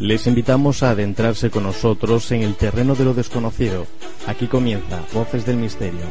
Les invitamos a adentrarse con nosotros en el terreno de lo desconocido. Aquí comienza Voces del Misterio.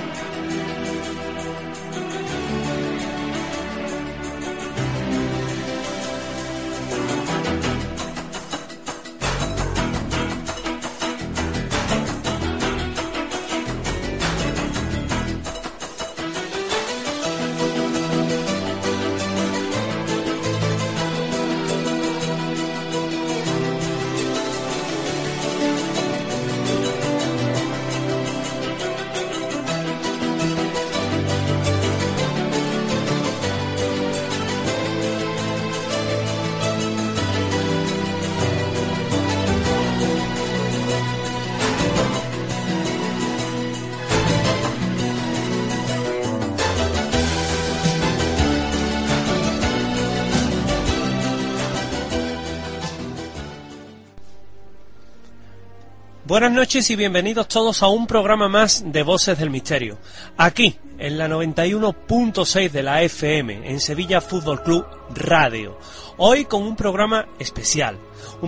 Buenas noches y bienvenidos todos a un programa más de Voces del Misterio, aquí en la 91.6 de la FM, en Sevilla Fútbol Club Radio. Hoy con un programa especial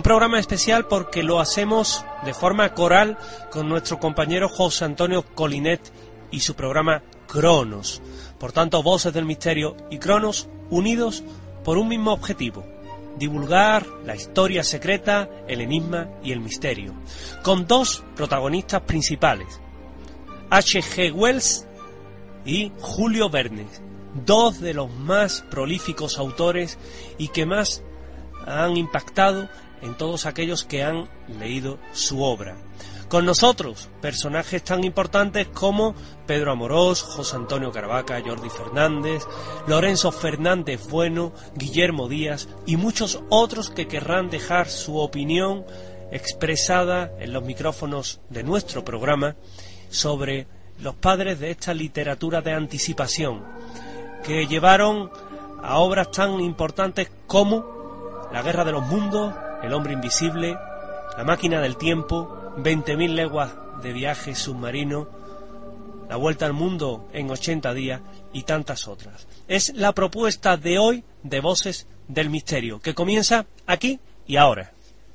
porque lo hacemos de forma coral con nuestro compañero José Antonio Colinet y su programa Cronos. Por tanto, Voces del Misterio y Cronos unidos por un mismo objetivo: divulgar la historia secreta, el enigma y el misterio, con dos protagonistas principales, H.G. Wells y Julio Verne, dos de los más prolíficos autores y que más han impactado en todos aquellos que han leído su obra. Con nosotros, personajes tan importantes como Pedro Amorós, José Antonio Caravaca, Jordi Fernández, Lorenzo Fernández Bueno, Guillermo Díaz y muchos otros que querrán dejar su opinión expresada en los micrófonos de nuestro programa sobre los padres de esta literatura de anticipación, que llevaron a obras tan importantes como La Guerra de los Mundos, El Hombre Invisible, La Máquina del Tiempo, 20.000 leguas de viaje submarino, La Vuelta al Mundo en 80 días y tantas otras. Es la propuesta de hoy de Voces del Misterio, que comienza aquí y ahora.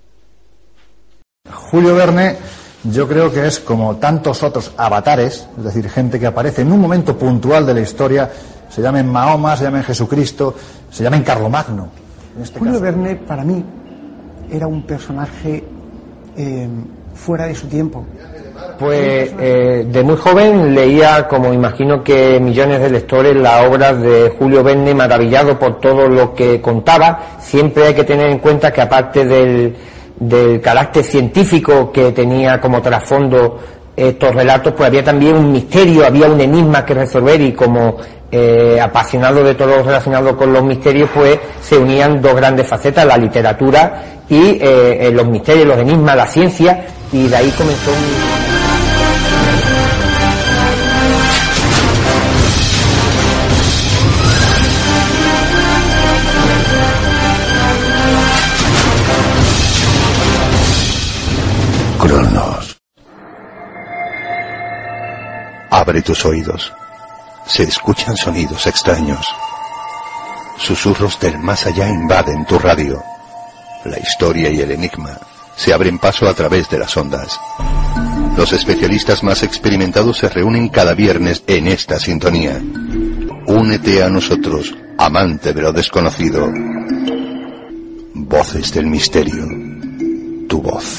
Julio Verne, yo creo que es como tantos otros avatares, es decir, gente que aparece en un momento puntual de la historia, se llama en Mahoma, se llama en Jesucristo, se llama en Carlomagno. Julio Verne, para mí, era un personaje fuera de su tiempo. Pues de muy joven leía, como imagino que millones de lectores, las obras de Julio Verne, maravillado por todo lo que contaba. Siempre hay que tener en cuenta que aparte del carácter científico que tenía como trasfondo estos relatos, pues había también un misterio, había un enigma que resolver, y como apasionado de todo lo relacionado con los misterios, pues se unían dos grandes facetas: la literatura y los misterios, los enigmas, la ciencia, y de ahí comenzó Cronos. Abre tus oídos. Se escuchan sonidos extraños. Susurros del más allá invaden tu radio. La historia y el enigma se abren paso a través de las ondas. Los especialistas más experimentados se reúnen cada viernes en esta sintonía. Únete a nosotros, amante de lo desconocido. Voces del Misterio. Tu voz.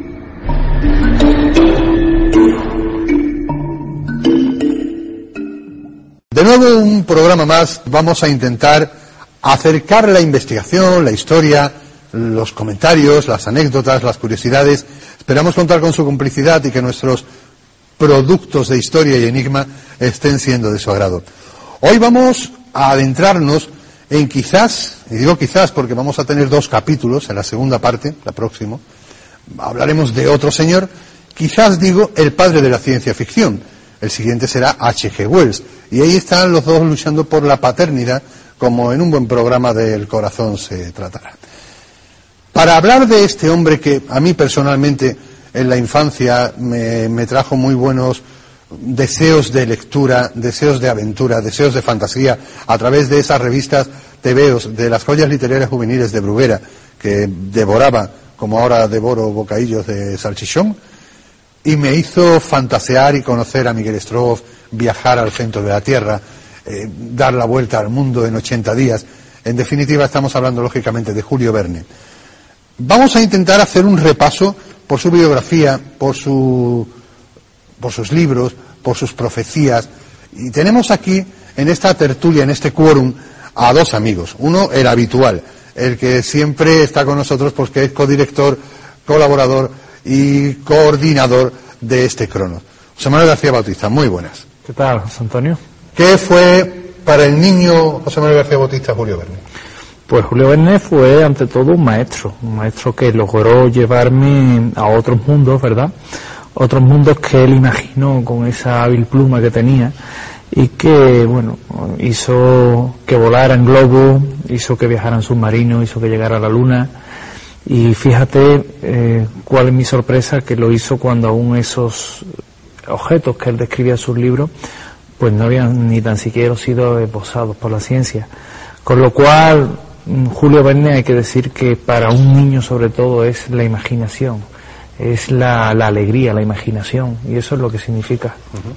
De nuevo, un programa más. Vamos a intentar acercar la investigación, la historia, los comentarios, las anécdotas, las curiosidades. Esperamos contar con su complicidad y que nuestros productos de historia y enigma estén siendo de su agrado. Hoy vamos a adentrarnos en quizás, y digo quizás porque vamos a tener dos capítulos en la segunda parte, la próxima. Hablaremos de otro señor, quizás digo el padre de la ciencia ficción. El siguiente será H.G. Wells. Y ahí están los dos luchando por la paternidad, como en un buen programa del corazón se tratará. Para hablar de este hombre que a mí personalmente en la infancia me trajo muy buenos deseos de lectura, deseos de aventura, deseos de fantasía, a través de esas revistas tebeos, de las joyas literarias juveniles de Bruguera, que devoraba como ahora devoro bocadillos de salchichón, y me hizo fantasear y conocer a Miguel Strogoff, viajar al centro de la Tierra, dar la vuelta al mundo en 80 días. En definitiva, estamos hablando lógicamente de Julio Verne. Vamos a intentar hacer un repaso por su biografía, por sus libros, por sus profecías. Y tenemos aquí, en esta tertulia, en este quórum, a dos amigos. Uno, el habitual, el que siempre está con nosotros porque es codirector, colaborador y coordinador de este Cronos. José Manuel García Bautista, muy buenas. ¿Qué tal, José Antonio? ¿Qué fue para el niño José Manuel García Bautista Julio Verne? Pues Julio Verne fue ante todo un maestro que logró llevarme a otros mundos, ¿verdad? Otros mundos que él imaginó con esa hábil pluma que tenía y que, bueno, hizo que volaran globos, hizo que viajaran submarinos, hizo que llegara a la luna. Y fíjate cuál es mi sorpresa, que lo hizo cuando aún esos objetos que él describía en sus libros pues no habían ni tan siquiera sido esbozados por la ciencia. Con lo cual, Julio Verne, hay que decir que para un niño sobre todo es la imaginación, es la alegría, la imaginación, y eso es lo que significa.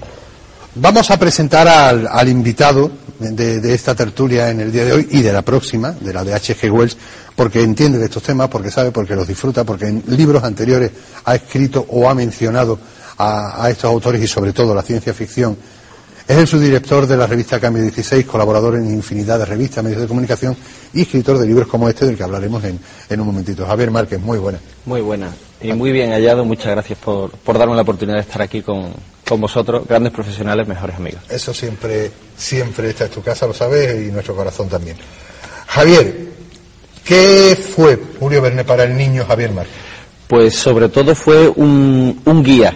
Vamos a presentar al invitado de esta tertulia en el día de hoy y de la próxima, de la de H.G. Wells, porque entiende de estos temas, porque sabe, porque los disfruta, porque en libros anteriores ha escrito o ha mencionado a estos autores y sobre todo la ciencia ficción. Es el subdirector de la revista Cambio 16, colaborador en infinidad de revistas, medios de comunicación y escritor de libros como este del que hablaremos en un momentito. Javier Márquez, muy buena. Muy buena y muy bien hallado. Muchas gracias por darme la oportunidad de estar aquí con vosotros, grandes profesionales, mejores amigos. Eso siempre esta es tu casa, lo sabes, y nuestro corazón también. Javier, ¿qué fue Julio Verne para el niño Javier Márquez? Pues sobre todo fue un guía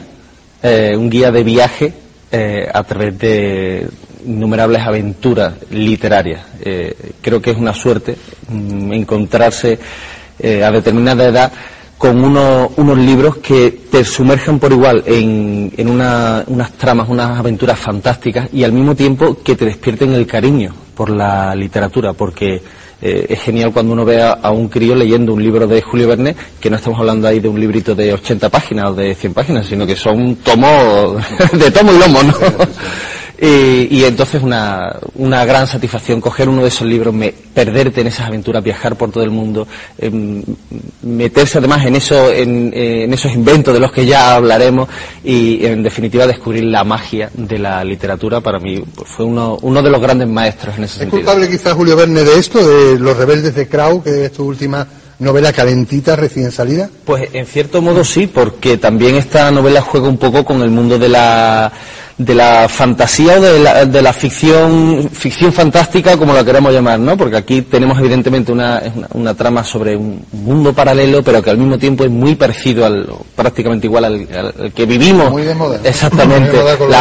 de viaje a través de innumerables aventuras literarias. Creo que es una suerte encontrarse a determinada edad con unos libros que te sumergen por igual en unas tramas, unas aventuras fantásticas y al mismo tiempo que te despierten el cariño por la literatura, porque es genial cuando uno ve a un crío leyendo un libro de Julio Verne, que no estamos hablando ahí de un librito de 80 páginas o de 100 páginas, sino que son tomos de tomo y lomo, ¿no? Y entonces una gran satisfacción coger uno de esos libros, perderte en esas aventuras, viajar por todo el mundo, meterse además en esos inventos de los que ya hablaremos y en definitiva descubrir la magia de la literatura. Para mí pues, fue uno de los grandes maestros en ese sentido. ¿Es culpable quizás Julio Verne de esto, de Los rebeldes de Krau, que es tu última novela calentita, recién salida? Pues en cierto modo sí, porque también esta novela juega un poco con el mundo de la fantasía o de la ficción fantástica, como la queramos llamar, ¿no? Porque aquí tenemos evidentemente una trama sobre un mundo paralelo, pero que al mismo tiempo es muy parecido prácticamente igual al que vivimos. Muy de moda. Exactamente.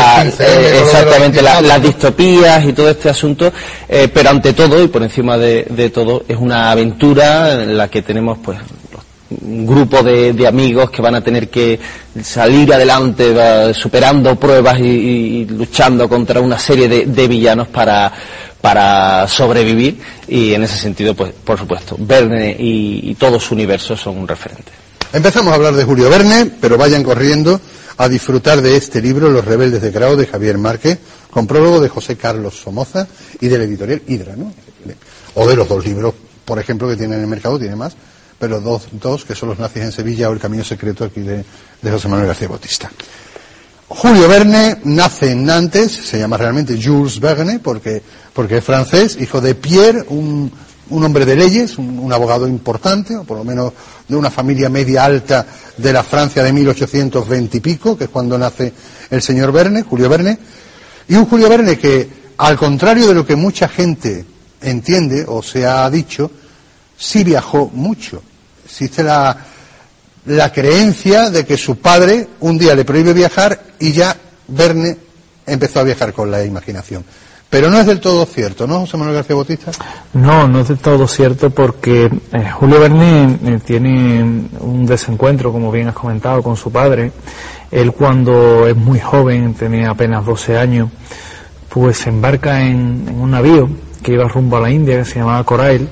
Las distopías y todo este asunto, pero ante todo y por encima de todo es una aventura en la que tenemos pues un grupo de amigos que van a tener que salir adelante superando pruebas y luchando contra una serie de villanos para sobrevivir, y en ese sentido pues por supuesto Verne y todo su universo son un referente. Empezamos a hablar de Julio Verne, pero vayan corriendo a disfrutar de este libro, Los rebeldes de Krau, de Javier Márquez, con prólogo de José Carlos Somoza y de la editorial Hidra, ¿no? O de los dos libros, por ejemplo, que tiene en el mercado, tiene más, pero dos que son Los nazis en Sevilla o El camino secreto aquí de José Manuel García Bautista. Julio Verne nace en Nantes, se llama realmente Jules Verne porque es francés, hijo de Pierre, un hombre de leyes, un abogado importante, o por lo menos de una familia media alta de la Francia de 1820 y pico, que es cuando nace el señor Verne, Julio Verne, y un Julio Verne que, al contrario de lo que mucha gente entiende o se ha dicho, sí viajó mucho. Existe la creencia de que su padre un día le prohíbe viajar y ya Verne empezó a viajar con la imaginación. Pero no es del todo cierto, ¿no, José Manuel García Bautista? No es del todo cierto, porque Julio Verne tiene un desencuentro, como bien has comentado, con su padre. Él, cuando es muy joven, tenía apenas 12 años, pues se embarca en un navío que iba rumbo a la India, que se llamaba Corail,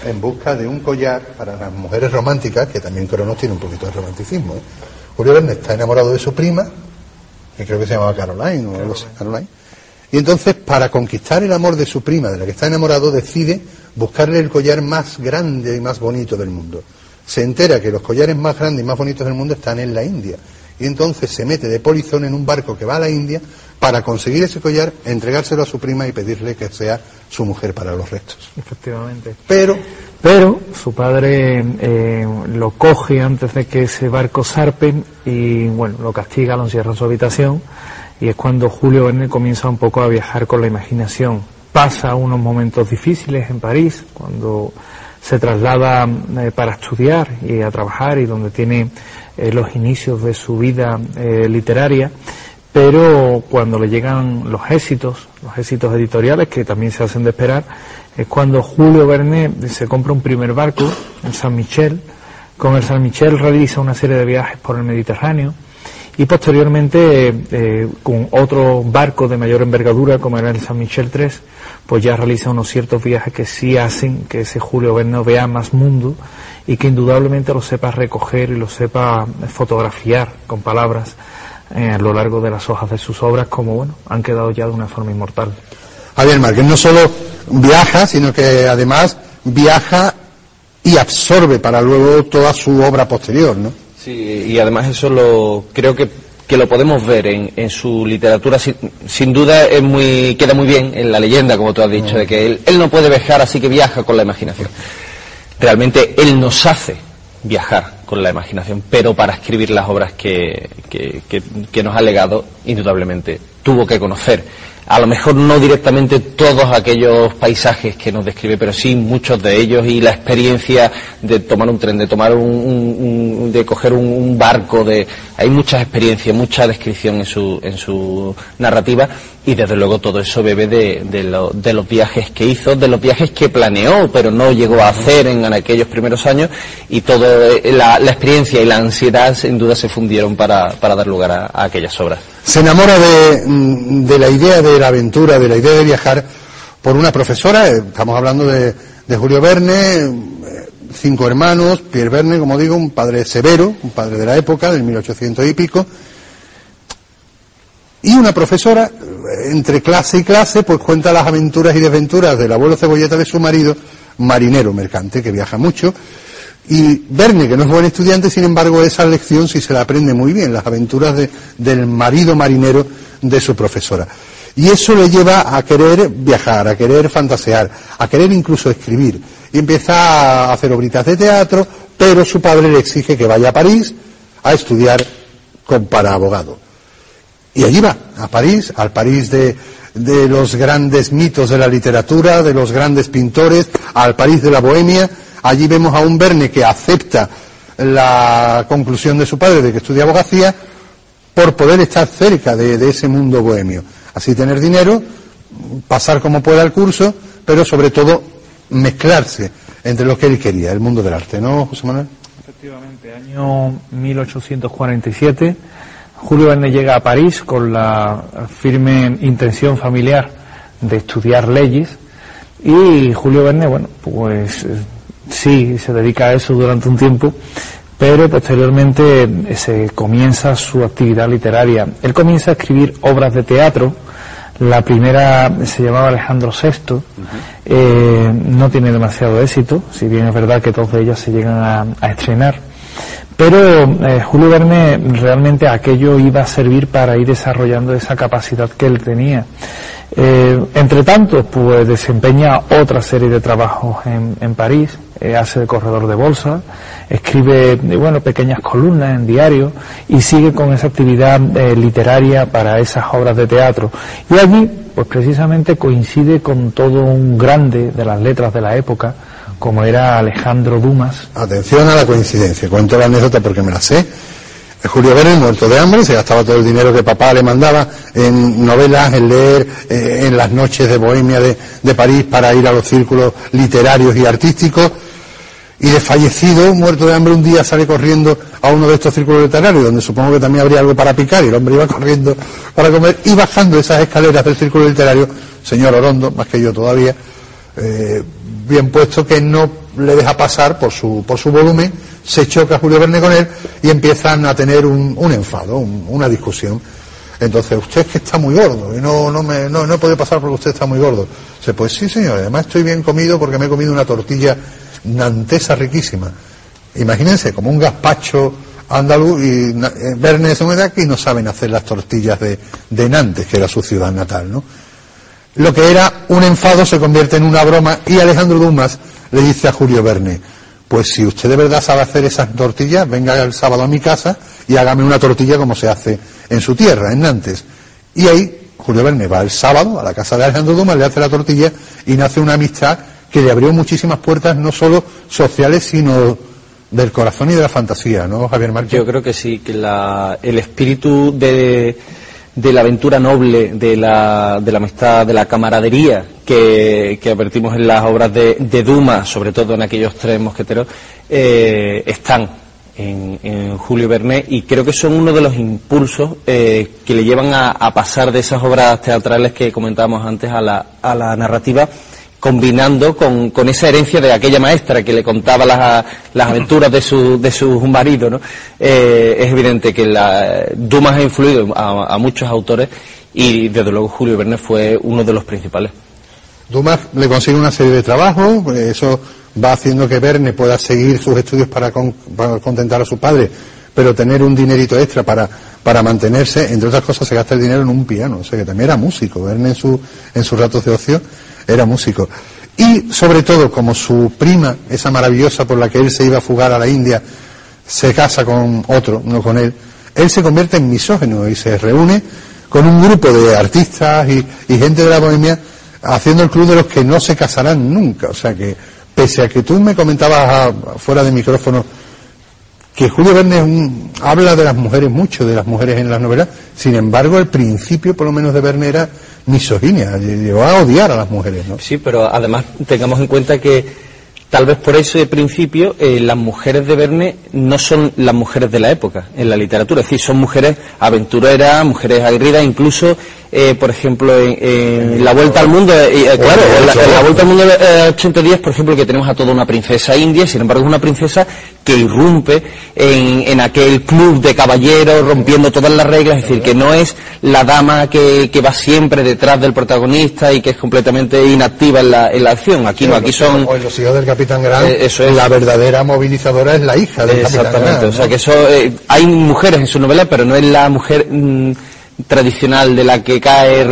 en busca de un collar para las mujeres románticas, que también Cronos tiene un poquito de romanticismo, ¿eh? Julio Verne está enamorado de su prima, que creo que se llamaba Caroline o algo así, Caroline. Y entonces, para conquistar el amor de su prima, de la que está enamorado, decide buscarle el collar más grande y más bonito del mundo. Se entera que los collares más grandes y más bonitos del mundo están en la India. Y entonces se mete de polizón en un barco que va a la India para conseguir ese collar, entregárselo a su prima y pedirle que sea su mujer para los restos. Efectivamente. Pero su padre lo coge antes de que ese barco zarpe y, bueno, lo castiga, lo encierra en su habitación, y es cuando Julio Verne comienza un poco a viajar con la imaginación. Pasa unos momentos difíciles en París, cuando se traslada para estudiar y a trabajar, y donde tiene los inicios de su vida literaria, pero cuando le llegan los éxitos editoriales, que también se hacen de esperar, es cuando Julio Verne se compra un primer barco, el Saint Michel. Con el Saint Michel realiza una serie de viajes por el Mediterráneo, y posteriormente con otro barco de mayor envergadura, como era el Saint Michel III, pues ya realiza unos ciertos viajes que sí hacen que ese Julio Verne vea más mundo, y que indudablemente lo sepa recoger y lo sepa fotografiar con palabras a lo largo de las hojas de sus obras, como, bueno, han quedado ya de una forma inmortal. Javier Márquez no solo viaja, sino que además viaja y absorbe para luego toda su obra posterior, ¿no? Sí, y además eso creo que lo podemos ver en su literatura. Sin duda queda muy bien en la leyenda, como tú has dicho, de que él no puede viajar, así que viaja con la imaginación. Realmente él nos hace viajar con la imaginación, pero para escribir las obras que nos ha legado, indudablemente tuvo que conocer, a lo mejor no directamente todos aquellos paisajes que nos describe, pero sí muchos de ellos, y la experiencia de tomar un tren, de tomar de coger un barco, hay muchas experiencias, mucha descripción en su narrativa, y desde luego todo eso bebe de los viajes que hizo, de los viajes que planeó pero no llegó a hacer en aquellos primeros años, y toda la experiencia y la ansiedad sin duda se fundieron para dar lugar a aquellas obras. Se enamora de la idea de la aventura, de la idea de viajar, por una profesora. Estamos hablando de Julio Verne, 5 hermanos, Pierre Verne, como digo, un padre severo, un padre de la época, del 1800 y pico, y una profesora, entre clase y clase, pues cuenta las aventuras y desventuras del abuelo Cebolleta, de su marido, marinero mercante, que viaja mucho. Y Verne, que no es buen estudiante, sin embargo, esa lección sí se la aprende muy bien, las aventuras del marido marinero de su profesora. Y eso le lleva a querer viajar, a querer fantasear, a querer incluso escribir. Y empieza a hacer obritas de teatro, pero su padre le exige que vaya a París a estudiar para abogado. Y allí va, a París, al París de los grandes mitos de la literatura, de los grandes pintores, al París de la Bohemia. Allí vemos a un Verne que acepta la conclusión de su padre de que estudia abogacía por poder estar cerca de ese mundo bohemio. Así tener dinero, pasar como pueda el curso, pero sobre todo mezclarse entre lo que él quería, el mundo del arte, ¿no, José Manuel? Efectivamente, año 1847, Julio Verne llega a París con la firme intención familiar de estudiar leyes, y Julio Verne, bueno, pues sí, se dedica a eso durante un tiempo, pero posteriormente se comienza su actividad literaria. Él comienza a escribir obras de teatro. La primera se llamaba Alejandro VI, no tiene demasiado éxito, si bien es verdad que todas ellas se llegan a estrenar, pero Julio Verne realmente aquello iba a servir para ir desarrollando esa capacidad que él tenía. Entre tanto, pues desempeña otra serie de trabajos en París, hace de corredor de bolsa, escribe, pequeñas columnas en diario, y sigue con esa actividad literaria para esas obras de teatro. Y allí, pues precisamente coincide con todo un grande de las letras de la época, como era Alejandro Dumas. Atención a la coincidencia, cuento la anécdota porque me la sé. Julio Verne, muerto de hambre, se gastaba todo el dinero que papá le mandaba en novelas, en leer, en las noches de bohemia de París, para ir a los círculos literarios y artísticos. Y desfallecido, muerto de hambre, un día sale corriendo a uno de estos círculos literarios, donde supongo que también habría algo para picar, y el hombre iba corriendo para comer, y bajando esas escaleras del círculo literario, señor Orondo, más que yo todavía, bien puesto, que no le deja pasar por su volumen, se choca Julio Verne con él y empiezan a tener un enfado, una discusión. Entonces, usted es que está muy gordo y no puede pasar porque usted está muy gordo. Dice, pues sí, señor, además estoy bien comido porque me he comido una tortilla nantesa riquísima. Imagínense, como un gazpacho andaluz, y Verne se mueve aquí y no saben hacer las tortillas de Nantes, que era su ciudad natal, ¿no? Lo que era un enfado se convierte en una broma y Alejandro Dumas le dice a Julio Verne, pues si usted de verdad sabe hacer esas tortillas, venga el sábado a mi casa y hágame una tortilla como se hace en su tierra, en Nantes. Y ahí Julio Verne va el sábado a la casa de Alejandro Dumas, le hace la tortilla y nace una amistad que le abrió muchísimas puertas, no solo sociales, sino del corazón y de la fantasía, ¿no, Javier Márquez? Yo creo que sí, que el espíritu de la aventura noble, de la amistad, de la camaradería que advertimos en las obras de Dumas, sobre todo en aquellos tres mosqueteros, están en Julio Verne, y creo que son uno de los impulsos que le llevan a pasar de esas obras teatrales que comentábamos antes a la narrativa, combinando con esa herencia de aquella maestra que le contaba las aventuras de su marido, ¿no? Es evidente que Dumas ha influido a muchos autores y desde luego Julio Verne fue uno de los principales. Dumas le consigue una serie de trabajos, eso va haciendo que Verne pueda seguir sus estudios para contentar a su padre, pero tener un dinerito extra para mantenerse. Entre otras cosas, se gasta el dinero en un piano, o sea que también era músico. Verne en sus ratos de ocio era músico. Y sobre todo, como su prima, esa maravillosa por la que él se iba a fugar a la India, se casa con otro, no con él se convierte en misógino y se reúne con un grupo de artistas y gente de la bohemia haciendo el club de los que no se casarán nunca. O sea que, pese a que tú me comentabas fuera de micrófono que Julio Verne habla de las mujeres mucho, de las mujeres en las novelas, sin embargo el principio por lo menos de Verne era misoginia, llegó a odiar a las mujeres, ¿no? Sí, pero además tengamos en cuenta que tal vez por eso de principio las mujeres de Verne no son las mujeres de la época en la literatura, es decir, son mujeres aventureras, mujeres aguerridas, incluso por ejemplo en La Vuelta al Mundo, claro, en la Vuelta al Mundo de 80 días, por ejemplo, que tenemos a toda una princesa india, sin embargo es una princesa que irrumpe en aquel club de caballeros, rompiendo todas las reglas, es decir, que no es la dama que va siempre detrás del protagonista y que es completamente inactiva en la acción. Aquí no, aquí son... O en Los hijos del Capitán Grant, eso es. La verdadera movilizadora es la hija del Capitán Grant. Exactamente, o sea que eso... hay mujeres en su novela, pero no es la mujer tradicional de a la que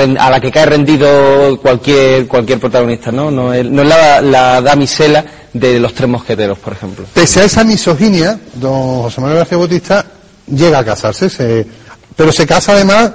cae rendido cualquier protagonista, ¿no? No es la damisela de Los Tres Mosqueteros, por ejemplo. Pese a esa misoginia, don José Manuel García Bautista llega a casarse, pero se casa además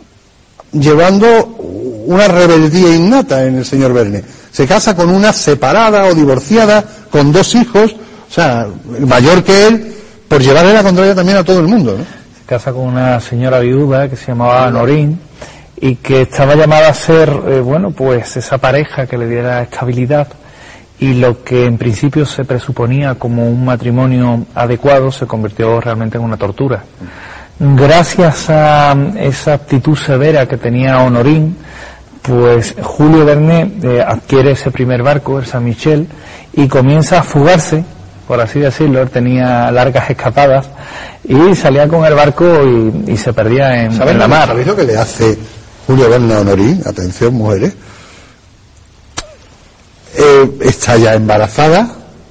llevando una rebeldía innata en el señor Verne. Se casa con una separada o divorciada, con 2 hijos, o sea, mayor que él, por llevarle la contraria también a todo el mundo, ¿no? Se casa con una señora viuda que se llamaba Norín y que estaba llamada a ser, pues esa pareja que le diera estabilidad, y lo que en principio se presuponía como un matrimonio adecuado se convirtió realmente en una tortura. Gracias a esa actitud severa que tenía Honorín, pues Julio Verne adquiere ese primer barco, el San Michel, y comienza a fugarse, por así decirlo. Él tenía largas escapadas y salía con el barco y se perdía en la mar. ¿Sabéis lo que le hace Julio Verne a Honorín? Atención, mujeres. Está ya embarazada,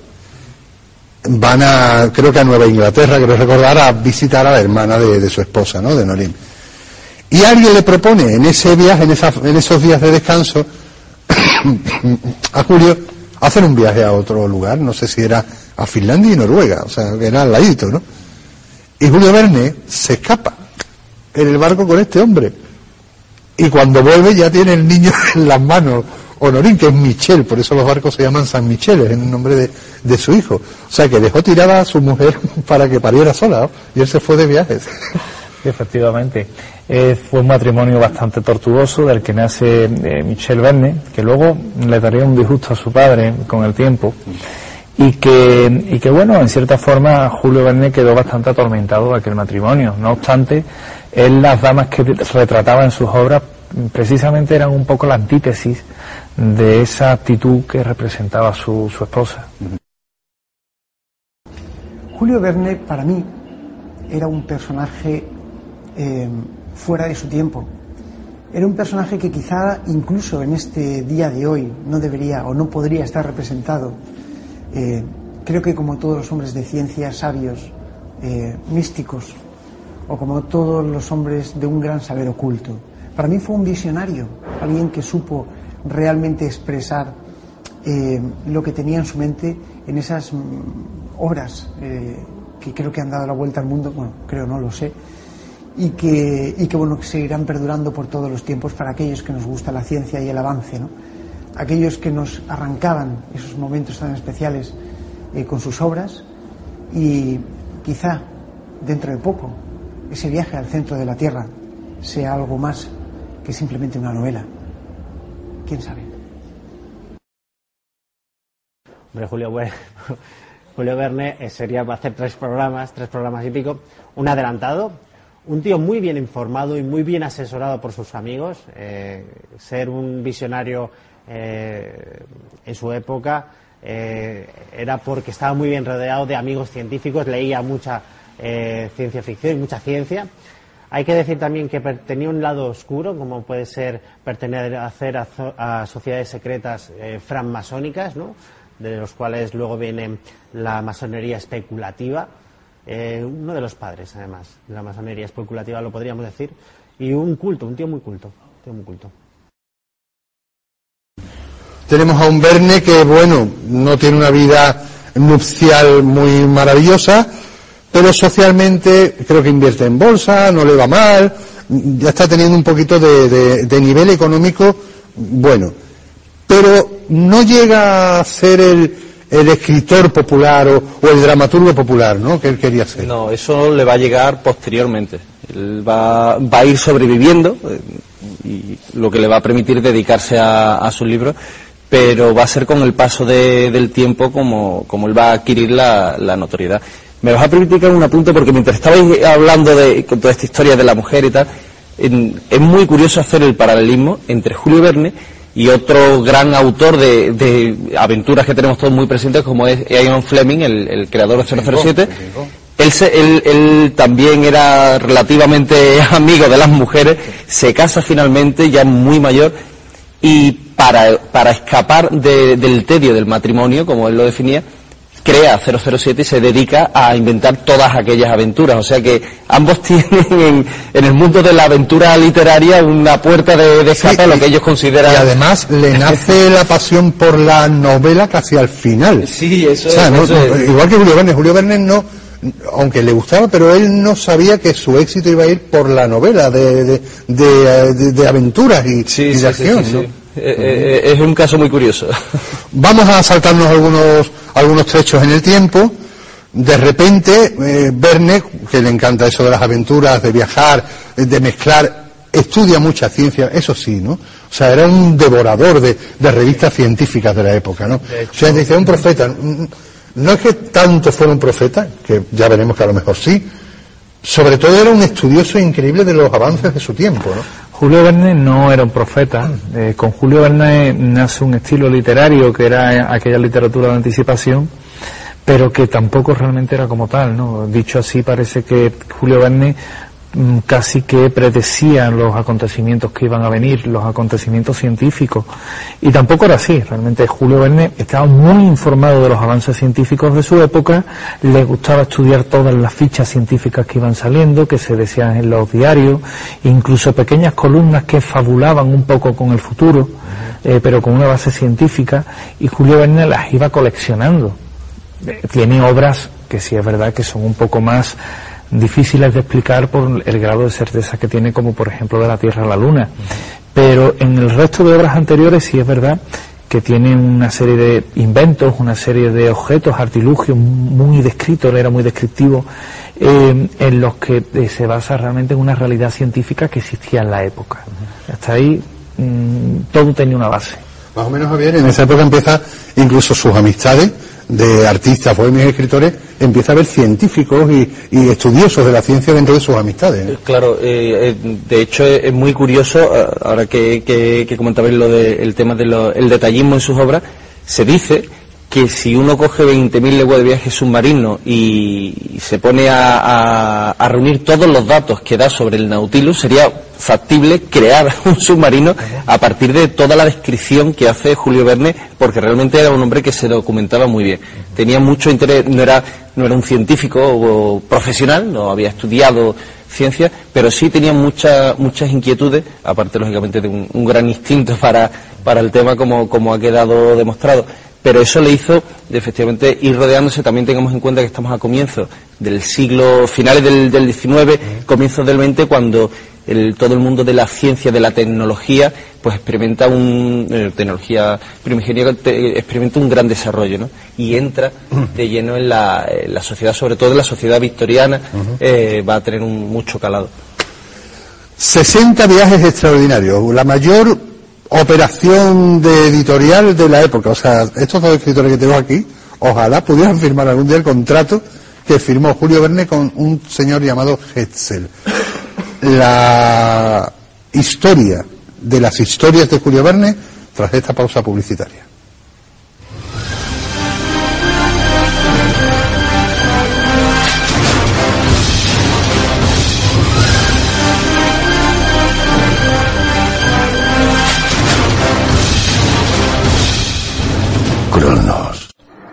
van creo que a Nueva Inglaterra, creo recordar, a visitar a la hermana de su esposa, ¿no?, de Norín. Y alguien le propone en ese viaje, en esos días de descanso, a Julio hacer un viaje a otro lugar, no sé si era a Finlandia y Noruega, o sea, que era al ladito, ¿no? Y Julio Verne se escapa en el barco con este hombre, y cuando vuelve ya tiene el niño en las manos. Honorín, que es Michel, por eso los barcos se llaman San Michel, es el nombre de su hijo. O sea, que dejó tirada a su mujer para que pariera sola, ¿no? Y él se fue de viajes. Efectivamente. Fue un matrimonio bastante tortuoso del que nace Michel Verne, que luego le daría un disgusto a su padre con el tiempo, y que bueno, en cierta forma Julio Verne quedó bastante atormentado de aquel matrimonio. No obstante, él las damas que retrataba en sus obras precisamente eran un poco la antítesis de esa actitud que representaba su esposa. Julio Verne para mí era un personaje fuera de su tiempo. Era un personaje que quizá incluso en este día de hoy no debería o no podría estar representado. Creo que como todos los hombres de ciencia sabios, místicos, o como todos los hombres de un gran saber oculto, para mí fue un visionario, alguien que supo realmente expresar lo que tenía en su mente en esas obras que creo que han dado la vuelta al mundo, bueno, creo, no lo sé, y que bueno, que seguirán perdurando por todos los tiempos para aquellos que nos gusta la ciencia y el avance, ¿no? Aquellos que nos arrancaban esos momentos tan especiales con sus obras, y quizá dentro de poco ese viaje al centro de la Tierra sea algo más que simplemente una novela. ¿Quién sabe? Hombre, Julio Verne va a hacer tres programas y pico, un adelantado, un tío muy bien informado y muy bien asesorado por sus amigos, ser un visionario en su época era porque estaba muy bien rodeado de amigos científicos, leía mucha ciencia ficción y mucha ciencia. Hay que decir también que tenía un lado oscuro, como puede ser pertenecer a sociedades secretas francmasónicas, ¿no?, de los cuales luego viene la masonería especulativa, uno de los padres, además, de la masonería especulativa, lo podríamos decir, y un tío muy culto. Tenemos a un Verne que, bueno, no tiene una vida nupcial muy maravillosa, pero socialmente creo que invierte en bolsa, no le va mal, ya está teniendo un poquito de nivel económico bueno, pero no llega a ser el escritor popular o el dramaturgo popular, ¿no?, que él quería ser. No, eso le va a llegar posteriormente. Él va a ir sobreviviendo y lo que le va a permitir dedicarse a sus libros, pero va a ser con el paso del tiempo como él va a adquirir la notoriedad. Me vas a permitir un apunte, porque mientras estabais hablando con toda esta historia de la mujer y tal, es muy curioso hacer el paralelismo entre Julio Verne y otro gran autor de aventuras que tenemos todos muy presentes, como es Ian Fleming, el creador de 007. Él también era relativamente amigo de las mujeres, se casa finalmente, ya muy mayor, y para escapar del tedio del matrimonio, como él lo definía, crea 007 y se dedica a inventar todas aquellas aventuras. O sea que ambos tienen en el mundo de la aventura literaria una puerta de escape, a lo que ellos consideran. Y además le nace la pasión por la novela casi al final. Sí, eso, igual que Julio Verne no, aunque le gustaba, pero él no sabía que su éxito iba a ir por la novela de aventuras y de acción, ¿no? Es un caso muy curioso. Vamos a saltarnos algunos trechos en el tiempo. De repente, Verne, que le encanta eso de las aventuras, de viajar, de mezclar, estudia mucha ciencia, eso sí, ¿no? O sea, era un devorador de revistas científicas de la época, ¿no? O sea, dice, un profeta. No es que tanto fuera un profeta, que ya veremos que a lo mejor sí, sobre todo era un estudioso increíble de los avances de su tiempo, ¿no? Julio Verne no era un profeta. Con Julio Verne nace un estilo literario que era aquella literatura de anticipación, pero que tampoco realmente era como tal, ¿no? Dicho así, parece que Julio Verne casi que predecía los acontecimientos que iban a venir, los acontecimientos científicos, y tampoco era así. Realmente Julio Verne estaba muy informado de los avances científicos de su época, le gustaba estudiar todas las fichas científicas que iban saliendo, que se decían en los diarios, incluso pequeñas columnas que fabulaban un poco con el futuro, pero con una base científica, y Julio Verne las iba coleccionando. Tiene obras que sí es verdad que son un poco más difíciles de explicar por el grado de certeza que tiene, como por ejemplo de la Tierra a la Luna, pero en el resto de obras anteriores sí es verdad que tiene una serie de inventos, una serie de objetos, artilugios muy descritos, él era muy descriptivo, en los que se basa realmente en una realidad científica que existía en la época. Hasta ahí todo tenía una base. Más o menos, Javier, en esa época empieza incluso sus amistades de artistas, bohemios y escritores, empieza a haber científicos y estudiosos de la ciencia dentro de sus amistades, ¿no? Claro, de hecho es muy curioso, ahora que comentabais el tema del detallismo en sus obras, se dice que si uno coge 20.000 leguas de viaje submarino y se pone a reunir todos los datos que da sobre el Nautilus, sería factible crear un submarino a partir de toda la descripción que hace Julio Verne, porque realmente era un hombre que se documentaba muy bien. Tenía mucho interés, no era un científico o profesional, no había estudiado ciencia, pero sí tenía muchas inquietudes, aparte lógicamente de un gran instinto para el tema, como ha quedado demostrado. Pero eso le hizo, efectivamente, ir rodeándose. También tengamos en cuenta que estamos a comienzos del siglo, finales del XIX, comienzos del XX, cuando todo el mundo de la ciencia, de la tecnología, pues experimenta tecnología primigenia, experimenta un gran desarrollo, ¿no? Y entra de lleno en la sociedad, sobre todo en la sociedad victoriana, va a tener mucho calado. 60 viajes extraordinarios, la mayor operación de editorial de la época. O sea, estos dos escritores que tengo aquí, ojalá pudieran firmar algún día el contrato que firmó Julio Verne con un señor llamado Hetzel. La historia de las historias de Julio Verne tras esta pausa publicitaria. Cronos.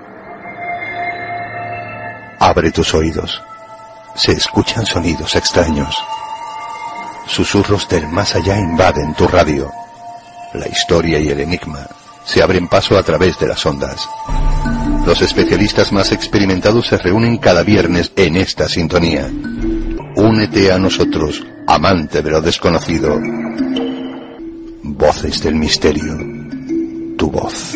Abre tus oídos. Se escuchan sonidos extraños. Susurros del más allá invaden tu radio. La historia y el enigma se abren paso a través de las ondas. Los especialistas más experimentados se reúnen cada viernes en esta sintonía. Únete a nosotros, amante de lo desconocido. Voces del misterio. Tu voz.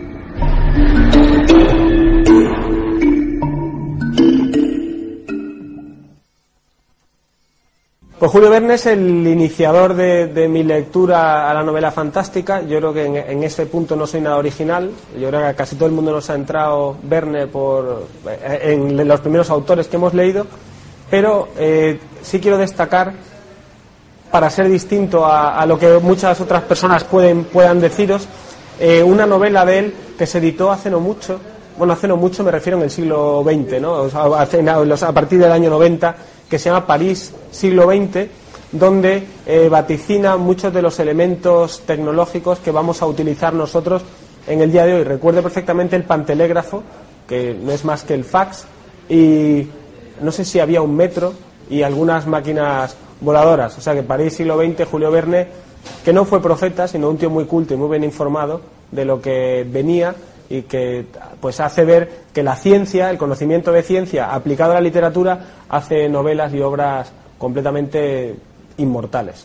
Pues Julio Verne es el iniciador de mi lectura a la novela fantástica. Yo creo que en ese punto no soy nada original. Yo creo que a casi todo el mundo nos ha entrado Verne en los primeros autores que hemos leído, pero sí quiero destacar, para ser distinto a lo que muchas otras personas puedan deciros, una novela de él que se editó hace no mucho. Bueno, hace no mucho me refiero en el siglo XX, ¿no? O sea, a partir del año 90, que se llama París, siglo XX, donde vaticina muchos de los elementos tecnológicos que vamos a utilizar nosotros en el día de hoy. Recuerdo perfectamente el pantelégrafo, que no es más que el fax, y no sé si había un metro y algunas máquinas voladoras. O sea que París, siglo XX, Julio Verne, que no fue profeta, sino un tío muy culto y muy bien informado de lo que venía, y que pues hace ver que la ciencia, el conocimiento de ciencia aplicado a la literatura, hace novelas y obras completamente inmortales.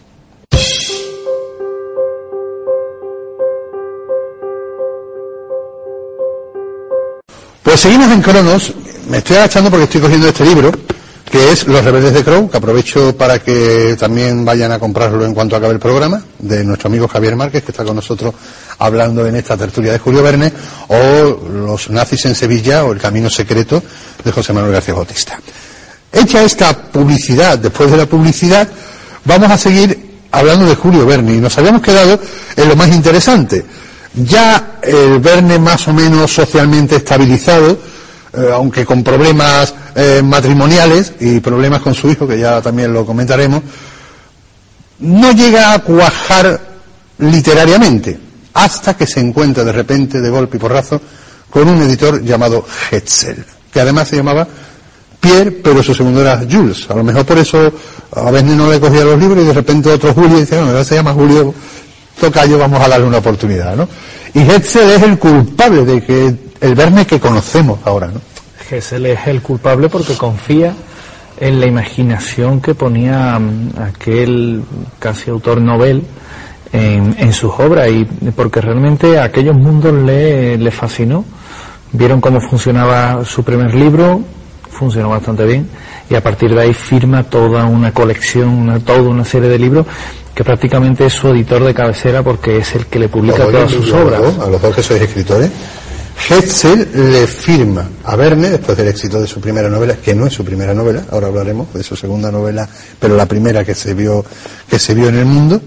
Pues seguimos en Cronos. Me estoy agachando porque estoy cogiendo este libro, que es Los Rebeldes de Crow, que aprovecho para que también vayan a comprarlo en cuanto acabe el programa, de nuestro amigo Javier Márquez, que está con nosotros hablando en esta tertulia de Julio Verne, o Los nazis en Sevilla, o El camino secreto, de José Manuel García Bautista. Hecha esta publicidad, después de la publicidad, vamos a seguir hablando de Julio Verne, y nos habíamos quedado en lo más interesante. Ya el Verne más o menos socialmente estabilizado, aunque con problemas matrimoniales y problemas con su hijo, que ya también lo comentaremos, no llega a cuajar literariamente, hasta que se encuentra de repente, de golpe y porrazo, con un editor llamado Hetzel, que además se llamaba Pierre, pero su segundo era Jules. A lo mejor por eso a Verne no le cogía los libros, y de repente otro Julio dice, bueno, se llama Julio Tocayo, vamos a darle una oportunidad, ¿no? Y Hetzel es el culpable de que el Verne que conocemos ahora, ¿no? Hetzel es el culpable porque confía en la imaginación que ponía aquel casi autor novel en sus obras, y porque realmente aquellos mundos le fascinó. Vieron cómo funcionaba su primer libro, funcionó bastante bien, y a partir de ahí firma toda una colección, toda una serie de libros, que prácticamente es su editor de cabecera, porque es el que le publica todas sus obras. A los dos que sois escritores, Hetzel le firma a Verne, después del éxito de su primera novela, que no es su primera novela, ahora hablaremos de su segunda novela, pero la primera que se vio en el mundo,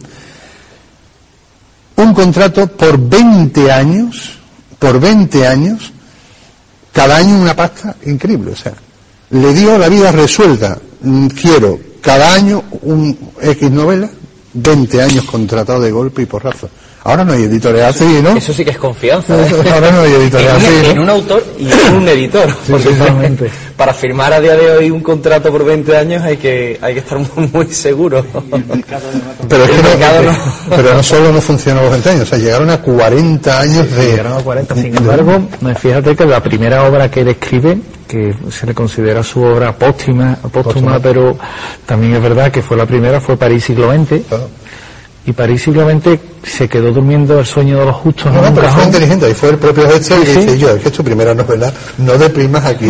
un contrato por 20 años cada año una pasta increíble, o sea, le dio la vida resuelta. Quiero cada año un X novela, 20 años contratado de golpe y porrazo. Ahora no hay editorial así, ¿no? Eso sí que es confianza, ¿eh? Ahora no hay editorial así, ¿no? En un autor y en un editor. Sí, porque totalmente. Para firmar a día de hoy un contrato por 20 años hay que estar muy seguro. Pero es que pero no solo no funcionó los 20 años, o sea, llegaron a 40 años de... Llegaron a 40, sin embargo, fíjate que la primera obra que él escribe, que se le considera su obra póstuma, pero también es verdad que fue la primera, fue París siglo XX. Claro. Y París siglo XX se quedó durmiendo el sueño de los justos. No, pero fue inteligente, ahí fue el propio Goethe que dice, yo, es que es tu primera novela, no deprimas aquí.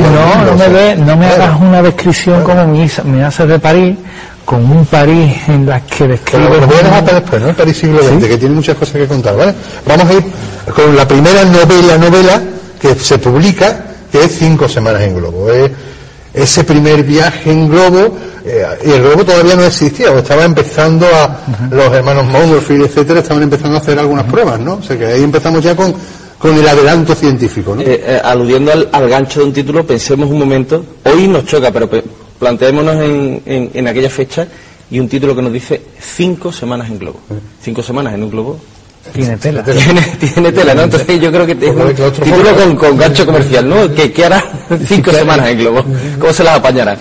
No me hagas una descripción como me haces de París, con un París en la que describe... Pero lo voy a dejar para después, ¿no? El París siglo XX, que tiene muchas cosas que contar, ¿vale? Vamos a ir con la primera novela que se publica, que es 5 semanas en globo. Ese primer viaje en globo, y el globo todavía no existía, o estaba empezando los hermanos Montgolfier, etcétera, estaban empezando a hacer algunas pruebas, ¿no? O sea que ahí empezamos ya con el adelanto científico, ¿no? Aludiendo al gancho de un título, pensemos un momento, hoy nos choca, pero planteémonos en aquella fecha, y un título que nos dice 5 semanas en globo. 5 semanas en un globo. Tiene tela. Tiene tela, ¿no? Entonces yo creo que es un título con gancho comercial, ¿no? ¿Qué hará 5 semanas en globo? ¿Cómo se las apañarán?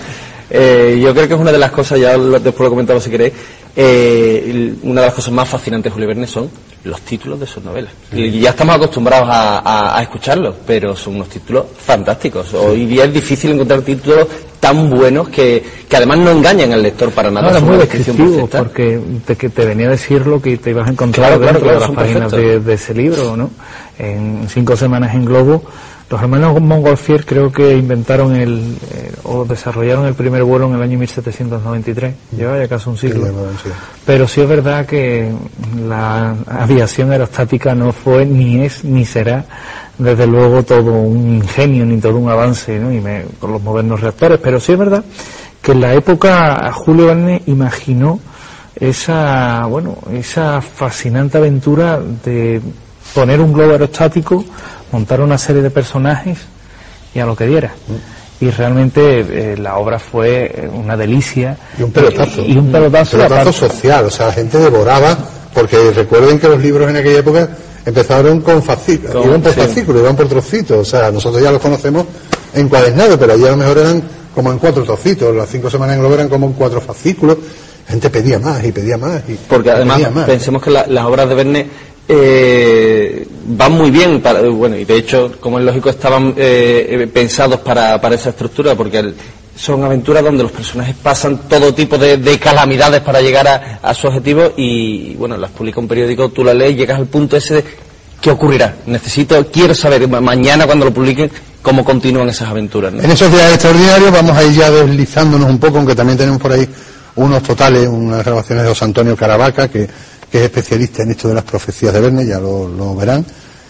Yo creo que es una de las cosas, ya después lo comentamos si queréis, una de las cosas más fascinantes de Julio Verne son los títulos de sus novelas. Y ya estamos acostumbrados a escucharlos, pero son unos títulos fantásticos. Hoy día es difícil encontrar títulos tan buenos que además no engañan al lector para nada. No, era muy descriptivo, porque te venía a decir lo que te ibas a encontrar dentro de las páginas de ese libro, ¿no? En 5 semanas en globo, los hermanos Montgolfier creo que inventaron o desarrollaron el primer vuelo en el año 1793, lleva ya casi un siglo. Pero sí es verdad que la aviación aerostática no fue, ni es, ni será, desde luego, todo un ingenio, ni todo un avance, ¿no? Con los modernos reactores, pero sí es verdad que en la época Julio Verne imaginó esa fascinante aventura de poner un globo aerostático, montar una serie de personajes y a lo que diera. Y realmente la obra fue una delicia. Y un pelotazo. Un pelotazo social, o sea, la gente devoraba, porque recuerden que los libros en aquella época empezaron con fascículos, iban por fascículos, iban por trocitos, o sea, nosotros ya los conocemos encuadernados, pero allí a lo mejor eran como en 4 trocitos, las 5 semanas en globo eran como en 4 fascículos, la gente pedía más y pedía más. Porque además pensemos que las obras de Verne van muy bien, y de hecho, como es lógico, estaban pensados para esa estructura, porque son aventuras donde los personajes pasan todo tipo de calamidades para llegar a su objetivo, y bueno, las publica un periódico, tú las lees y llegas al punto ese de ¿qué ocurrirá? Quiero saber mañana cuando lo publiquen cómo continúan esas aventuras, ¿no? En esos días extraordinarios vamos a ir ya deslizándonos un poco, aunque también tenemos por ahí unas grabaciones de José Antonio Caravaca, que es especialista en esto de las profecías de Verne, ya lo verán.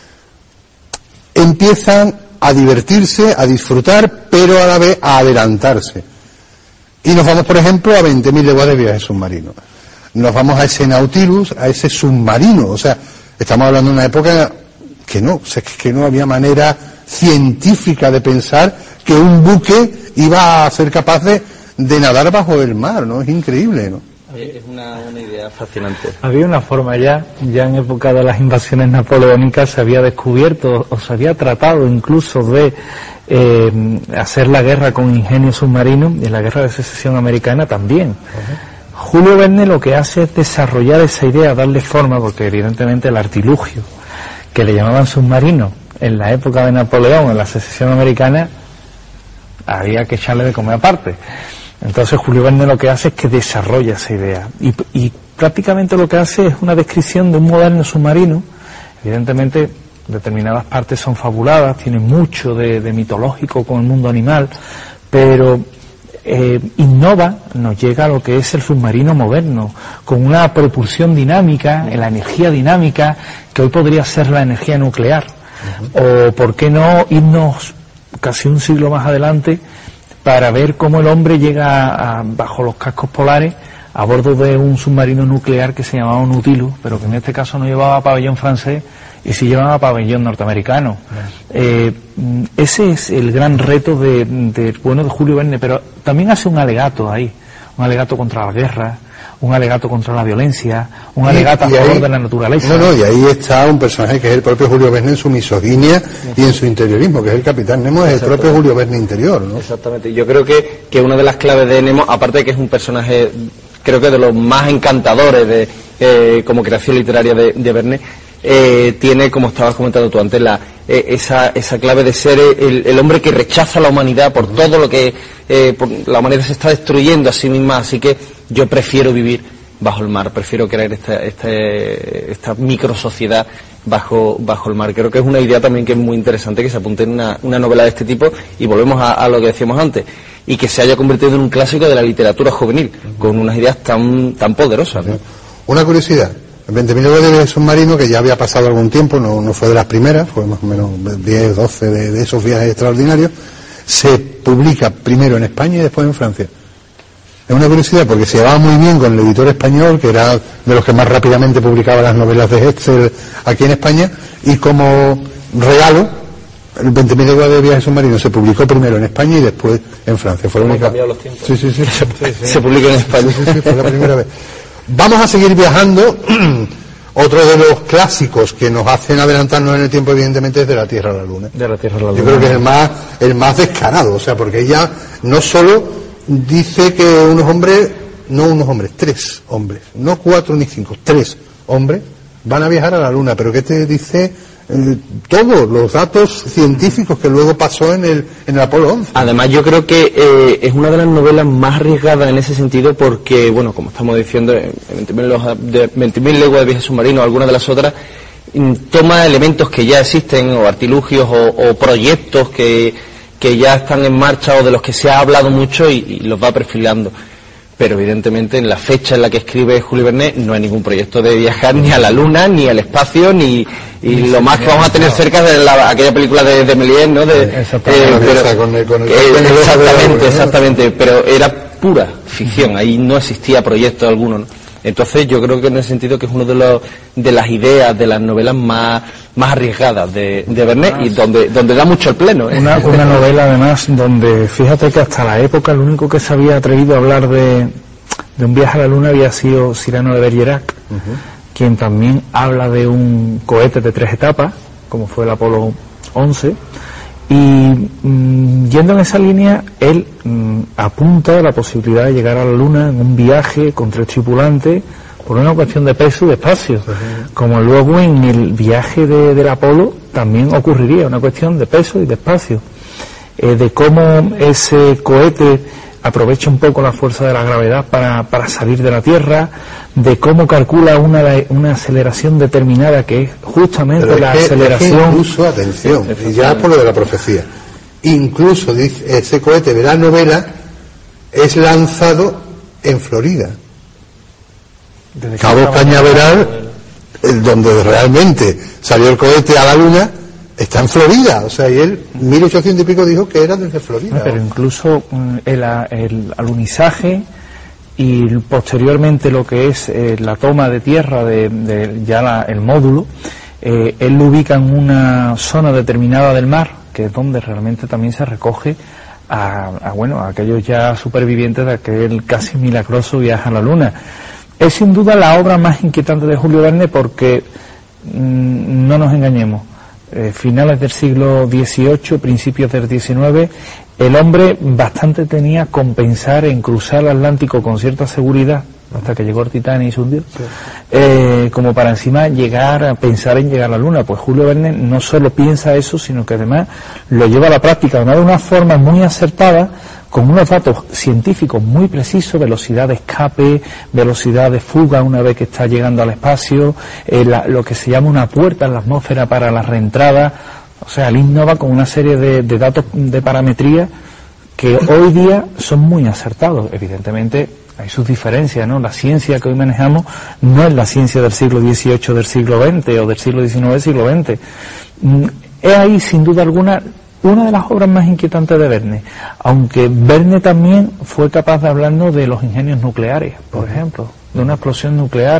Empiezan a divertirse, a disfrutar, pero a la vez a adelantarse. Y nos vamos, por ejemplo, a 20.000 leguas de viaje submarino. Nos vamos a ese Nautilus, a ese submarino. O sea, estamos hablando de una época que no había manera científica de pensar que un buque iba a ser capaz de nadar bajo el mar, ¿no? Es increíble, ¿no? Es una idea fascinante. Había una forma ya en época de las invasiones napoleónicas se había descubierto o se había tratado incluso de hacer la guerra con ingenio submarino, y en la guerra de secesión americana también. Julio Verne lo que hace es desarrollar esa idea, darle forma, porque evidentemente el artilugio que le llamaban submarino en la época de Napoleón, en la secesión americana, había que echarle de comer aparte. Entonces Julio Verne lo que hace es que desarrolla esa idea y prácticamente lo que hace es una descripción de un moderno submarino. Evidentemente determinadas partes son fabuladas, tienen mucho de mitológico con el mundo animal, pero innova, nos llega a lo que es el submarino moderno, con una propulsión dinámica, la energía dinámica, que hoy podría ser la energía nuclear. O por qué no irnos casi un siglo más adelante para ver cómo el hombre llega bajo los cascos polares a bordo de un submarino nuclear que se llamaba Nautilus, pero que en este caso no llevaba pabellón francés y se llevan a pabellón norteamericano. Ese es el gran reto de Julio Verne, pero también hace un alegato ahí, un alegato contra la guerra, un alegato contra la violencia, un alegato a favor de la naturaleza. Y ahí está un personaje que es el propio Julio Verne en su misoginia y en su interiorismo, que es el Capitán Nemo, es el propio Julio Verne interior, ¿no? Exactamente. Yo creo que una de las claves de Nemo, aparte de que es un personaje, creo que de los más encantadores como creación literaria de Verne, tiene, como estabas comentando tú antes, esa clave de ser el hombre que rechaza la humanidad por todo lo que la humanidad se está destruyendo a sí misma, así que yo prefiero vivir bajo el mar, prefiero crear esta microsociedad bajo el mar. Creo que es una idea también que es muy interesante que se apunte en una novela de este tipo, y volvemos a lo que decíamos antes, y que se haya convertido en un clásico de la literatura juvenil, con unas ideas tan poderosas, ¿no? Una curiosidad: 20.000 leguas de viaje submarino, que ya había pasado algún tiempo, no fue de las primeras, fue más o menos 10, 12 de esos viajes extraordinarios, se publica primero en España y después en Francia. Es una curiosidad porque se llevaba muy bien con el editor español, que era de los que más rápidamente publicaba las novelas de Hetzel aquí en España, y como regalo, el 20.000 leguas de viaje submarino se publicó primero en España y después en Francia. Fue la única... cambiado los tiempos. Sí. Se publicó en España. Sí, fue la primera vez. Vamos a seguir viajando. Otro de los clásicos que nos hacen adelantarnos en el tiempo, evidentemente, es De la Tierra a la Luna. De la Tierra a la Luna. Yo creo que es el más descarado, o sea, porque ella no solo dice que tres hombres, no 4 ni 5, 3 hombres van a viajar a la Luna, pero que te dice todos los datos científicos que luego pasó en el Apolo 11. Además, yo creo que es una de las novelas más arriesgadas en ese sentido, porque, bueno, como estamos diciendo, 20.000 leguas de viaje submarino, algunas de las otras, toma elementos que ya existen, o artilugios, o proyectos que ya están en marcha, o de los que se ha hablado mucho, y los va perfilando. Pero evidentemente en la fecha en la que escribe Julio Verne no hay ningún proyecto de viajar ni a la Luna, ni al espacio, y lo más que vamos a tener cerca de aquella película de Méliès, ¿no? Exactamente, pero era pura ficción, ahí no existía proyecto alguno, ¿no? Entonces yo creo que en ese sentido que es uno de las ideas, de las novelas más arriesgadas de Verne, y donde da mucho el pleno, ¿eh? Una novela además donde, fíjate que hasta la época el único que se había atrevido a hablar de un viaje a la Luna había sido Cyrano de Bergerac, quien también habla de un cohete de 3 etapas, como fue el Apolo 11, y yendo en esa línea, él apunta a la posibilidad de llegar a la Luna en un viaje con 3 tripulantes, por una cuestión de peso y de espacio, como luego en el viaje del Apolo también ocurriría, una cuestión de peso y de espacio, de cómo ese cohete aprovecha un poco la fuerza de la gravedad para salir de la Tierra, de cómo calcula una aceleración determinada, que es justamente la aceleración. Incluso, atención, y ya por lo de la profecía, incluso dice, ese cohete de la novela es lanzado en Florida. Cabo Cañaveral, donde realmente salió el cohete a la Luna, está en Florida, o sea, y él 1800 y pico dijo que era desde Florida. Pero incluso el alunizaje y posteriormente lo que es la toma de tierra el módulo, él lo ubica en una zona determinada del mar, que es donde realmente también se recoge a aquellos ya supervivientes de aquel casi milagroso viaje a la Luna. Es sin duda la obra más inquietante de Julio Verne, porque no nos engañemos, finales del siglo XVIII, principios del XIX, el hombre bastante tenía con pensar en cruzar el Atlántico con cierta seguridad, hasta que llegó el Titanic y se hundió, como para encima pensar en llegar a la Luna. Pues Julio Verne no solo piensa eso, sino que además lo lleva a la práctica de una forma muy acertada, con unos datos científicos muy precisos: velocidad de escape, velocidad de fuga una vez que está llegando al espacio, lo que se llama una puerta en la atmósfera para la reentrada. O sea, él innova con una serie de datos de parametría que hoy día son muy acertados. Evidentemente hay sus diferencias, ¿no? La ciencia que hoy manejamos no es la ciencia del siglo XVIII, del siglo XX, o del siglo XIX, del siglo XX. Es ahí, sin duda alguna, una de las obras más inquietantes de Verne, aunque Verne también fue capaz de hablarnos de los ingenios nucleares, por ejemplo, de una explosión nuclear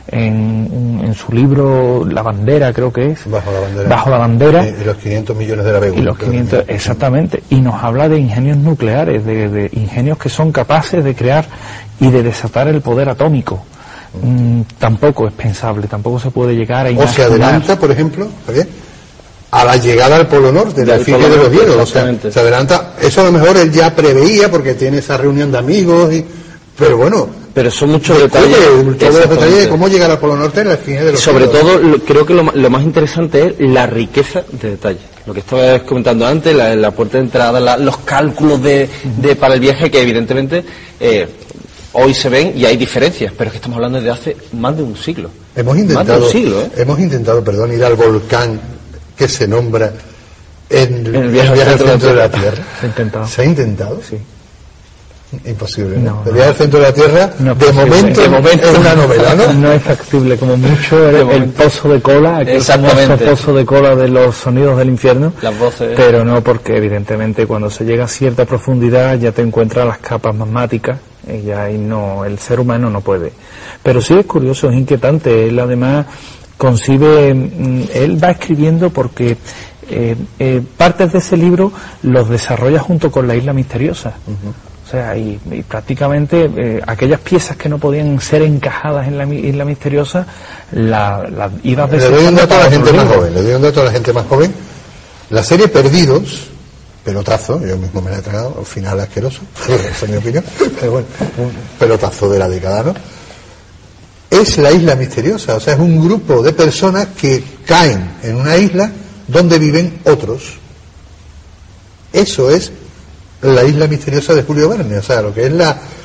en su libro La Bandera, creo que es. Bajo la bandera. Y los 500 millones de la BEU. Y los 500, exactamente. Y nos habla de ingenios nucleares, de ingenios que son capaces de crear y de desatar el poder atómico. Tampoco es pensable, tampoco se puede llegar a imaginar. O se adelanta, por ejemplo, a la llegada al Polo Norte, de la efigie de los hielos. O sea, se adelanta. Eso a lo mejor él ya preveía porque tiene esa reunión de amigos, pero bueno. Pero son muchos detalles. Todos los detalles de cómo llegar al Polo Norte en la efigie de los hielos. Sobre todo, creo que lo más interesante es la riqueza de detalles. Lo que estabas comentando antes, la puerta de entrada, los cálculos para el viaje, que evidentemente hoy se ven y hay diferencias, pero es que estamos hablando de hace más de un siglo. Hemos intentado, ir al volcán que se nombra en el viaje al centro de la Tierra. ¿Se ha intentado? Sí. Imposible, ¿no? El viaje al centro de la Tierra, de momento es una novela, ¿no? No es factible, como mucho el pozo de cola, aquel famoso pozo de cola de los sonidos del infierno, las voces. Pero no, porque evidentemente cuando se llega a cierta profundidad ya te encuentras las capas magmáticas y ya ahí no, el ser humano no puede. Pero sí es curioso, es inquietante. Él además concibe, él va escribiendo porque partes de ese libro los desarrolla junto con La Isla Misteriosa. O sea, y prácticamente aquellas piezas que no podían ser encajadas en la Isla Misteriosa, las ibas desechando. Le doy un dato a la gente más joven. La serie Perdidos, pelotazo, yo mismo me la he tragado, al final asqueroso, esa es mi opinión, pero bueno, un pelotazo de la década, ¿no? Es la Isla Misteriosa, o sea, es un grupo de personas que caen en una isla donde viven otros. Eso es la Isla Misteriosa de Julio Verne. O sea, lo que es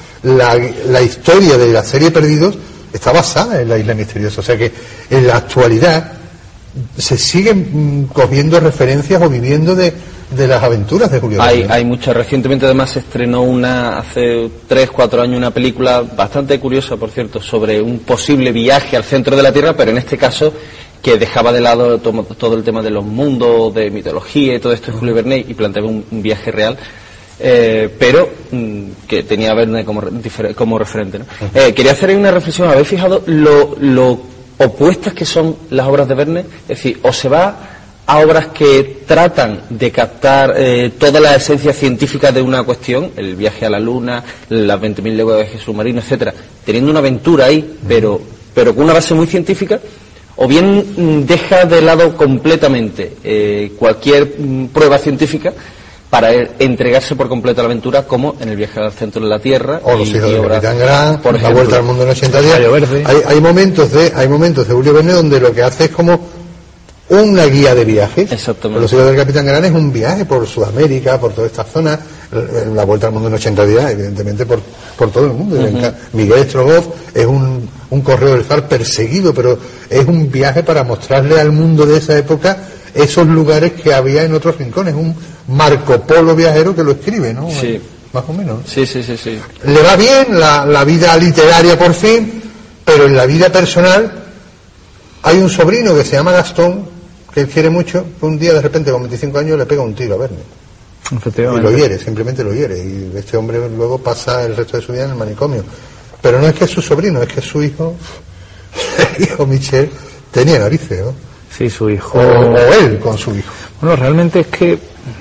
la historia de la serie Perdidos está basada en la Isla Misteriosa. O sea que en la actualidad se siguen cogiendo referencias o viviendo de las aventuras de Julio Verne. Hay muchas. Recientemente además se estrenó hace 3-4 años una película bastante curiosa, por cierto, sobre un posible viaje al centro de la Tierra, pero en este caso que dejaba de lado todo el tema de los mundos, de mitología y todo esto de Julio Verne y planteaba un viaje real. Pero que tenía a Verne como referente, ¿no? Quería hacer ahí una reflexión. ¿Habéis fijado lo opuestas que son las obras de Verne? Es decir, o se va a obras que tratan de captar toda la esencia científica de una cuestión, el viaje a la Luna, las 20.000 leguas de viaje submarino, etcétera, teniendo una aventura ahí, pero con una base muy científica, o bien deja de lado completamente cualquier prueba científica para entregarse por completo a la aventura, como en el viaje al centro de la Tierra, o Los hijos del Capitán Grant, por ejemplo, La vuelta al mundo en 80 días. Hay momentos de Julio Verne donde lo que hace es como una guía de viajes. Exactamente. Los hijos del Capitán Grant es un viaje por Sudamérica, por toda esta zona. La vuelta al mundo en 80 días, evidentemente por todo el mundo. Miguel Strogoff es un correo del zar perseguido, pero es un viaje para mostrarle al mundo de esa época esos lugares que había en otros rincones. Un Marco Polo viajero que lo escribe, ¿no? Sí. Más o menos. Sí. Le va bien la vida literaria por fin, pero en la vida personal hay un sobrino que se llama Gastón, que él quiere mucho, que un día de repente con 25 años le pega un tiro a Verne. Y lo hiere, simplemente lo hiere. Y este hombre luego pasa el resto de su vida en el manicomio. Pero no es que es su sobrino, es que su hijo, el hijo Michel, tenía narices, ¿no? Sí, su hijo. O él con su hijo. Bueno, realmente es que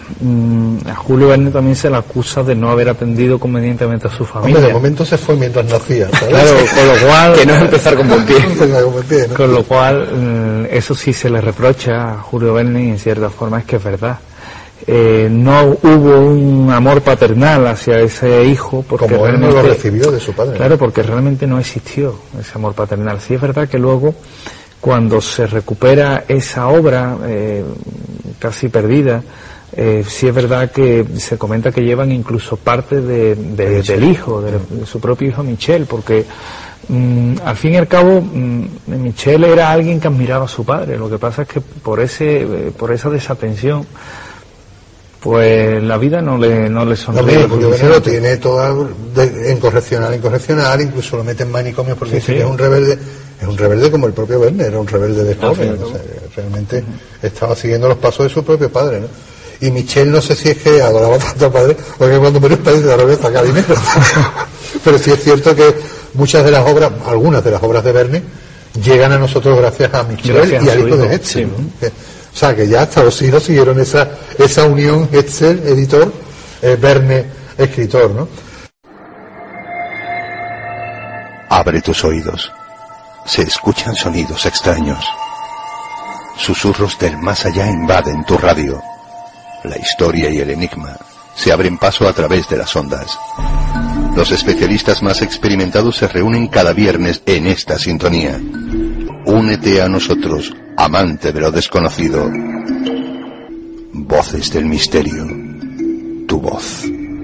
a Julio Verne también se le acusa de no haber atendido convenientemente a su familia. Hombre, de momento se fue mientras nacía, ¿sabes? Claro, con lo cual... que no es empezar con buen pie. ¿no? Con lo cual, eso sí se le reprocha a Julio Verne, y en cierta forma es que es verdad. No hubo un amor paternal hacia ese hijo, porque como él no lo recibió de su padre. Claro, porque realmente no existió ese amor paternal. Sí es verdad que luego, cuando se recupera esa obra casi perdida, sí es verdad que se comenta que llevan incluso parte del hijo, de su propio hijo Michel, porque al fin y al cabo Michel era alguien que admiraba a su padre. Lo que pasa es que por esa desatención, pues la vida no le sonríe. Julio Verne lo tiene todo en correccional, incluso lo mete en manicomio porque dice que es un rebelde como el propio Verne, era un rebelde de joven, o sea, realmente estaba siguiendo los pasos de su propio padre, ¿no? Y Michel, no sé si es que adoraba tanto al padre, porque cuando murió el padre se la sacar dinero. Pero sí es cierto que algunas de las obras de Verne llegan a nosotros gracias a Michel y al hijo de Hetzel. Sí. O sea, que ya hasta los hijos siguieron esa unión, Hetzel, editor, Verne, escritor, ¿no? Abre tus oídos. Se escuchan sonidos extraños. Susurros del más allá invaden tu radio. La historia y el enigma se abren paso a través de las ondas. Los especialistas más experimentados se reúnen cada viernes en esta sintonía. Únete a nosotros, amante de lo desconocido. Voces del misterio. Tu voz.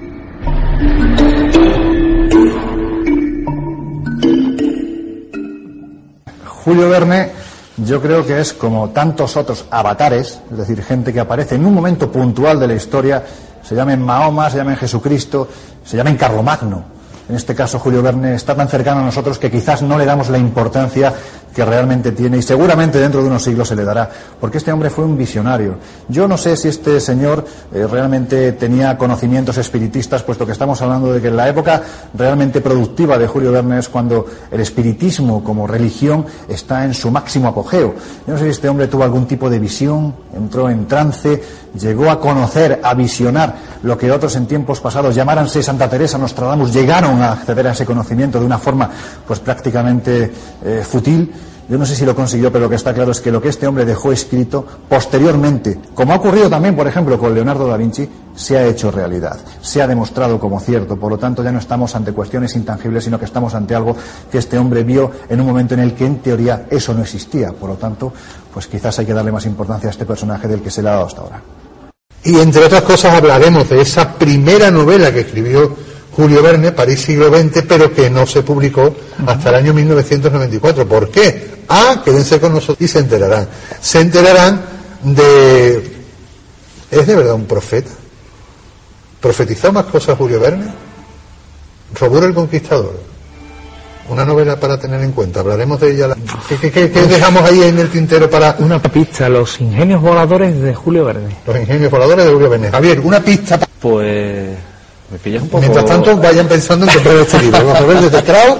Julio Verne, yo creo que es como tantos otros avatares, es decir, gente que aparece en un momento puntual de la historia, se llamen Mahoma, se llamen Jesucristo, se llamen Carlomagno. En este caso, Julio Verne está tan cercano a nosotros que quizás no le damos la importancia que realmente tiene, y seguramente dentro de unos siglos se le dará, porque este hombre fue un visionario. Yo no sé si este señor realmente tenía conocimientos espiritistas, puesto que estamos hablando de que en la época realmente productiva de Julio Verne es cuando el espiritismo como religión está en su máximo apogeo. Yo no sé si este hombre tuvo algún tipo de visión, entró en trance, llegó a conocer, a visionar lo que otros en tiempos pasados, llamáranse Santa Teresa, Nostradamus, llegaron a acceder a ese conocimiento de una forma pues prácticamente fútil. Yo no sé si lo consiguió, pero lo que está claro es que lo que este hombre dejó escrito posteriormente, como ha ocurrido también, por ejemplo, con Leonardo da Vinci, se ha hecho realidad, se ha demostrado como cierto. Por lo tanto, ya no estamos ante cuestiones intangibles, sino que estamos ante algo que este hombre vio en un momento en el que, en teoría, eso no existía. Por lo tanto, pues quizás hay que darle más importancia a este personaje del que se le ha dado hasta ahora. Y entre otras cosas hablaremos de esa primera novela que escribió Julio Verne, París siglo XX, pero que no se publicó hasta el año 1994. ¿Por qué? Quédense con nosotros y se enterarán. Se enterarán de... ¿Es de verdad un profeta? ¿Profetizó más cosas Julio Verne? Robur el Conquistador. Una novela para tener en cuenta. Hablaremos de ella. ¿Qué dejamos ahí en el tintero para...? Una pista, los ingenios voladores de Julio Verne. Los ingenios voladores de Julio Verne. Javier, una pista... Pues... me pillas un poco... Mientras tanto, vayan pensando en comprar este libro. Vamos a ver, de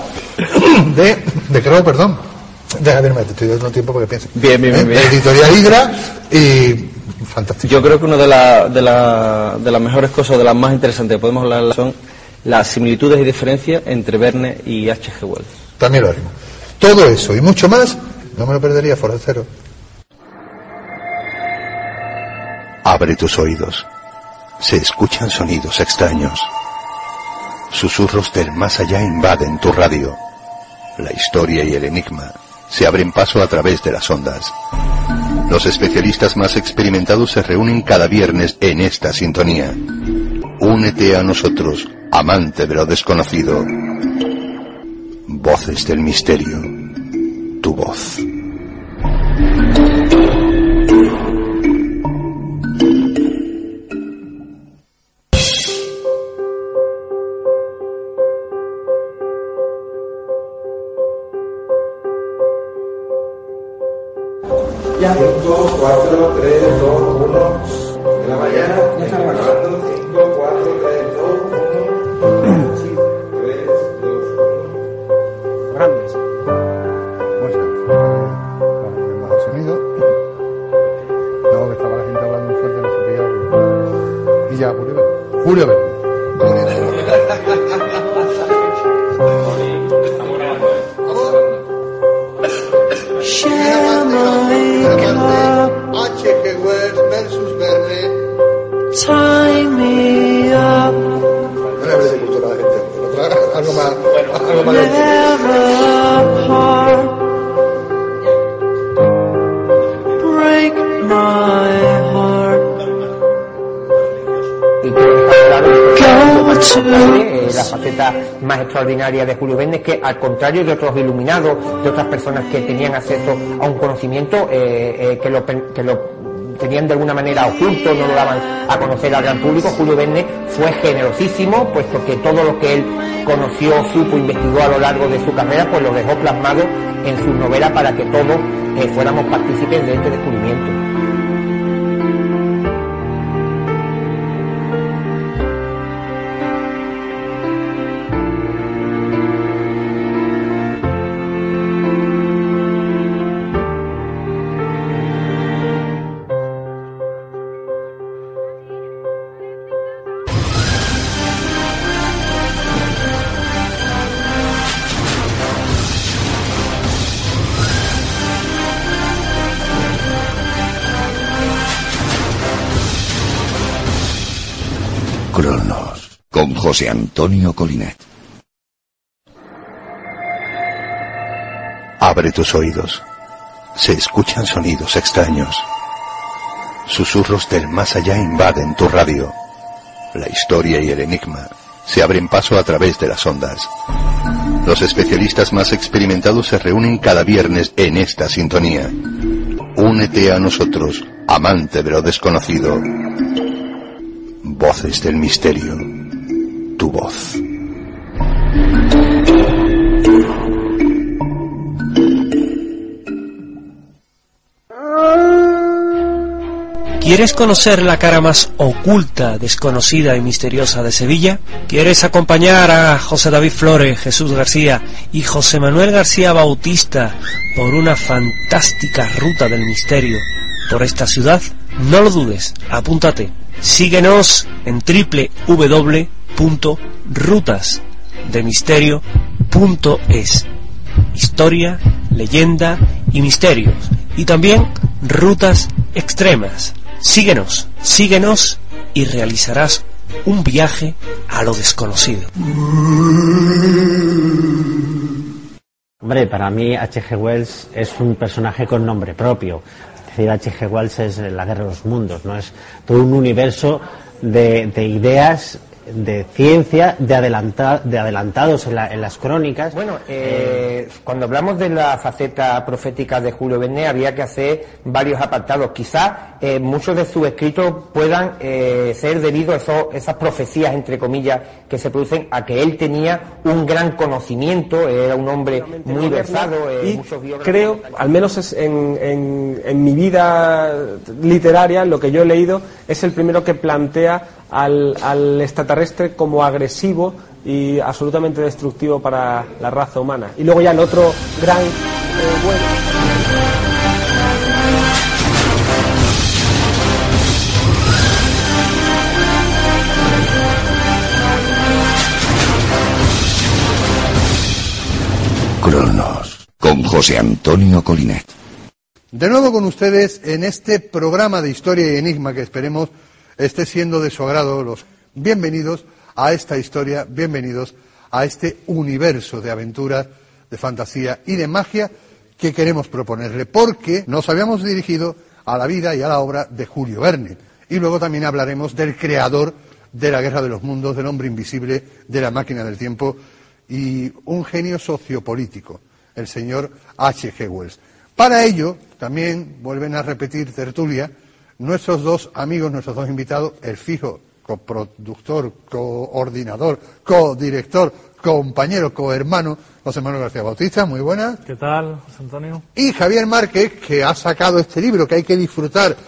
Crow, perdón. Déjame ver, te estoy dando tiempo porque pienses. Bien. Editorial Hydra y... fantástico. Yo creo que una de las mejores cosas, de las más interesantes que podemos hablar son las similitudes y diferencias entre Verne y H.G. Wells. También lo haremos. Todo eso y mucho más, no me lo perdería, forastero. Abre tus oídos. Se escuchan sonidos extraños. Susurros del más allá invaden tu radio. La historia y el enigma se abren paso a través de las ondas. Los especialistas más experimentados se reúnen cada viernes en esta sintonía. Únete a nosotros, amante de lo desconocido. Voces del misterio. Tu voz. Ya. 5, 4, 3, 2, 1. De la mañana. Ya está grabando. 5, 4, 3, 2, 1. 3, 2, 1. Grandes. Muchas gracias. Bajo sonido. No, que estaba la gente hablando muy fuerte, no se veía. Y ya, Julio Verne. H.G. Wells versus Verne. Tie me up. No le habré de cultura a la gente. Algo más. Break my heart. Y quiero dejar claro la faceta más extraordinaria de Julio Verne es que, al contrario de otros iluminados, de otras personas que tenían acceso a un conocimiento que lo tenían de alguna manera oculto, no lo daban a conocer al gran público, Julio Verne fue generosísimo, puesto que todo lo que él conoció, supo, investigó a lo largo de su carrera, pues lo dejó plasmado en sus novelas para que todos fuéramos partícipes de este descubrimiento. Cronos, con José Antonio Colinet. Abre tus oídos. Se escuchan sonidos extraños. Susurros del más allá invaden tu radio. La historia y el enigma se abren paso a través de las ondas. Los especialistas más experimentados se reúnen cada viernes en esta sintonía. Únete a nosotros, amante de lo desconocido. Voces del misterio. Tu voz. ¿Quieres conocer la cara más oculta, desconocida y misteriosa de Sevilla? ¿Quieres acompañar a José David Flores, Jesús García y José Manuel García Bautista por una fantástica ruta del misterio por esta ciudad? No lo dudes, apúntate. Síguenos en www.rutasdemisterio.es. Historia, leyenda y misterios. Y también rutas extremas. Síguenos y realizarás un viaje a lo desconocido. Hombre, para mí H.G. Wells es un personaje con nombre propio. Es decir, H.G. Wells es la guerra de los mundos, ¿no? Es todo un universo de ideas, de ciencia, de adelantados en las crónicas. Bueno, cuando hablamos de la faceta profética de Julio Verne había que hacer varios apartados. Quizás muchos de sus escritos puedan ser debido a esas profecías, entre comillas, que se producen a que él tenía un gran conocimiento, era un hombre muy versado. Muchos biógrafos, creo, al menos en mi vida literaria, lo que yo he leído es el primero que plantea al extraterrestre como agresivo y absolutamente destructivo para la raza humana. Y luego ya el otro gran bueno. Cronos, con José Antonio Colinet. De nuevo con ustedes en este programa de historia y enigma que esperemos esté siendo de su agrado. Bienvenidos a esta historia, bienvenidos a este universo de aventuras, de fantasía y de magia que queremos proponerle, porque nos habíamos dirigido a la vida y a la obra de Julio Verne, y luego también hablaremos del creador de la Guerra de los Mundos, del hombre invisible, de la máquina del tiempo y un genio sociopolítico, el señor H.G. Wells. Para ello, también vuelven a repetir tertulia nuestros dos amigos, nuestros dos invitados, el fijo coproductor, coordinador, codirector, compañero, cohermano, José Manuel García Bautista. Muy buenas. ¿Qué tal, José Antonio? Y Javier Márquez, que ha sacado este libro que hay que disfrutar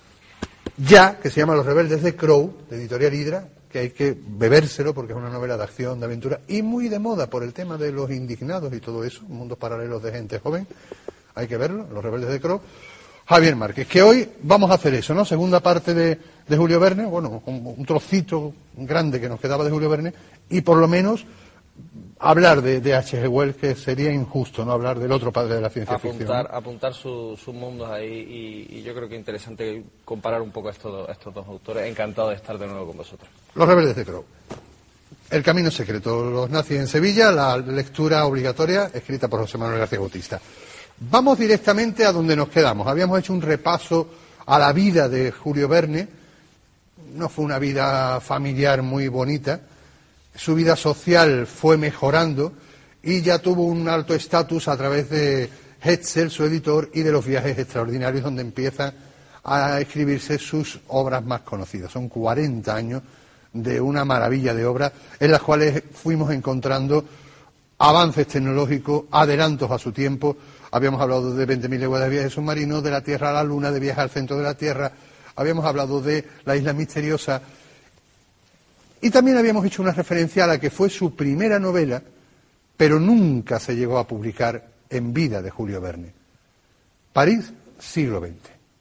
ya, que se llama Los Rebeldes de Crow, de Editorial Hydra, que hay que bebérselo porque es una novela de acción, de aventura, y muy de moda por el tema de los indignados y todo eso, mundos paralelos de gente joven. Hay que verlo, Los Rebeldes de Crow. Javier Márquez, que hoy vamos a hacer eso, ¿no? Segunda parte de Julio Verne, bueno, un trocito grande que nos quedaba de Julio Verne, y por lo menos hablar de H.G. Wells, que sería injusto no hablar del otro padre de la ciencia ficción. Apuntar sus mundos ahí, y yo creo que es interesante comparar un poco estos dos autores. Encantado de estar de nuevo con vosotros. Los Rebeldes de Crow. El camino secreto, los nazis en Sevilla, la lectura obligatoria escrita por José Manuel García Bautista. Vamos directamente a donde nos quedamos. Habíamos hecho un repaso a la vida de Julio Verne. No fue una vida familiar muy bonita. Su vida social fue mejorando y ya tuvo un alto estatus a través de Hetzel, su editor, y de los viajes extraordinarios, donde empiezan a escribirse sus obras más conocidas. Son 40 años de una maravilla de obras en las cuales fuimos encontrando avances tecnológicos, adelantos a su tiempo. Habíamos hablado de 20.000 leguas de viaje submarino, de la Tierra a la Luna, de viaje al centro de la Tierra. Habíamos hablado de la isla misteriosa. Y también habíamos hecho una referencia a la que fue su primera novela, pero nunca se llegó a publicar en vida de Julio Verne. París, siglo XX.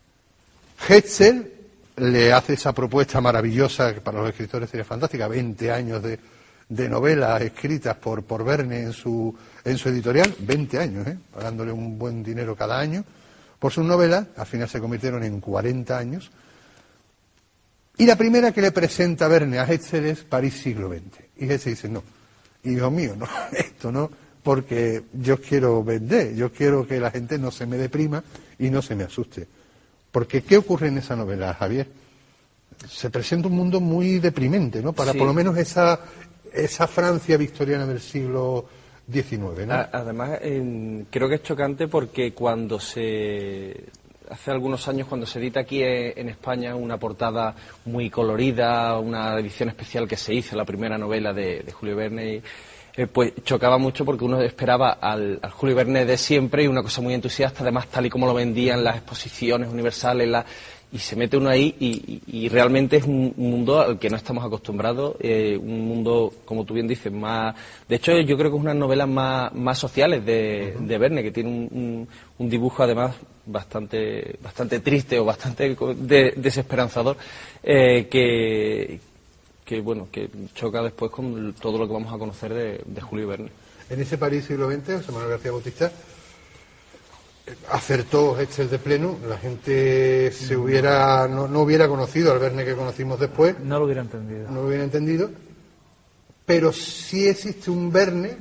Hetzel le hace esa propuesta maravillosa, que para los escritores sería fantástica, 20 años de novelas escritas por Verne en su editorial, 20 años, pagándole un buen dinero cada año por sus novelas. Al final se convirtieron en 40 años. Y la primera que le presenta Verne a Hetzel es París siglo XX. Y Hetzel dice, no, hijo mío, no, esto no, porque yo quiero vender, yo quiero que la gente no se me deprima y no se me asuste. Porque ¿qué ocurre en esa novela, Javier? Se presenta un mundo muy deprimente, ¿no? Para por lo menos esa Francia victoriana del siglo XIX, ¿no? Además, creo que es chocante porque hace algunos años, cuando se edita aquí en España una portada muy colorida, una edición especial que se hizo, la primera novela de Julio Verne, pues chocaba mucho porque uno esperaba al Julio Verne de siempre y una cosa muy entusiasta, además tal y como lo vendían las exposiciones universales, y se mete uno ahí y realmente es un mundo al que no estamos acostumbrados, un mundo, como tú bien dices, más... De hecho, yo creo que es una novela más sociales de Verne, que tiene un dibujo además bastante triste o bastante desesperanzador, que choca después con todo lo que vamos a conocer de Julio Verne. En ese París siglo XX, José Manuel García Bautista acertó Hetzel de pleno. La gente no hubiera conocido al Verne que conocimos después. No lo hubiera entendido. No lo hubiera entendido. Pero sí existe un Verne,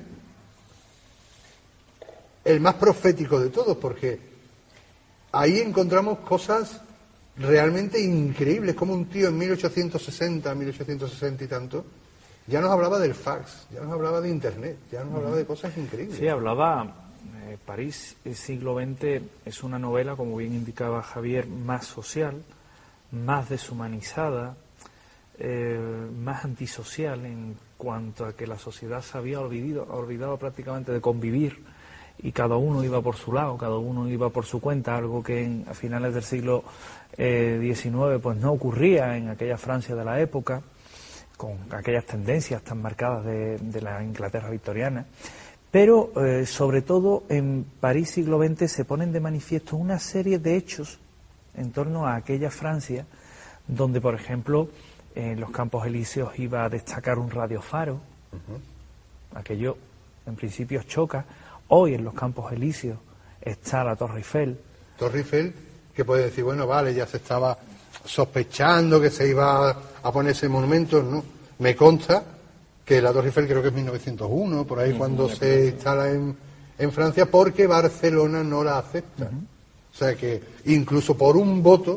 el más profético de todos, porque ahí encontramos cosas realmente increíbles, como un tío en 1860 y tanto, ya nos hablaba del fax, ya nos hablaba de Internet, ya nos hablaba de cosas increíbles. Sí, hablaba... París, el siglo XX, es una novela, como bien indicaba Javier, más social, más deshumanizada, más antisocial en cuanto a que la sociedad se había olvidado prácticamente de convivir y cada uno iba por su lado, cada uno iba por su cuenta, algo que a finales del siglo XIX pues no ocurría en aquella Francia de la época, con aquellas tendencias tan marcadas de la Inglaterra victoriana. Pero, sobre todo, en París siglo XX se ponen de manifiesto una serie de hechos en torno a aquella Francia, donde, por ejemplo, en los Campos Elíseos iba a destacar un radiofaro. Aquello, en principio, choca. Hoy, en los Campos Elíseos, está la Torre Eiffel. Torre Eiffel, que puede decir, bueno, vale, ya se estaba sospechando que se iba a poner ese monumento, ¿no? Me consta que la Torre Eiffel creo que es 1901, por ahí cuando se instala en Francia, porque Barcelona no la acepta. O sea que incluso por un voto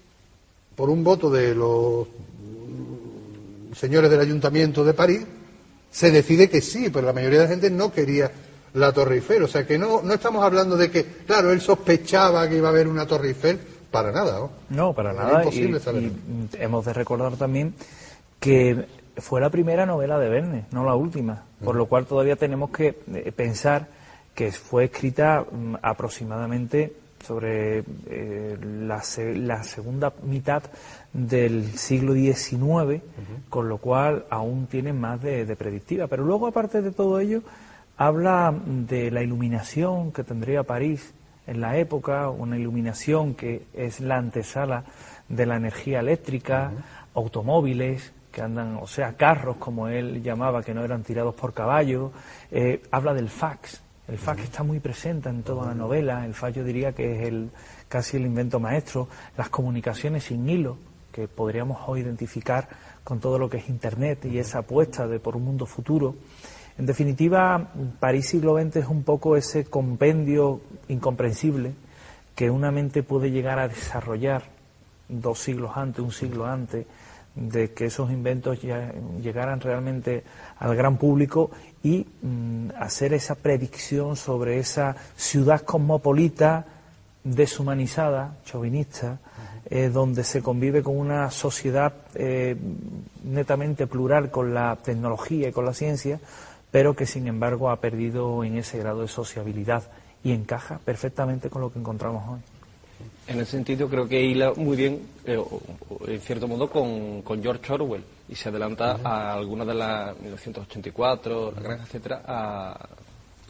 de los señores del Ayuntamiento de París, se decide que sí, pero la mayoría de la gente no quería la Torre Eiffel. O sea que no estamos hablando de que, claro, él sospechaba que iba a haber una Torre Eiffel, para nada, ¿no? No, para nada. Imposible saber. Y hemos de recordar también que fue la primera novela de Verne, no la última, por lo cual todavía tenemos que pensar que fue escrita aproximadamente sobre la segunda mitad del siglo XIX, con lo cual aún tiene más de predictiva. Pero luego, aparte de todo ello, habla de la iluminación que tendría París en la época, una iluminación que es la antesala de la energía eléctrica, automóviles que andan, o sea, carros, como él llamaba, que no eran tirados por caballos. Habla del fax. El fax está muy presente en toda la novela. El fax, yo diría que es casi el invento maestro. Las comunicaciones sin hilo, que podríamos hoy identificar con todo lo que es Internet y esa apuesta por un mundo futuro. En definitiva, París siglo XX es un poco ese compendio incomprensible que una mente puede llegar a desarrollar 2 siglos antes, un siglo antes, de que esos inventos ya llegaran realmente al gran público y hacer esa predicción sobre esa ciudad cosmopolita, deshumanizada, chauvinista, donde se convive con una sociedad netamente plural con la tecnología y con la ciencia, pero que sin embargo ha perdido en ese grado de sociabilidad y encaja perfectamente con lo que encontramos hoy. En ese sentido creo que hila muy bien, en cierto modo, con George Orwell, y se adelanta a algunas de las 1984, La Granja, etcétera,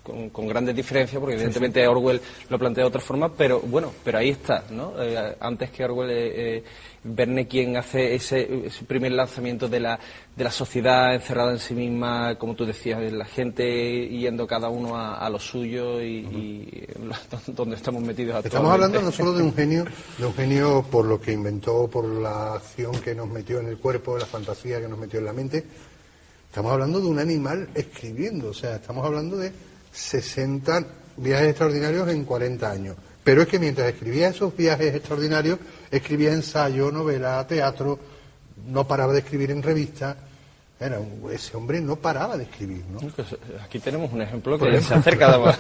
con grandes diferencias, porque evidentemente Orwell lo plantea de otra forma, pero bueno, pero ahí está, ¿no? Antes que Orwell, Verne quien hace ese primer lanzamiento de la sociedad encerrada en sí misma, como tú decías, de la gente yendo cada uno a lo suyo y donde estamos metidos actualmente. Estamos hablando no solo de un genio por lo que inventó, por la acción que nos metió en el cuerpo, la fantasía que nos metió en la mente. Estamos hablando de un animal escribiendo, o sea, estamos hablando de 60 viajes extraordinarios en 40 años. Pero es que mientras escribía esos viajes extraordinarios, escribía ensayo, novela, teatro, no paraba de escribir en revistas. Ese hombre no paraba de escribir, ¿no? Pues aquí tenemos un ejemplo que se acerca más.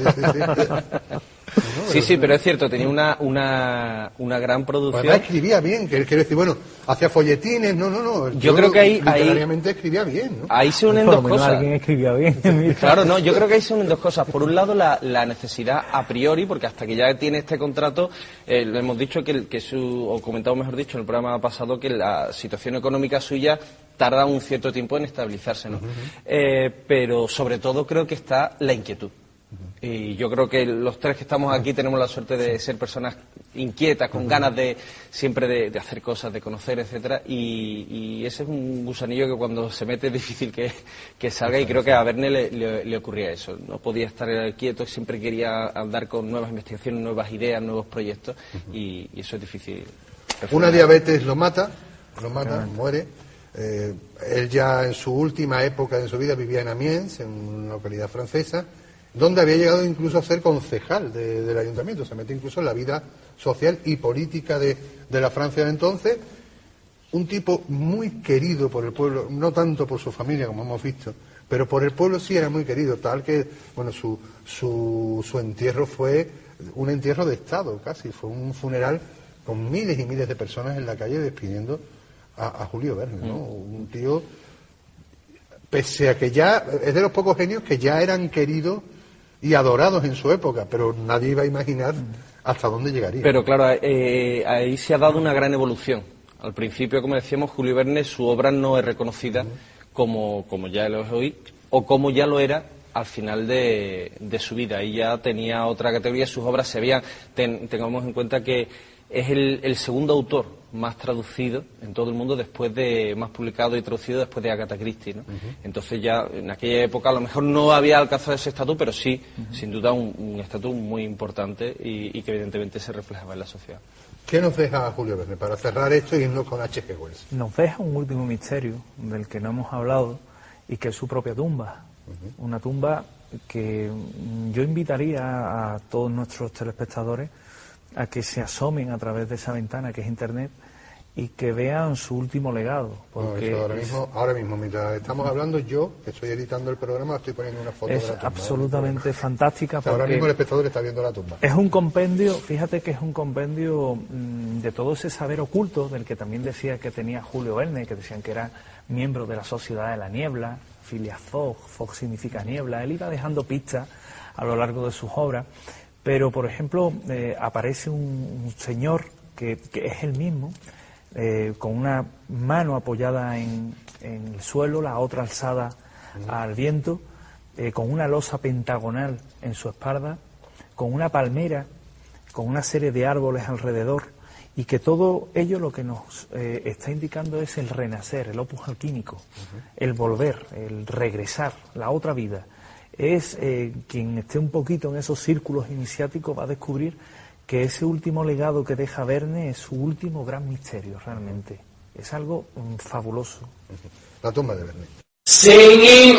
Sí, pero es cierto, tenía una gran producción. Además escribía bien, quiero decir, bueno, hacía folletines, no. Yo creo que ahí literariamente escribía bien, ¿no? Ahí se unen dos cosas. Alguien escribía bien. Claro, no, yo creo que ahí se unen dos cosas. Por un lado, la necesidad a priori, porque hasta que ya tiene este contrato, lo hemos dicho o comentado mejor dicho en el programa pasado, que la situación económica suya tarda un cierto tiempo en estabilizarse, ¿no? Pero sobre todo creo que está la inquietud. Y yo creo que los tres que estamos aquí tenemos la suerte de ser personas inquietas, con ganas de siempre de hacer cosas, de conocer, etcétera, y ese es un gusanillo que cuando se mete es difícil que salga, y creo que a Verne le ocurría eso. No podía estar quieto, siempre quería andar con nuevas investigaciones, nuevas ideas, nuevos proyectos, y eso es difícil. Una diabetes lo mata, muere. Él ya en su última época de su vida vivía en Amiens, en una localidad francesa, donde había llegado incluso a ser concejal del ayuntamiento. Se mete incluso en la vida social y política de la Francia de entonces. Un tipo muy querido por el pueblo, no tanto por su familia como hemos visto, pero por el pueblo sí era muy querido, tal que, bueno, su entierro fue un entierro de Estado casi, fue un funeral con miles y miles de personas en la calle despidiendo a Julio Verne, ¿no? Un tío, pese a que ya es de los pocos genios que ya eran queridos y adorados en su época, pero nadie iba a imaginar hasta dónde llegaría. Pero claro, ahí se ha dado una gran evolución. Al principio, como decíamos, Julio Verne, su obra no es reconocida como ya lo es hoy, o como ya lo era al final de su vida. Ahí ya tenía otra categoría, sus obras se veían, tengamos en cuenta que es el segundo autor más traducido en todo el mundo, más publicado y traducido después de Agatha Christie, ¿no? Entonces ya en aquella época a lo mejor no había alcanzado ese estatus, pero sí, sin duda, un estatus muy importante y que evidentemente se reflejaba en la sociedad. ¿Qué nos deja Julio Verne para cerrar esto y irnos con H.G. Wells? Nos deja un último misterio del que no hemos hablado y que es su propia tumba. Una tumba que yo invitaría a todos nuestros telespectadores a que se asomen a través de esa ventana que es Internet y que vean su último legado. Porque ahora mismo, mientras estamos hablando, yo, que estoy editando el programa, estoy poniendo una foto de la tumba. Es absolutamente fantástica. O sea, ahora mismo el espectador está viendo la tumba. Es un compendio, fíjate que es un compendio de todo ese saber oculto del que también decía que tenía Julio Verne, que decían que era miembro de la Sociedad de la Niebla, Phileas Fogg, Fogg significa niebla. Él iba dejando pistas a lo largo de sus obras. Pero, por ejemplo, aparece un señor que es el mismo, con una mano apoyada en el suelo, la otra alzada al viento, con una losa pentagonal en su espalda, con una palmera, con una serie de árboles alrededor, y que todo ello lo que nos está indicando es el renacer, el opus alquímico, el volver, el regresar, la otra vida. Es quien esté un poquito en esos círculos iniciáticos va a descubrir que ese último legado que deja Verne es su último gran misterio, realmente. Es algo fabuloso. La tumba de Verne. Singing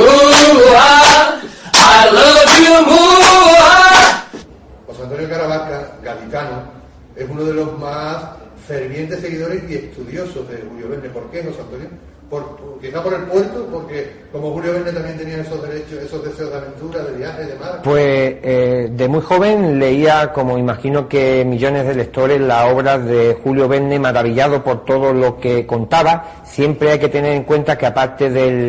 hoo-ha, I love you, hoo-ha. José Antonio Caravaca, gaditano, es uno de los más fervientes seguidores y estudiosos de Julio Verne. ¿Por qué, José Antonio? Quizá por el puerto, porque como Julio Verne también tenía esos deseos de aventura, de viaje, de mar. Pues de muy joven leía, como imagino que millones de lectores, la obra de Julio Verne, maravillado por todo lo que contaba. Siempre hay que tener en cuenta que aparte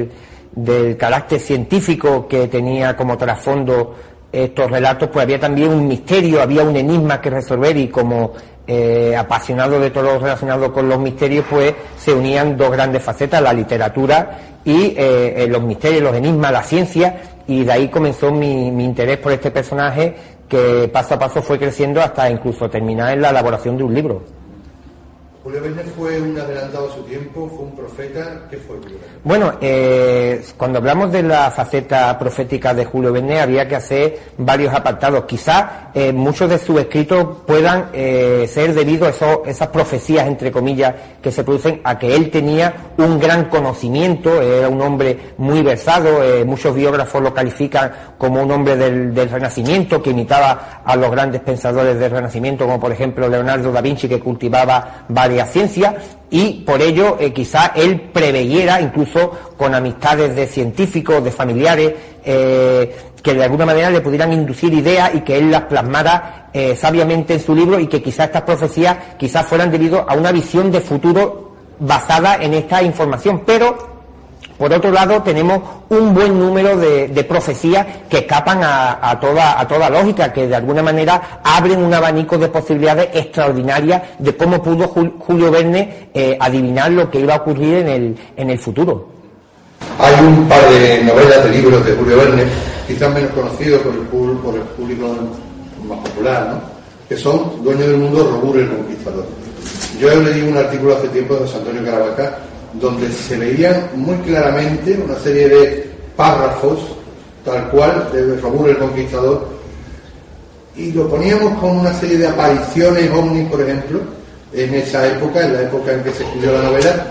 del carácter científico que tenía como trasfondo estos relatos, pues había también un misterio, había un enigma que resolver, y como apasionado de todo lo relacionado con los misterios, pues se unían dos grandes facetas, la literatura y los misterios, los enigmas, la ciencia, y de ahí comenzó mi interés por este personaje, que paso a paso fue creciendo hasta incluso terminar en la elaboración de un libro. Julio Verne fue un adelantado a su tiempo, fue un profeta. ¿Qué fue Julio Verne? Bueno, cuando hablamos de la faceta profética de Julio Verne habría que hacer varios apartados. Quizás muchos de sus escritos puedan ser debido a esas profecías, entre comillas, que se producen a que él tenía un gran conocimiento, era un hombre muy versado, muchos biógrafos lo califican como un hombre del Renacimiento, que imitaba a los grandes pensadores del Renacimiento, como por ejemplo Leonardo da Vinci, que cultivaba varias ciencias, y por ello quizá él preveyera, incluso con amistades de científicos, de familiares, que de alguna manera le pudieran inducir ideas y que él las plasmara sabiamente en su libro, y que quizá estas profecías quizás fueran debido a una visión de futuro basada en esta información. Pero por otro lado tenemos un buen número de profecías que escapan a toda lógica, que de alguna manera abren un abanico de posibilidades extraordinarias de cómo pudo Julio Verne adivinar lo que iba a ocurrir en el futuro. Hay un par de novelas, de libros de Julio Verne, quizás menos conocidos por el público más popular, ¿no?, que son Dueño del Mundo, Robur el Conquistador. Yo leí un artículo hace tiempo de José Antonio Caravaca, donde se veían muy claramente una serie de párrafos, tal cual, de Robur el Conquistador, y lo poníamos con una serie de apariciones ovnis, por ejemplo, en esa época, en la época en que se escribió la novela,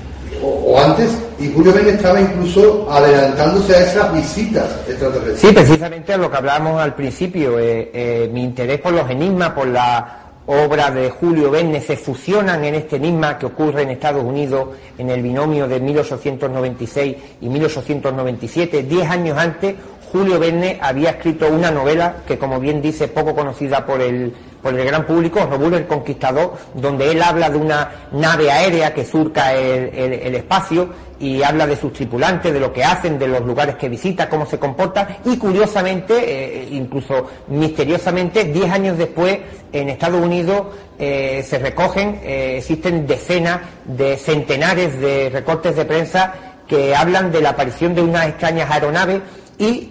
o antes, y Julio Verne estaba incluso adelantándose a esas visitas extraterrestres. Sí, precisamente a lo que hablábamos al principio, mi interés por los enigmas, por la obra de Julio Verne, se fusionan en este enigma que ocurre en Estados Unidos en el binomio de 1896 y 1897. 10 años antes, Julio Verne había escrito una novela que, como bien dice, poco conocida por el gran público, Robur el Conquistador, donde él habla de una nave aérea que surca el espacio, y habla de sus tripulantes, de lo que hacen, de los lugares que visita, cómo se comporta, y curiosamente, incluso misteriosamente, 10 años después, en Estados Unidos se recogen, existen decenas de centenares de recortes de prensa que hablan de la aparición de unas extrañas aeronaves, y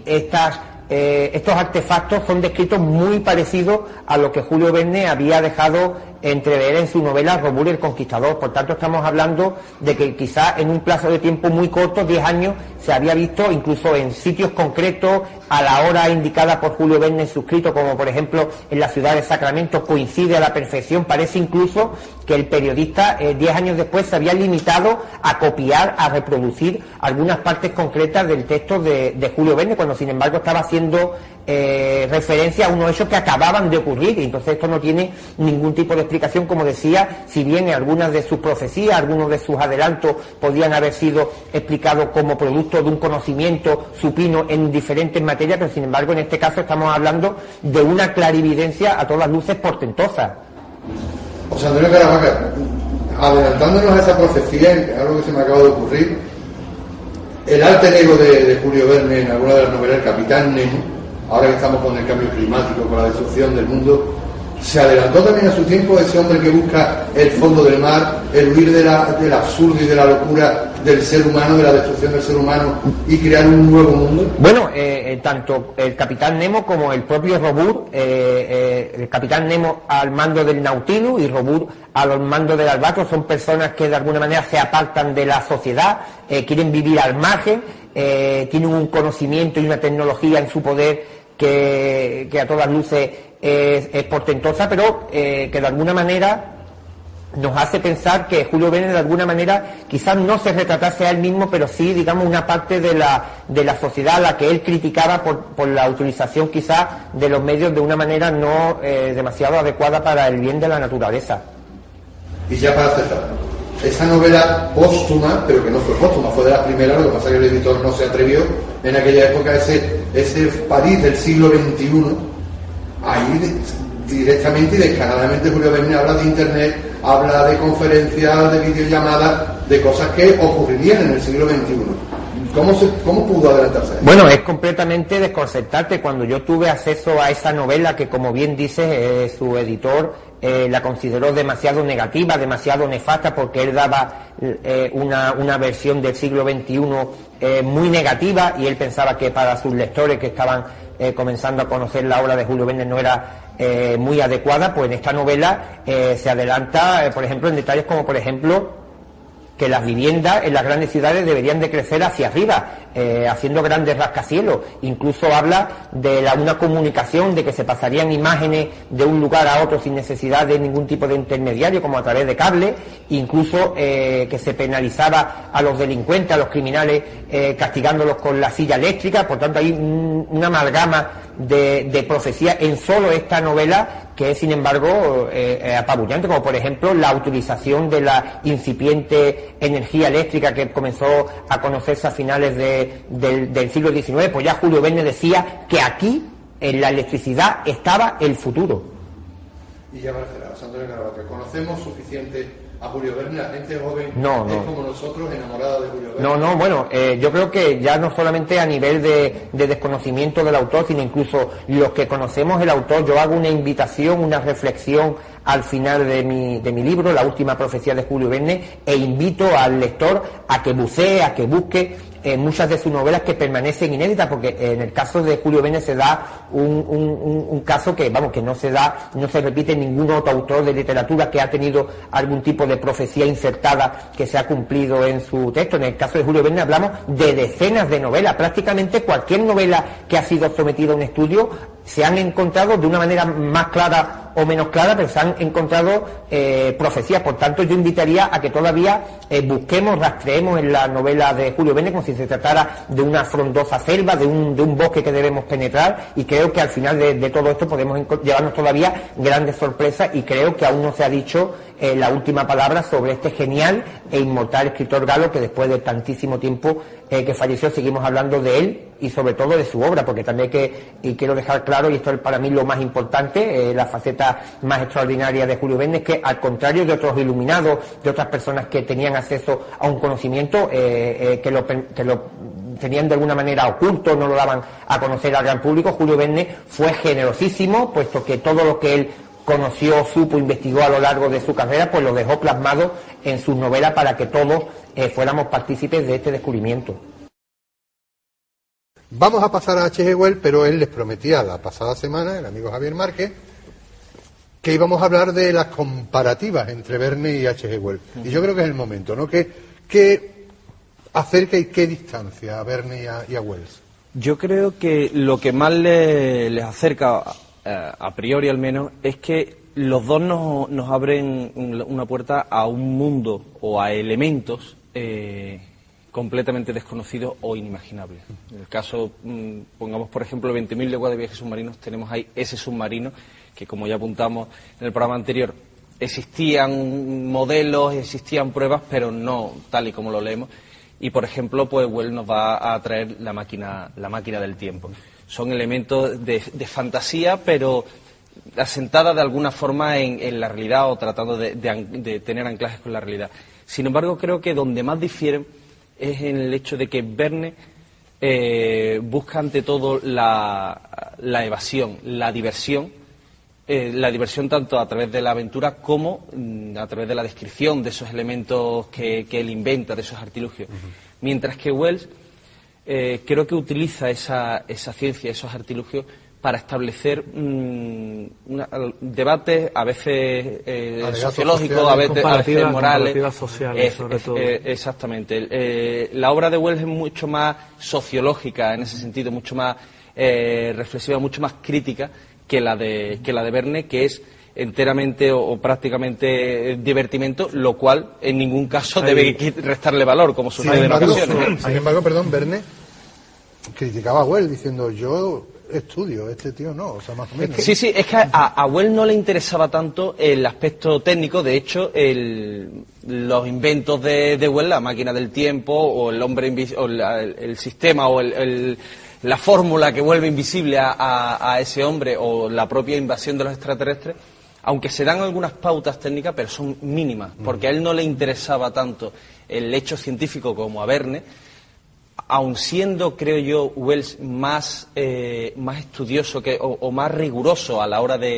estos artefactos son descritos muy parecidos a lo que Julio Verne había dejado entrever en su novela Robur el Conquistador. Por tanto, estamos hablando de que quizá en un plazo de tiempo muy corto, 10 años, se había visto incluso en sitios concretos, a la hora indicada por Julio Verne en su escrito, como por ejemplo en la ciudad de Sacramento, coincide a la perfección. Parece incluso que el periodista 10 años después se había limitado a copiar, a reproducir algunas partes concretas del texto de Julio Verne, cuando sin embargo estaba haciendo referencia a unos hechos que acababan de ocurrir, y entonces esto no tiene ningún tipo de explicación. Como decía, si bien algunas de sus profecías, algunos de sus adelantos podían haber sido explicados como producto de un conocimiento supino en diferentes materias, pero sin embargo en este caso estamos hablando de una clarividencia a todas luces portentosa. José Antonio Caravaca, adelantándonos a esa profecía, algo que se me acaba de ocurrir, el alter ego de Julio Verne en alguna de las novelas, el Capitán Nemo, ahora que estamos con el cambio climático, con la destrucción del mundo, se adelantó también a su tiempo ese hombre que busca el fondo del mar, el huir del absurdo y de la locura del ser humano, de la destrucción del ser humano, y crear un nuevo mundo. Bueno, tanto el Capitán Nemo como el propio Robur, el Capitán Nemo al mando del Nautilus y Robur al mando del Albatros, son personas que de alguna manera se apartan de la sociedad, quieren vivir al margen, tienen un conocimiento y una tecnología en su poder que a todas luces es portentosa, pero que de alguna manera nos hace pensar que Julio Verne de alguna manera quizás no se retratase a él mismo, pero sí, digamos, una parte de la sociedad a la que él criticaba por la utilización quizás de los medios de una manera no demasiado adecuada para el bien de la naturaleza. Y ya para cerrar, esa novela póstuma, pero que no fue póstuma, fue de las primeras, lo que pasa es que el editor no se atrevió en aquella época, ese París del siglo XXI, ahí directamente y descaradamente Julio Verne habla de internet, habla de conferencias, de videollamadas, de cosas que ocurrirían en el siglo XXI. ¿Cómo pudo adelantarse? Bueno, es completamente desconcertante. Cuando yo tuve acceso a esa novela, que como bien dices, su editor la consideró demasiado negativa, demasiado nefasta, porque él daba una versión del siglo XXI muy negativa, y él pensaba que para sus lectores que estaban comenzando a conocer la obra de Julio Verne no era muy adecuada. Pues en esta novela se adelanta, por ejemplo, en detalles como, por ejemplo, que las viviendas en las grandes ciudades deberían de crecer hacia arriba, haciendo grandes rascacielos. Incluso habla de una comunicación, de que se pasarían imágenes de un lugar a otro sin necesidad de ningún tipo de intermediario, como a través de cable. Incluso que se penalizaba a los delincuentes, a los criminales, castigándolos con la silla eléctrica. Por tanto, hay una amalgama de profecía en solo esta novela, que es, sin embargo, apabullante, como por ejemplo la utilización de la incipiente energía eléctrica que comenzó a conocerse a finales del siglo XIX. Pues ya Julio Verne decía que aquí, en la electricidad, estaba el futuro. Y ya me refiero a Sandro Caravaca, ¿conocemos suficiente a Julio Verne? La gente joven No. es como nosotros, enamorada de Julio Verne. Bueno, yo creo que ya no solamente a nivel de desconocimiento del autor, sino incluso los que conocemos el autor. Yo hago una invitación, una reflexión al final de mi libro, La última profecía de Julio Verne, e invito al lector a que bucee, a que busque muchas de sus novelas que permanecen inéditas, porque en el caso de Julio Verne se da un caso que no se repite en ningún otro autor de literatura que ha tenido algún tipo de profecía insertada que se ha cumplido en su texto. En el caso de Julio Verne hablamos de decenas de novelas. Prácticamente cualquier novela que ha sido sometida a un estudio se han encontrado de una manera más clara o menos clara, pero se han encontrado profecías. Por tanto, yo invitaría a que todavía busquemos, rastreemos en la novela de Julio Verne como si se tratara de una frondosa selva, de un bosque que debemos penetrar, y creo que al final de todo esto podemos llevarnos todavía grandes sorpresas, y creo que aún no se ha dicho la última palabra sobre este genial e inmortal escritor galo, que después de tantísimo tiempo que falleció seguimos hablando de él y sobre todo de su obra, porque también quiero dejar claro, y esto es para mí lo más importante, la faceta más extraordinaria de Julio Verne, es que, al contrario de otros iluminados, de otras personas que tenían acceso a un conocimiento que lo tenían de alguna manera oculto, no lo daban a conocer al gran público, Julio Verne fue generosísimo, puesto que todo lo que él conoció, supo, investigó a lo largo de su carrera, pues lo dejó plasmado en sus novelas para que todos fuéramos partícipes de este descubrimiento. Vamos a pasar a H.G. Wells, pero él les prometía la pasada semana, el amigo Javier Márquez, que íbamos a hablar de las comparativas entre Verne y H.G. Wells. Y yo creo que es el momento, ¿no? ¿Qué acerca y qué distancia a Verne y a Wells? Yo creo que lo que más les acerca, a priori al menos, es que los dos nos abren una puerta a un mundo o a elementos completamente desconocidos o inimaginables. En el caso, pongamos por ejemplo 20.000 leguas de viajes submarinos, tenemos ahí ese submarino que, como ya apuntamos en el programa anterior, existían modelos, existían pruebas, pero no tal y como lo leemos. Y por ejemplo, pues Wells nos va a traer la máquina del tiempo. Son elementos de fantasía, pero asentada de alguna forma en la realidad, o tratando de tener anclajes con la realidad. Sin embargo, creo que donde más difieren es en el hecho de que Verne busca ante todo la evasión, la diversión tanto a través de la aventura como a través de la descripción de esos elementos que él inventa, de esos artilugios. Mientras que Wells creo que utiliza esa ciencia, esos artilugios, para establecer debates a veces sociológicos, a veces morales, sociales, sobre todo. Exactamente. La obra de Wells es mucho más sociológica en ese sentido, mucho más reflexiva, mucho más crítica que la de Verne, que es enteramente o prácticamente divertimento, lo cual en ningún caso debe restarle valor, como sucede en ocasiones. Sin embargo, Verne criticaba a Wells diciendo: yo estudio, este tío no, o sea, más o menos. Sí, es que a Wells no le interesaba tanto el aspecto técnico. De hecho, los inventos de Wells, la máquina del tiempo, o el hombre el sistema, o la fórmula que vuelve invisible a ese hombre, o la propia invasión de los extraterrestres, aunque se dan algunas pautas técnicas, pero son mínimas, porque a él no le interesaba tanto el hecho científico como a Verne, aun siendo, creo yo, Wells más estudioso o más riguroso a la hora de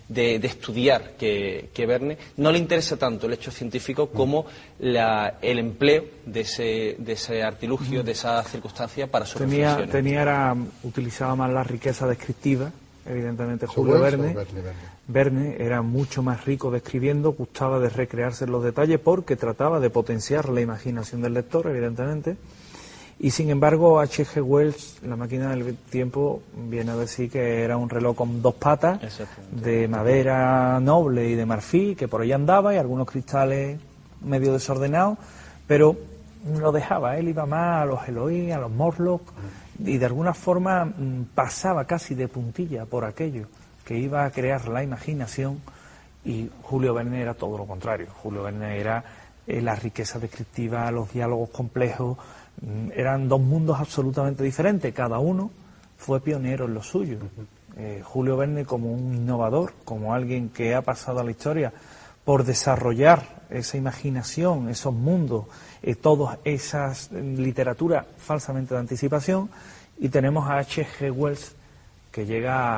de estudiar que Verne, no le interesa tanto el hecho científico como el empleo de ese artilugio, de esa circunstancia para sus reflexiones. Utilizaba más la riqueza descriptiva, evidentemente Julio Verne. Verne era mucho más rico describiendo, gustaba de recrearse en los detalles porque trataba de potenciar la imaginación del lector, evidentemente. Y sin embargo, H.G. Wells, La máquina del tiempo, viene a decir que era un reloj con dos patas, de madera noble y de marfil, que por ahí andaba, y algunos cristales medio desordenados, pero lo dejaba. Él iba más a los Elohim, a los Morlock, y de alguna forma pasaba casi de puntilla por aquello que iba a crear la imaginación, y Julio Verne era todo lo contrario. Julio Verne era la riqueza descriptiva, los diálogos complejos. Eran dos mundos absolutamente diferentes, cada uno fue pionero en lo suyo. Julio Verne, como un innovador, como alguien que ha pasado a la historia por desarrollar esa imaginación, esos mundos, todas esas literaturas falsamente de anticipación, y tenemos a H.G. Wells, que llega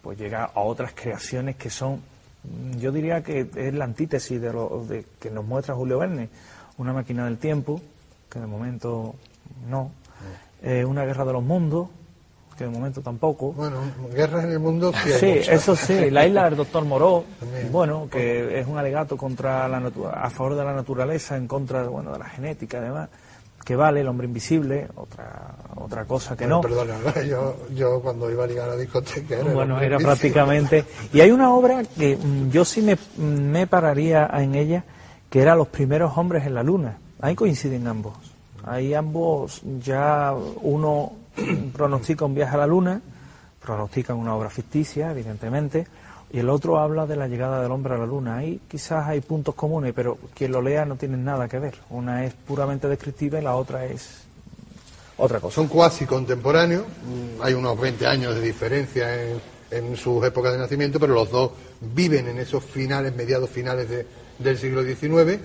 a otras creaciones que son, yo diría que es la antítesis de que nos muestra Julio Verne. Una máquina del tiempo, que de momento no. Una guerra de los mundos, que de momento tampoco. Bueno, guerras en el mundo sí hay. Sí, muchas. eso sí. La isla del doctor Moreau, bueno, que es un alegato contra a favor de la naturaleza, en contra de la genética, además, que vale. El hombre invisible, otra cosa que no. Perdona, yo cuando iba a ligar a la discoteca era prácticamente. Y hay una obra que yo sí me pararía en ella, que era Los primeros hombres en la luna. Ahí coinciden ambos. Ahí ambos, ya uno pronostica un viaje a la luna, pronostica una obra ficticia, evidentemente, y el otro habla de la llegada del hombre a la luna. Ahí quizás hay puntos comunes, pero quien lo lea no tiene nada que ver. Una es puramente descriptiva y la otra es otra cosa. Son cuasi contemporáneos, hay unos 20 años de diferencia en sus épocas de nacimiento, pero los dos viven en esos mediados finales del siglo XIX.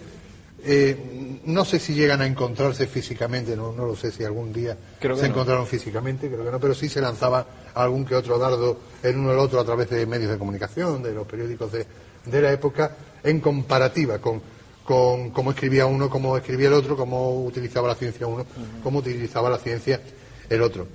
No sé si llegan a encontrarse físicamente, no lo sé si algún día se encontraron físicamente, creo que no, pero sí se lanzaba algún que otro dardo el uno al otro a través de medios de comunicación, de los periódicos de la época, en comparativa con cómo escribía uno, cómo escribía el otro, cómo utilizaba la ciencia uno, cómo utilizaba la ciencia el otro.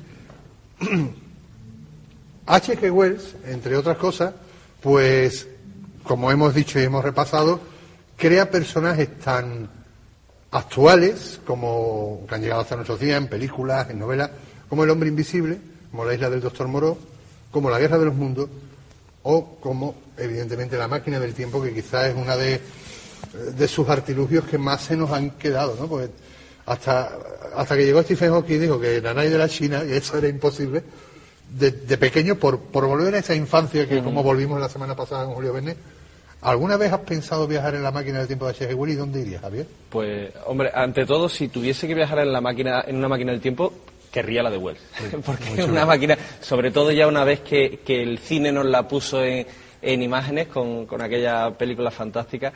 H.G. Wells, entre otras cosas, pues, como hemos dicho y hemos repasado, crea personajes tan actuales como que han llegado hasta nuestros días en películas, en novelas, como El hombre invisible, como La isla del doctor Moreau, como La guerra de los mundos, o como, evidentemente, La máquina del tiempo, que quizás es una de sus artilugios que más se nos han quedado, ¿no? Porque hasta que llegó Stephen Hawking y dijo que Nanay de la China, y eso era imposible, de pequeño, por volver a esa infancia que como volvimos la semana pasada con Julio Verne. ¿Alguna vez has pensado viajar en la máquina del tiempo de H.G. Wells? ¿Y dónde irías, Javier? Pues, hombre, ante todo, si tuviese que viajar en una máquina del tiempo, querría la de Wells. Sí, porque es una máquina, sobre todo ya una vez que el cine nos la puso en imágenes con aquella película fantástica,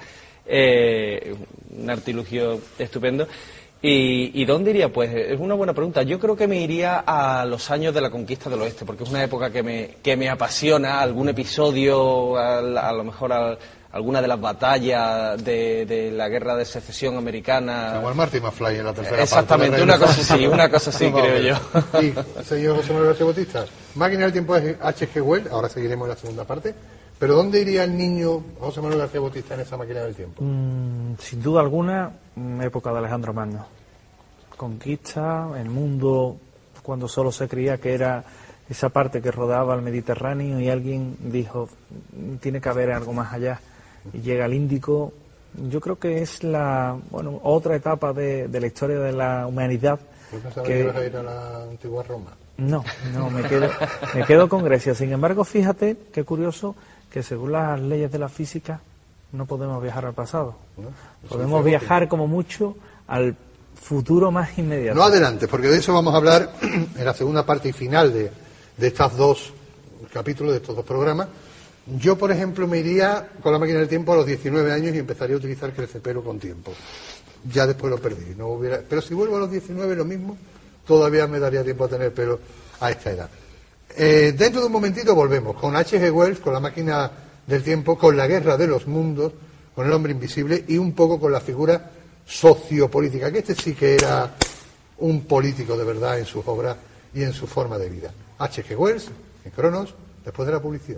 un artilugio estupendo. ¿Y dónde iría? Pues es una buena pregunta. Yo creo que me iría a los años de la conquista del oeste, porque es una época que me apasiona. Algún episodio, a lo mejor alguna de las batallas de la guerra de secesión americana. Como el Marty McFly en la tercera Exactamente, parte. una cosa así creo yo. Y, señor José Manuel García Bautista, máquina del tiempo es H.G. Wells, ahora seguiremos en la segunda parte. ¿Pero dónde iría el niño José Manuel García Bautista en esa máquina del tiempo? Sin duda alguna, época de Alejandro Magno. Conquista, el mundo, cuando solo se creía que era esa parte que rodeaba el Mediterráneo, y alguien dijo, tiene que haber algo más allá. Y llega el Índico. Yo creo que es otra etapa de la historia de la humanidad. ¿Tú pensabas que ibas a ir a la antigua Roma? No, me quedo con Grecia. Sin embargo, fíjate qué curioso que según las leyes de la física no podemos viajar al pasado. Podemos viajar como mucho al futuro más inmediato. No adelante, porque de eso vamos a hablar en la segunda parte y final de estos dos capítulos, de estos dos programas. Yo, por ejemplo, me iría con la máquina del tiempo a los 19 años y empezaría a utilizar crecepelo con tiempo. Ya después lo perdí. Pero si vuelvo a los 19, lo mismo, todavía me daría tiempo a tener pelo a esta edad. Dentro de un momentito volvemos con H.G. Wells, con la máquina del tiempo, con la guerra de los mundos, con el hombre invisible y un poco con la figura sociopolítica, que este sí que era un político de verdad en sus obras y en su forma de vida. H.G. Wells, en Cronos, después de la publicidad.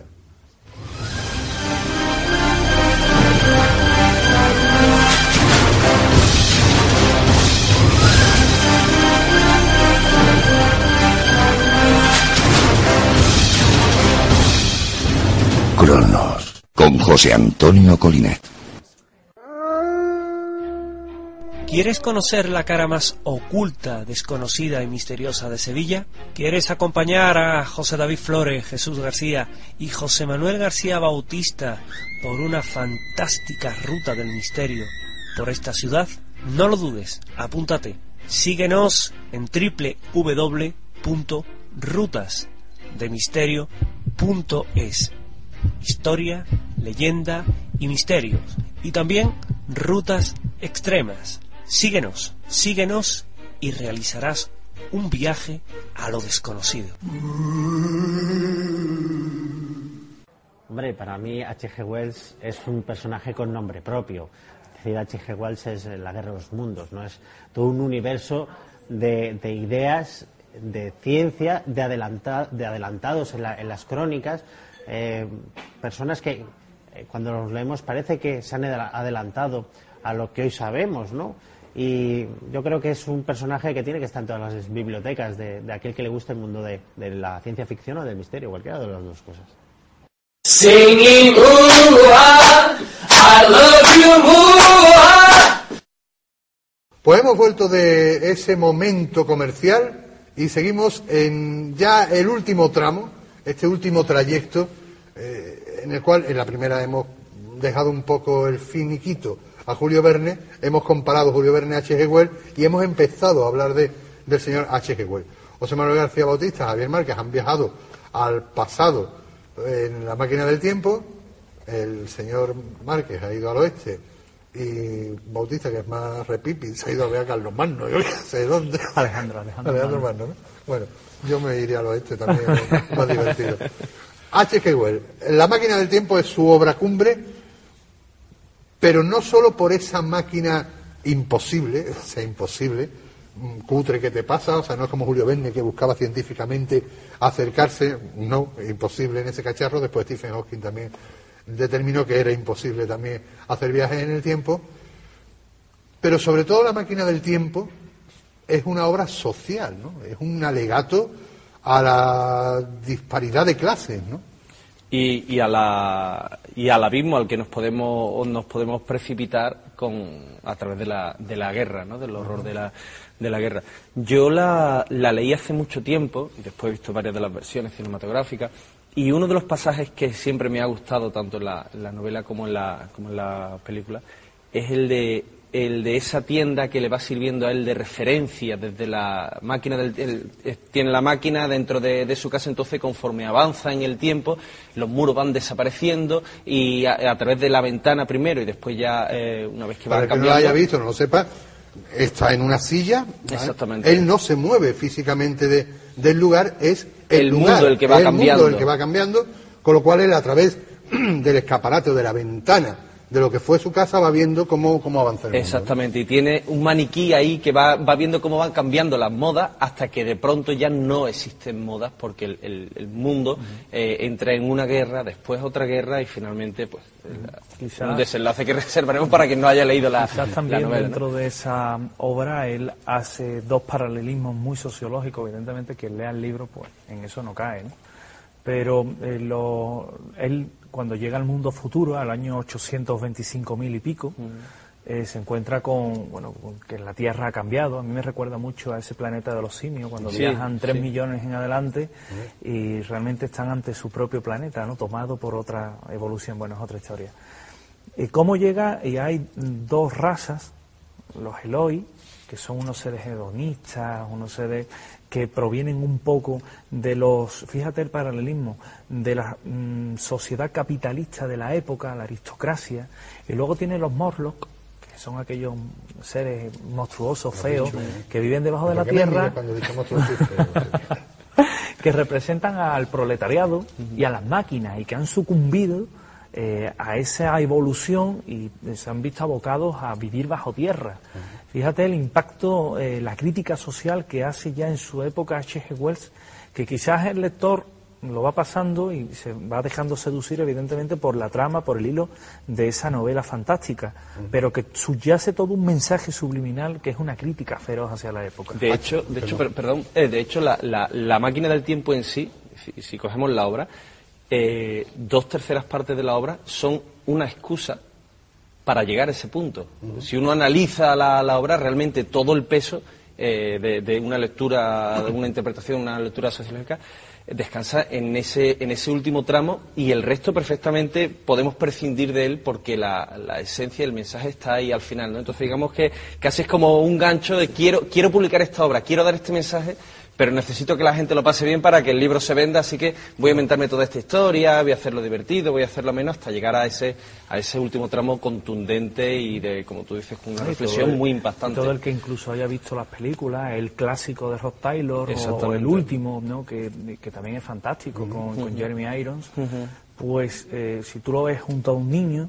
Cronos, con José Antonio Colinet. ¿Quieres conocer la cara más oculta, desconocida y misteriosa de Sevilla? ¿Quieres acompañar a José David Flores, Jesús García y José Manuel García Bautista por una fantástica ruta del misterio por esta ciudad? No lo dudes, apúntate. Síguenos en www.rutasdemisterio.es. Historia, leyenda y misterios. Y también rutas extremas. Síguenos y realizarás un viaje a lo desconocido. Hombre, para mí H.G. Wells es un personaje con nombre propio. Es decir, H.G. Wells es la guerra de los mundos, ¿no? Es todo un universo de ideas, de ciencia, de adelantados en las crónicas, personas que cuando los leemos parece que se han adelantado a lo que hoy sabemos, ¿no? Y yo creo que es un personaje que tiene que estar en todas las bibliotecas de aquel que le guste el mundo de la ciencia ficción o del misterio, cualquiera de las dos cosas. Singing, ooh-ah, I love you, ooh-ah. Pues hemos vuelto de ese momento comercial y seguimos en ya el último tramo, este último trayecto, en el cual en la primera hemos dejado un poco el finiquito a Julio Verne, hemos comparado Julio Verne a H.G. Wells y hemos empezado a hablar del señor H.G. Wells. José Manuel García Bautista, Javier Márquez han viajado al pasado en la máquina del tiempo, el señor Márquez ha ido al oeste y Bautista, que es más repipi, se ha ido a ver a Carlos Magno, yo no sé dónde. Alejandro Magno, ¿no? Bueno, yo me iría al oeste también, más divertido. H.G. Wells, La máquina del tiempo es su obra cumbre, pero no solo por esa máquina imposible, o sea, imposible, cutre que te pasa, o sea, no es como Julio Verne que buscaba científicamente acercarse, no, imposible en ese cacharro. Después Stephen Hawking también determinó que era imposible también hacer viajes en el tiempo, pero sobre todo La máquina del tiempo es una obra social, ¿no? Es un alegato a la disparidad de clases, ¿no? Y al abismo al que nos podemos precipitar a través de la guerra, ¿no? Del horror de la guerra. Yo la leí hace mucho tiempo, y después he visto varias de las versiones cinematográficas, y uno de los pasajes que siempre me ha gustado, tanto en la novela como en la película, es el de esa tienda que le va sirviendo a él de referencia desde la máquina tiene la máquina dentro de su casa. Entonces, conforme avanza en el tiempo, los muros van desapareciendo y a través de la ventana primero y después ya una vez que van cambiando. Para que no lo haya visto, no lo sepa, está en una silla. Exactamente. Él no se mueve físicamente del lugar, es el lugar, mundo el que va cambiando. El mundo el que va cambiando, con lo cual él a través del escaparate o de la ventana de lo que fue su casa va viendo cómo avanza el mundo. Exactamente, y tiene un maniquí ahí que va viendo cómo van cambiando las modas hasta que de pronto ya no existen modas porque el mundo entra en una guerra, después otra guerra y finalmente pues un desenlace que reservaremos para quien no haya leído la también novela, dentro de esa obra él hace dos paralelismos muy sociológicos. Evidentemente quien lea el libro pues en eso no cae, ¿no? Pero él cuando llega al mundo futuro, al año 825.000 y pico, se encuentra con que la Tierra ha cambiado. A mí me recuerda mucho a ese planeta de los simios, cuando viajan 3 millones en adelante y realmente están ante su propio planeta, ¿no? Tomado por otra evolución. Bueno, es otra historia. ¿Cómo llega? Y hay dos razas, los Eloi, que son unos seres hedonistas, unos seres que provienen un poco de fíjate el paralelismo, de la sociedad capitalista de la época, la aristocracia, y luego tiene los Morlock, que son aquellos seres monstruosos, feos, que viven debajo de la tierra, que representan al proletariado y a las máquinas, y que han sucumbido a esa evolución y se han visto abocados a vivir bajo tierra. Fíjate el impacto, la crítica social que hace ya en su época H.G. Wells, que quizás el lector lo va pasando y se va dejando seducir evidentemente por la trama, por el hilo de esa novela fantástica, pero que subyace todo un mensaje subliminal que es una crítica feroz hacia la época. De hecho, la máquina del tiempo en sí, si cogemos la obra, 2/3 partes de la obra son una excusa para llegar a ese punto. Si uno analiza la obra, realmente todo el peso de una lectura, de una interpretación, una lectura sociológica, descansa en ese último tramo, y el resto perfectamente podemos prescindir de él porque la esencia, el mensaje está ahí al final, ¿no? Entonces digamos que casi es como un gancho de quiero publicar esta obra, quiero dar este mensaje, pero necesito que la gente lo pase bien para que el libro se venda, así que voy a inventarme toda esta historia, voy a hacerlo divertido, voy a hacerlo menos, hasta llegar a ese último tramo contundente y de, como tú dices, con una reflexión muy impactante. Todo el que incluso haya visto las películas, el clásico de Rod Taylor o el último, ¿no? que también es fantástico, con Jeremy Irons, pues si tú lo ves junto a un niño,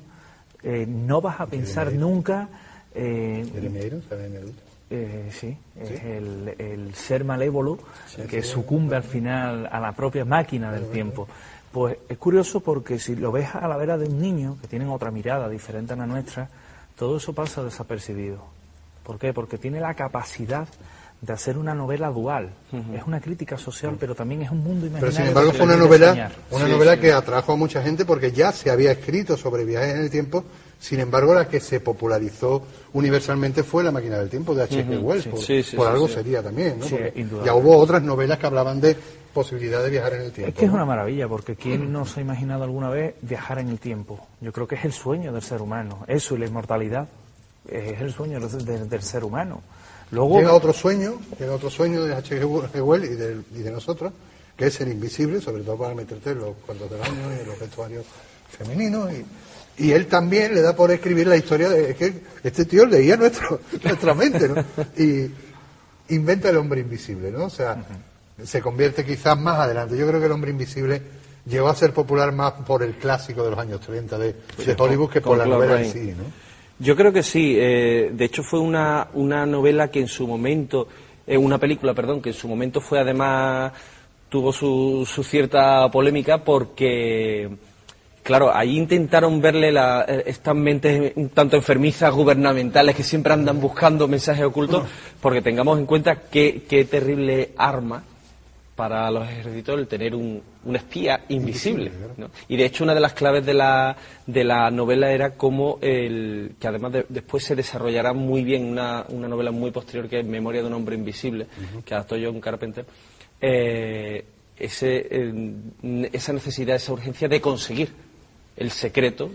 no vas a pensar nunca... Jeremy Irons también el último. Sí, es el ser malévolo que sucumbe al final a la propia máquina del tiempo. Pues es curioso porque si lo ves a la vera de un niño, que tienen otra mirada diferente a la nuestra, todo eso pasa desapercibido. ¿Por qué? Porque tiene la capacidad de hacer una novela dual. Es una crítica social, pero también es un mundo imaginario. Pero sin embargo fue una novela que atrajo a mucha gente porque ya se había escrito sobre viajes en el tiempo. Sin embargo, la que se popularizó universalmente fue La máquina del tiempo de H.G. Wells. Por algo sería también, ¿no? Ya hubo otras novelas que hablaban de posibilidad de viajar en el tiempo. Es que es una maravilla, porque ¿quién no se ha imaginado alguna vez viajar en el tiempo? Yo creo que es el sueño del ser humano. Eso y la inmortalidad es el sueño del ser humano. Luego llega otro sueño de H.G. Wells y de nosotros, que es ser invisible, sobre todo para meterte en los cuentos del año y en los vestuarios femeninos, y él también le da por escribir la historia de que este tío leía nuestra mente, ¿no? Y inventa el hombre invisible, ¿no? O sea, se convierte quizás más adelante. Yo creo que el hombre invisible llegó a ser popular más por el clásico de los años 30 de Hollywood que por la novela en sí, ¿no? Yo creo que sí. De hecho fue una novela que en su momento, una película, perdón, que en su momento fue además, tuvo su cierta polémica porque... Claro, ahí intentaron verle estas mentes un tanto enfermizas gubernamentales que siempre andan buscando mensajes ocultos, porque tengamos en cuenta qué terrible arma para los ejércitos el tener un espía invisible, ¿no? Y de hecho una de las claves de la novela era cómo que además después se desarrollará muy bien una novela muy posterior, que es Memoria de un hombre invisible, que adaptó John Carpenter, esa necesidad, esa urgencia de conseguir el secreto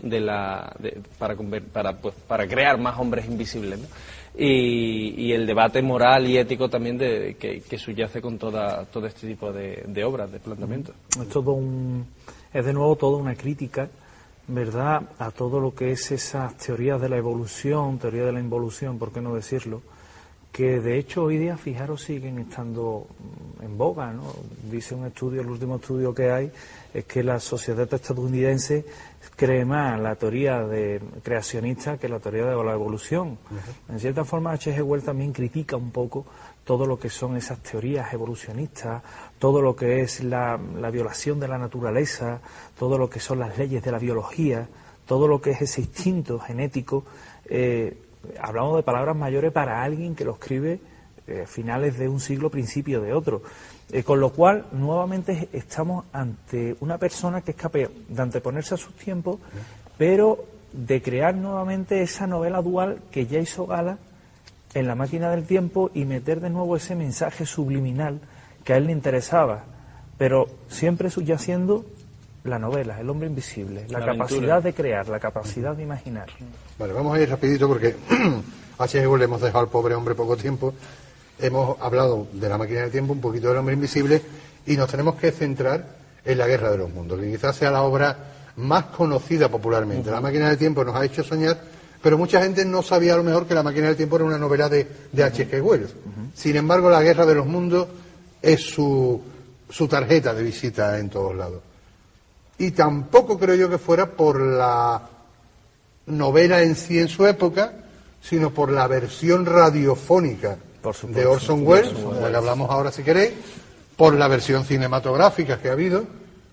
para crear más hombres invisibles, ¿no? Y el debate moral y ético también que subyace con todo este tipo de obras, de planteamientos. Es de nuevo toda una crítica, ¿verdad?, a todo lo que es esas teorías de la evolución, teoría de la involución, ¿por qué no decirlo?, que de hecho hoy día, fijaros, siguen estando en boga, ¿no? Dice un estudio, el último estudio que hay, es que la sociedad estadounidense cree más la teoría creacionista que la teoría de la evolución. En cierta forma, H.G. Wells también critica un poco todo lo que son esas teorías evolucionistas, todo lo que es la violación de la naturaleza, todo lo que son las leyes de la biología, todo lo que es ese instinto genético. Hablamos de palabras mayores para alguien que lo escribe finales de un siglo, principio de otro. Con lo cual, nuevamente estamos ante una persona que es capaz de anteponerse a sus tiempos, pero de crear nuevamente esa novela dual que ya hizo gala en La máquina del tiempo y meter de nuevo ese mensaje subliminal que a él le interesaba, pero siempre subyaciendo la novela, el hombre invisible, la capacidad de crear, la capacidad de imaginar. Vale, vamos a ir rapidito porque H.G. Wells le hemos dejado al pobre hombre poco tiempo. Hemos hablado de La máquina del tiempo, un poquito del hombre invisible, y nos tenemos que centrar en La guerra de los mundos, que quizás sea la obra más conocida popularmente. La máquina del tiempo nos ha hecho soñar, pero mucha gente no sabía a lo mejor que La máquina del tiempo era una novela de H.G. Wells. Sin embargo, La guerra de los mundos es su tarjeta de visita en todos lados. y tampoco creo yo que fuera por la novela en sí en su época, sino por la versión radiofónica de Orson Welles, de la que hablamos ahora si queréis, por la versión cinematográfica que ha habido,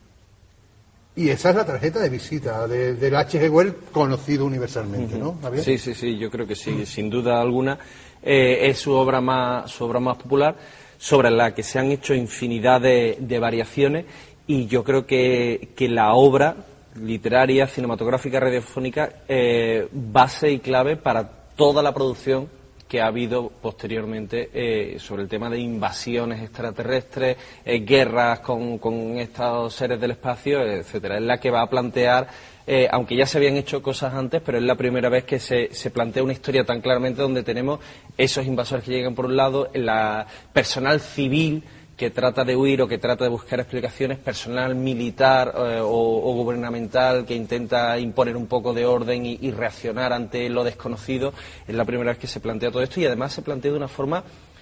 y esa es la tarjeta de visita del H.G. Wells conocido universalmente, ¿no, Javier? Sí, yo creo que sí, sin duda alguna es su obra más popular, sobre la que se han hecho infinidad de variaciones, y yo creo que la obra literaria, cinematográfica, radiofónica, base y clave para toda la producción que ha habido posteriormente sobre el tema de invasiones extraterrestres, guerras con estos seres del espacio, etcétera. Es la que va a plantear, aunque ya se habían hecho cosas antes, pero es la primera vez que se plantea una historia tan claramente donde tenemos esos invasores que llegan por un lado, la personal civil que trata de huir o que trata de buscar explicaciones, personal militar o gubernamental que intenta imponer un poco de orden y reaccionar ante lo desconocido. Es la primera vez que se plantea todo esto, y además se plantea de una forma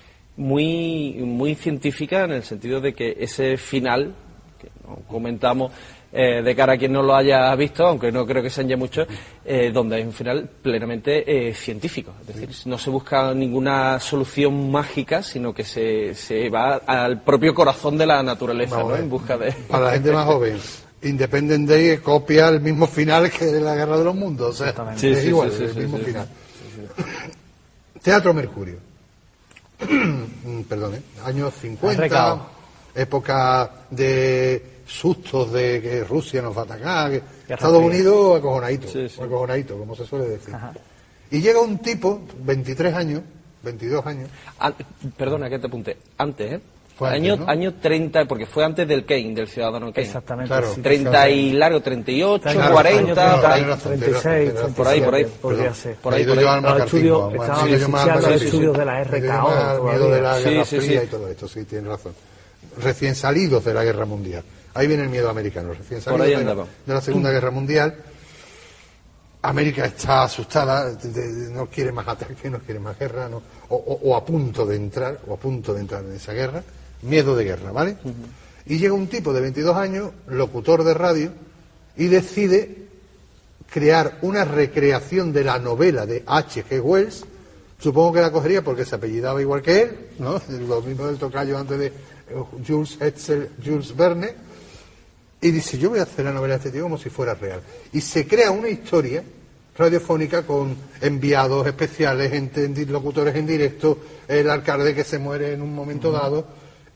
muy científica, en el sentido de que ese final, que no comentamos de cara a quien no lo haya visto, aunque no creo que sean ya muchos, donde hay un final plenamente científico. Es decir, no se busca ninguna solución mágica, sino que se va al propio corazón de la naturaleza, ¿no? En busca de... Para la gente más joven, Independent Day copia el mismo final que de la Guerra de los Mundos, o sea, es igual, el mismo final. Teatro Mercurio. Perdón, años 50, época de sustos de que Rusia nos va a atacar, que Estados Unidos acojonadito, como se suele decir. Ajá. Y llega un tipo, 22 años. Perdona que te apunte, antes, Fue antes, ¿no? Año 30, porque fue antes del Kane, del ciudadano Kane. Exactamente. Claro, sí, 30 y largo, 38, claro, 40, por ahí. 36, Por ahí. Podría ser. Por ahí. Los estudios, estaban asociados los estudios de la RKO. Miedo de la Guerra Fría y todo esto, sí, tienes razón. Recién salidos de la Guerra Mundial. Ahí viene el miedo americano, recién salidos de la Segunda Guerra Mundial. América está asustada, no quiere más ataque, no quiere más guerra, no, o a punto de entrar en esa guerra, miedo de guerra, ¿vale? Y llega un tipo de 22 años, locutor de radio, y decide crear una recreación de la novela de H.G. Wells. Supongo que la cogería porque se apellidaba igual que él, ¿no? Lo mismo del tocayo antes de Jules Verne. Y dice, yo voy a hacer la novela de este tío como si fuera real. Y se crea una historia radiofónica con enviados especiales, locutores en directo, el alcalde que se muere en un momento dado.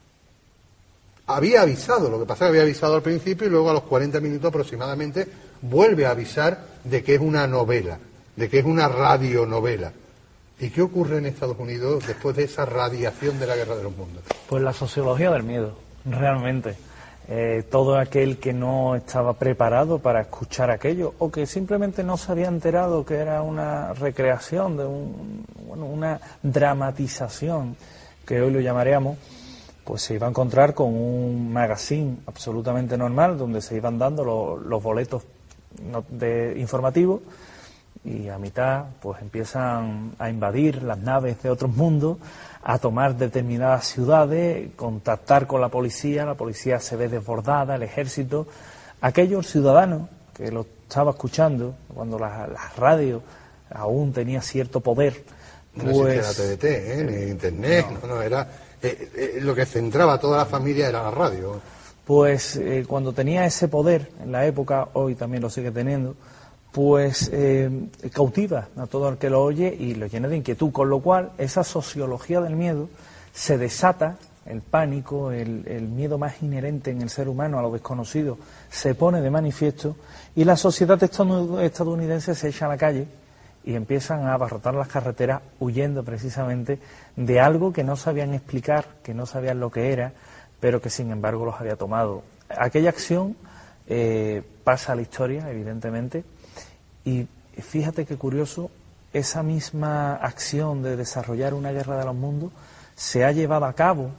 Había avisado, lo que pasa es que había avisado al principio y luego a los 40 minutos aproximadamente vuelve a avisar de que es una novela, de que es una radionovela. ¿Y qué ocurre en Estados Unidos después de esa radiación de la Guerra de los Mundos? Pues la sociología del miedo, realmente. Todo aquel que no estaba preparado para escuchar aquello o que simplemente no se había enterado que era una recreación de una dramatización, que hoy lo llamaríamos, pues se iba a encontrar con un magazine absolutamente normal donde se iban dando los boletos informativos, y a mitad pues empiezan a invadir las naves de otros mundos, a tomar determinadas ciudades, contactar con la policía se ve desbordada, el ejército. Aquellos ciudadanos que lo estaba escuchando cuando la radio aún tenía cierto poder, no existía la TDT, ni internet, no era lo que centraba a toda la familia era la radio. Pues cuando tenía ese poder en la época, hoy también lo sigue teniendo, pues cautiva a todo el que lo oye y lo llena de inquietud, con lo cual esa sociología del miedo se desata, el pánico, el miedo más inherente en el ser humano a lo desconocido se pone de manifiesto, y la sociedad estadounidense se echa a la calle y empiezan a abarrotar las carreteras huyendo precisamente de algo que no sabían explicar, que no sabían lo que era, pero que sin embargo los había tomado. Aquella acción pasa a la historia, evidentemente. Y fíjate qué curioso, esa misma acción de desarrollar una guerra de los mundos se ha llevado a cabo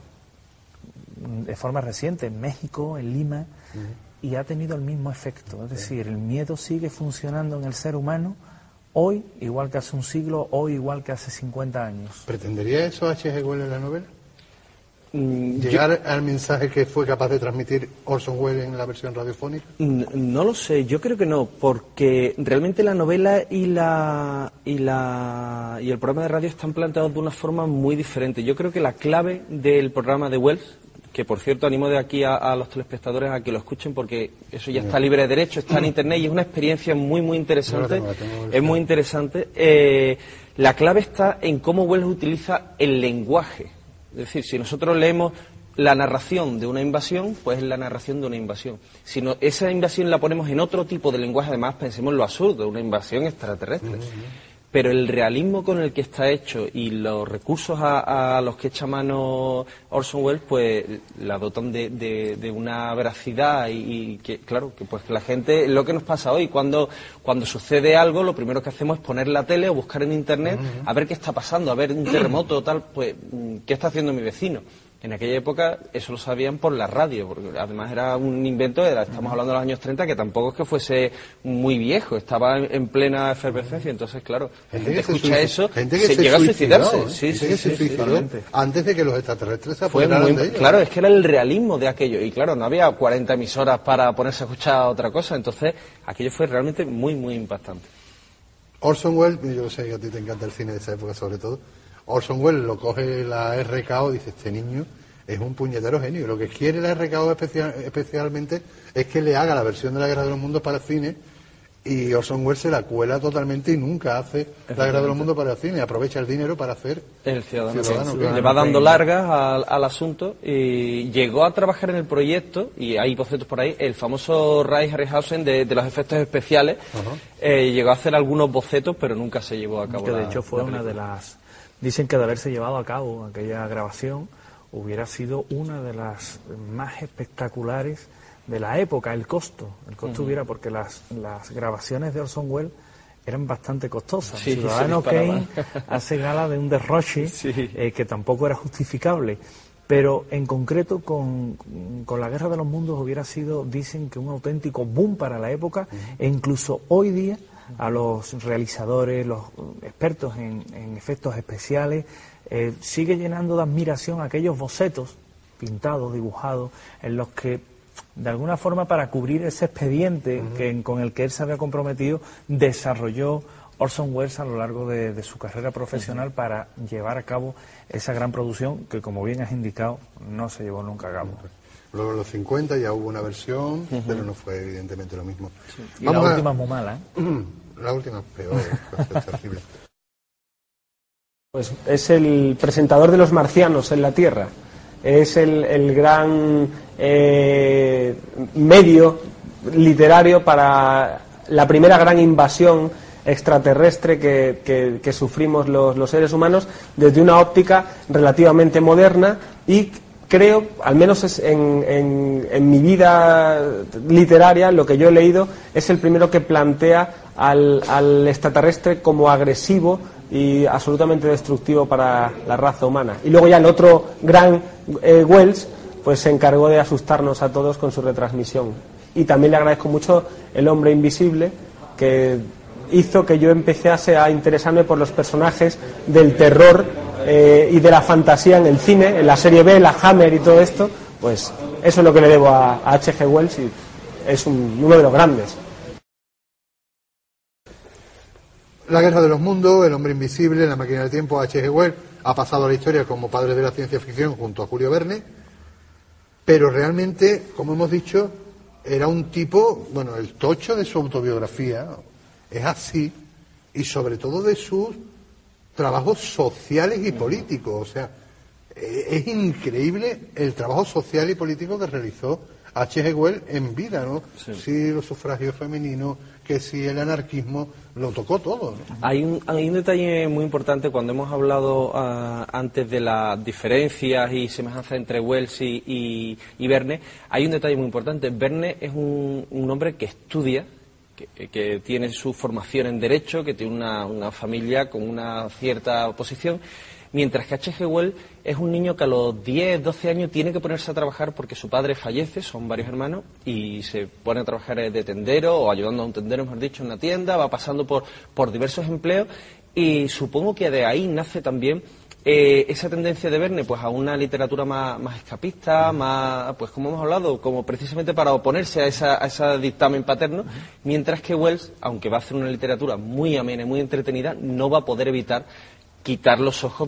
de forma reciente en México, en Lima, y ha tenido el mismo efecto. Es decir, el miedo sigue funcionando en el ser humano hoy, igual que hace un siglo, hoy igual que hace 50 años. ¿Pretendería eso H.G. Wells en la novela? ¿Llegar al mensaje que fue capaz de transmitir Orson Welles en la versión radiofónica? No lo sé, yo creo que no, porque realmente la novela y el programa de radio están planteados de una forma muy diferente. Yo creo que la clave del programa de Welles, que por cierto animo de aquí a los telespectadores a que lo escuchen porque eso ya está libre de derecho, está en internet y es una experiencia muy muy interesante, es muy interesante. La clave está en cómo Welles utiliza el lenguaje. Es decir, si nosotros leemos la narración de una invasión, pues es la narración de una invasión. Si no, esa invasión la ponemos en otro tipo de lenguaje, además pensemos en lo absurdo, una invasión extraterrestre. Pero el realismo con el que está hecho y los recursos a los que echa mano Orson Welles, pues la dotan de una veracidad y que, claro, que pues que la gente, lo que nos pasa hoy, cuando sucede algo, lo primero que hacemos es poner la tele o buscar en internet a ver qué está pasando, a ver un terremoto o tal, pues qué está haciendo mi vecino. En aquella época eso lo sabían por la radio, porque además era un invento, estamos hablando de los años 30, que tampoco es que fuese muy viejo, estaba en plena efervescencia, entonces claro, gente que escucha eso, se llega a suicidarse. Sí, antes de que los extraterrestres se apoderaran de ellos. Claro, es que era el realismo de aquello, y claro, no había 40 emisoras para ponerse a escuchar otra cosa, entonces aquello fue realmente muy, muy impactante. Orson Welles, yo sé que a ti te encanta el cine de esa época sobre todo, Orson Welles lo coge la RKO y dice, este niño es un puñetero genio. Lo que quiere la RKO especialmente es que le haga la versión de la Guerra de los Mundos para el cine, y Orson Welles se la cuela totalmente y nunca hace la Guerra de los Mundos para el cine, aprovecha el dinero para hacer el Ciudadano Kane. Le va dando largas al asunto y llegó a trabajar en el proyecto, y hay bocetos por ahí, el famoso Ray Harryhausen de los efectos especiales. Llegó a hacer algunos bocetos, pero nunca se llevó a cabo. Que de hecho fue una de las... Dicen que de haberse llevado a cabo aquella grabación hubiera sido una de las más espectaculares de la época. El costo hubiera, porque las grabaciones de Orson Welles eran bastante costosas. Ciudadano Kane hace gala de un derroche que tampoco era justificable, pero en concreto con la Guerra de los Mundos hubiera sido, dicen que un auténtico boom para la época, e incluso hoy día a los realizadores, los expertos en efectos especiales, sigue llenando de admiración aquellos bocetos pintados, dibujados, en los que, de alguna forma, para cubrir ese expediente con el que él se había comprometido, desarrolló Orson Welles a lo largo de su carrera profesional para llevar a cabo esa gran producción que, como bien has indicado, no se llevó nunca a cabo. Luego en los 50 ya hubo una versión, pero no fue evidentemente lo mismo. Y la última es muy mala, La última es peor, es terrible. Pues es el presentador de los marcianos en la Tierra. Es el gran medio literario para la primera gran invasión extraterrestre que sufrimos los seres humanos desde una óptica relativamente moderna, y creo, al menos en mi vida literaria, lo que yo he leído es el primero que plantea al extraterrestre como agresivo y absolutamente destructivo para la raza humana. Y luego ya el otro gran Welles pues se encargó de asustarnos a todos con su retransmisión. Y también le agradezco mucho El hombre invisible, que hizo que yo empezase a interesarme por los personajes del terror y de la fantasía en el cine, en la serie B, la Hammer y todo esto. Pues eso es lo que le debo a H.G. Wells, y es uno de los grandes. La Guerra de los Mundos, El hombre invisible, La máquina del tiempo. H.G. Wells ha pasado a la historia como padre de la ciencia ficción junto a Julio Verne, pero realmente, como hemos dicho, era un tipo, bueno, el tocho de su autobiografía es así, y sobre todo de sus trabajos sociales y políticos. O sea, es increíble el trabajo social y político que realizó H.G. Wells en vida, ¿no? Sí, los sufragios femeninos, que si el anarquismo, lo tocó todo, ¿no? Hay un detalle muy importante cuando hemos hablado antes de las diferencias y semejanzas entre Wells y Verne. Hay un detalle muy importante. Verne es un hombre que estudia, que tiene su formación en Derecho, que tiene una familia con una cierta posición, mientras que H.G. Wells es un niño que a los 10, 12 años tiene que ponerse a trabajar porque su padre fallece, son varios hermanos, y se pone a trabajar de tendero, o ayudando a un tendero, mejor dicho, en una tienda, va pasando por diversos empleos, y supongo que de ahí nace también esa tendencia de Verne pues a una literatura más escapista, más, pues como hemos hablado, como precisamente para oponerse a ese dictamen paterno, mientras que Wells, aunque va a hacer una literatura muy amena y muy entretenida, no va a poder evitar quitar los ojos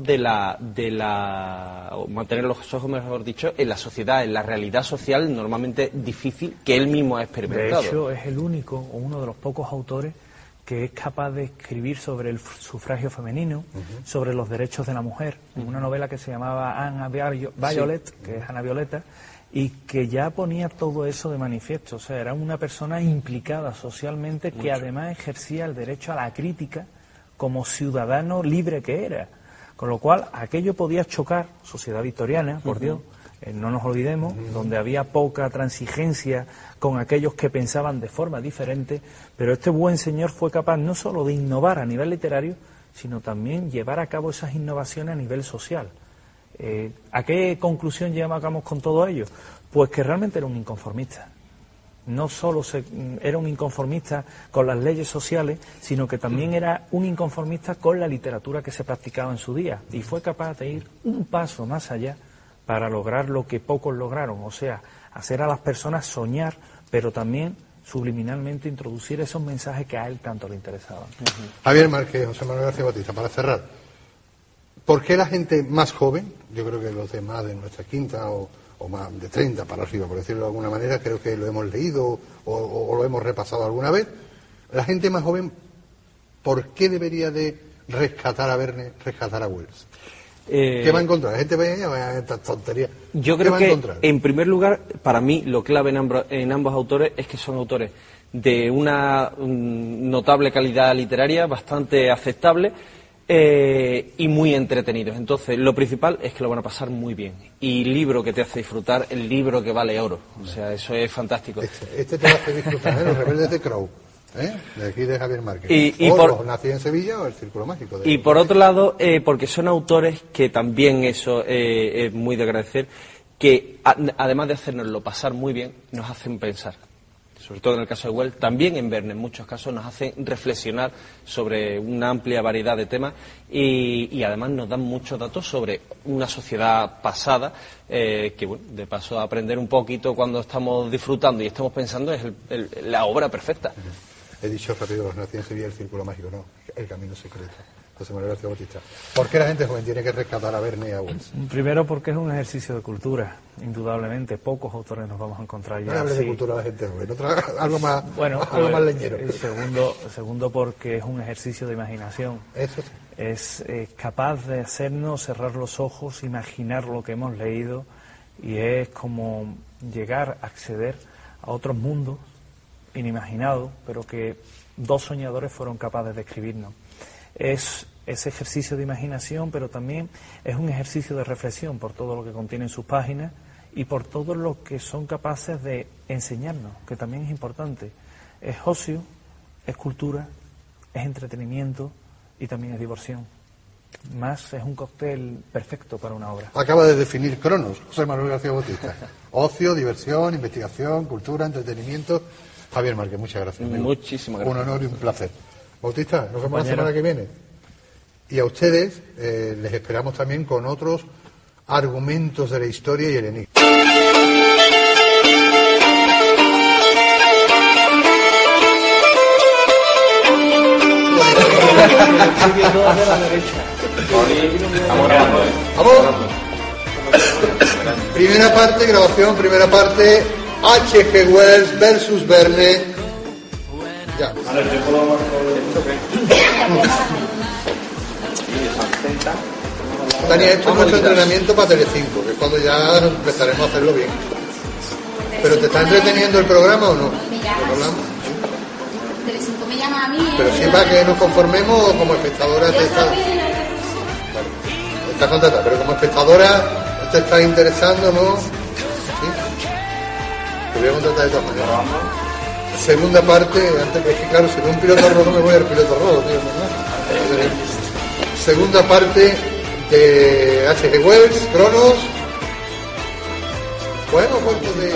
o mantener los ojos, mejor dicho, en la sociedad, en la realidad social normalmente difícil que él mismo ha experimentado. De hecho, es el único o uno de los pocos autores que es capaz de escribir sobre el sufragio femenino, sobre los derechos de la mujer, en una novela que se llamaba Anna Violet, que es Ana Violeta, y que ya ponía todo eso de manifiesto. O sea, era una persona implicada socialmente que además ejercía el derecho a la crítica como ciudadano libre que era. Con lo cual, aquello podía chocar, sociedad victoriana, por Dios, no nos olvidemos, donde había poca transigencia con aquellos que pensaban de forma diferente, pero este buen señor fue capaz no solo de innovar a nivel literario, sino también llevar a cabo esas innovaciones a nivel social. ¿A qué conclusión llegamos con todo ello? Pues que realmente era un inconformista. No solo era un inconformista con las leyes sociales, sino que también era un inconformista con la literatura que se practicaba en su día, y fue capaz de ir un paso más allá para lograr lo que pocos lograron, o sea, hacer a las personas soñar, pero también subliminalmente introducir esos mensajes que a él tanto le interesaban. Javier Márquez, José Manuel García Bautista, para cerrar, ¿por qué la gente más joven, yo creo que los demás de nuestra quinta o más de 30 para arriba, por decirlo de alguna manera, creo que lo hemos leído o lo hemos repasado alguna vez, la gente más joven, ¿por qué debería de rescatar a Verne, rescatar a Wells? ¿Qué va a encontrar? La gente ve estas tonterías. Yo creo que, en primer lugar, para mí, lo clave en ambos autores es que son autores de una notable calidad literaria, bastante aceptable y muy entretenidos. Entonces, lo principal es que lo van a pasar muy bien. Y libro que te hace disfrutar, el libro que vale oro. O sea, eso es fantástico. Este te hace disfrutar, Los Rebeldes de Crow. De aquí de Javier Márquez. Los Nacidos en Sevilla o El Círculo Mágico. Y por otro lado, porque son autores que también eso es muy de agradecer, que además de hacernoslo pasar muy bien, nos hacen pensar. Sobre todo en el caso de Wells, también en Verne, en muchos casos nos hacen reflexionar sobre una amplia variedad de temas y además nos dan muchos datos sobre una sociedad pasada que, bueno, de paso a aprender un poquito cuando estamos disfrutando y estamos pensando es la obra perfecta. He dicho rápido, Los Nacidos en Sevilla, El Círculo Mágico, no, El Camino Secreto. José Manuel García Bautista. ¿Por qué la gente joven tiene que rescatar a Verne y a Wells? Primero porque es un ejercicio de cultura, indudablemente. Pocos autores nos vamos a encontrar ya. No hable de cultura a la gente joven, algo más, algo más leñero. Segundo porque es un ejercicio de imaginación. Eso sí. Es capaz de hacernos cerrar los ojos, imaginar lo que hemos leído, y es como llegar a acceder a otros mundos inimaginados, pero que dos soñadores fueron capaces de escribirnos. Es ese ejercicio de imaginación, pero también es un ejercicio de reflexión por todo lo que contienen sus páginas y por todo lo que son capaces de enseñarnos, que también es importante. Es ocio, es cultura, es entretenimiento y también es diversión. Más es un cóctel perfecto para una obra. Acaba de definir Cronos, José Manuel García Bautista. Ocio, diversión, investigación, cultura, entretenimiento. Javier Márquez, muchas gracias. Amigo. Muchísimas gracias. Un honor y un placer. Bautista, nos vemos la semana que viene. Y a ustedes les esperamos también con otros argumentos de la historia y el enigma. ¿Vamos? Primera parte, grabación, primera parte, H.G. Wells versus Verne. Ya. Tania, esto es nuestro entrenamiento para Telecinco, que es cuando ya empezaremos a hacerlo bien. ¿Pero te está entreteniendo el programa o no? Telecinco me llama a mí. Pero sí, para que nos conformemos como espectadora te está... Está contenta, pero como espectadora te está interesando, ¿no? ¿Sí? Te voy a contratar de todas maneras. Segunda parte, antes que claro, si veo un piloto rojo me voy al piloto rojo, tío, ¿no? Segunda parte de H.G. Wells, Cronos. Bueno, cuento de...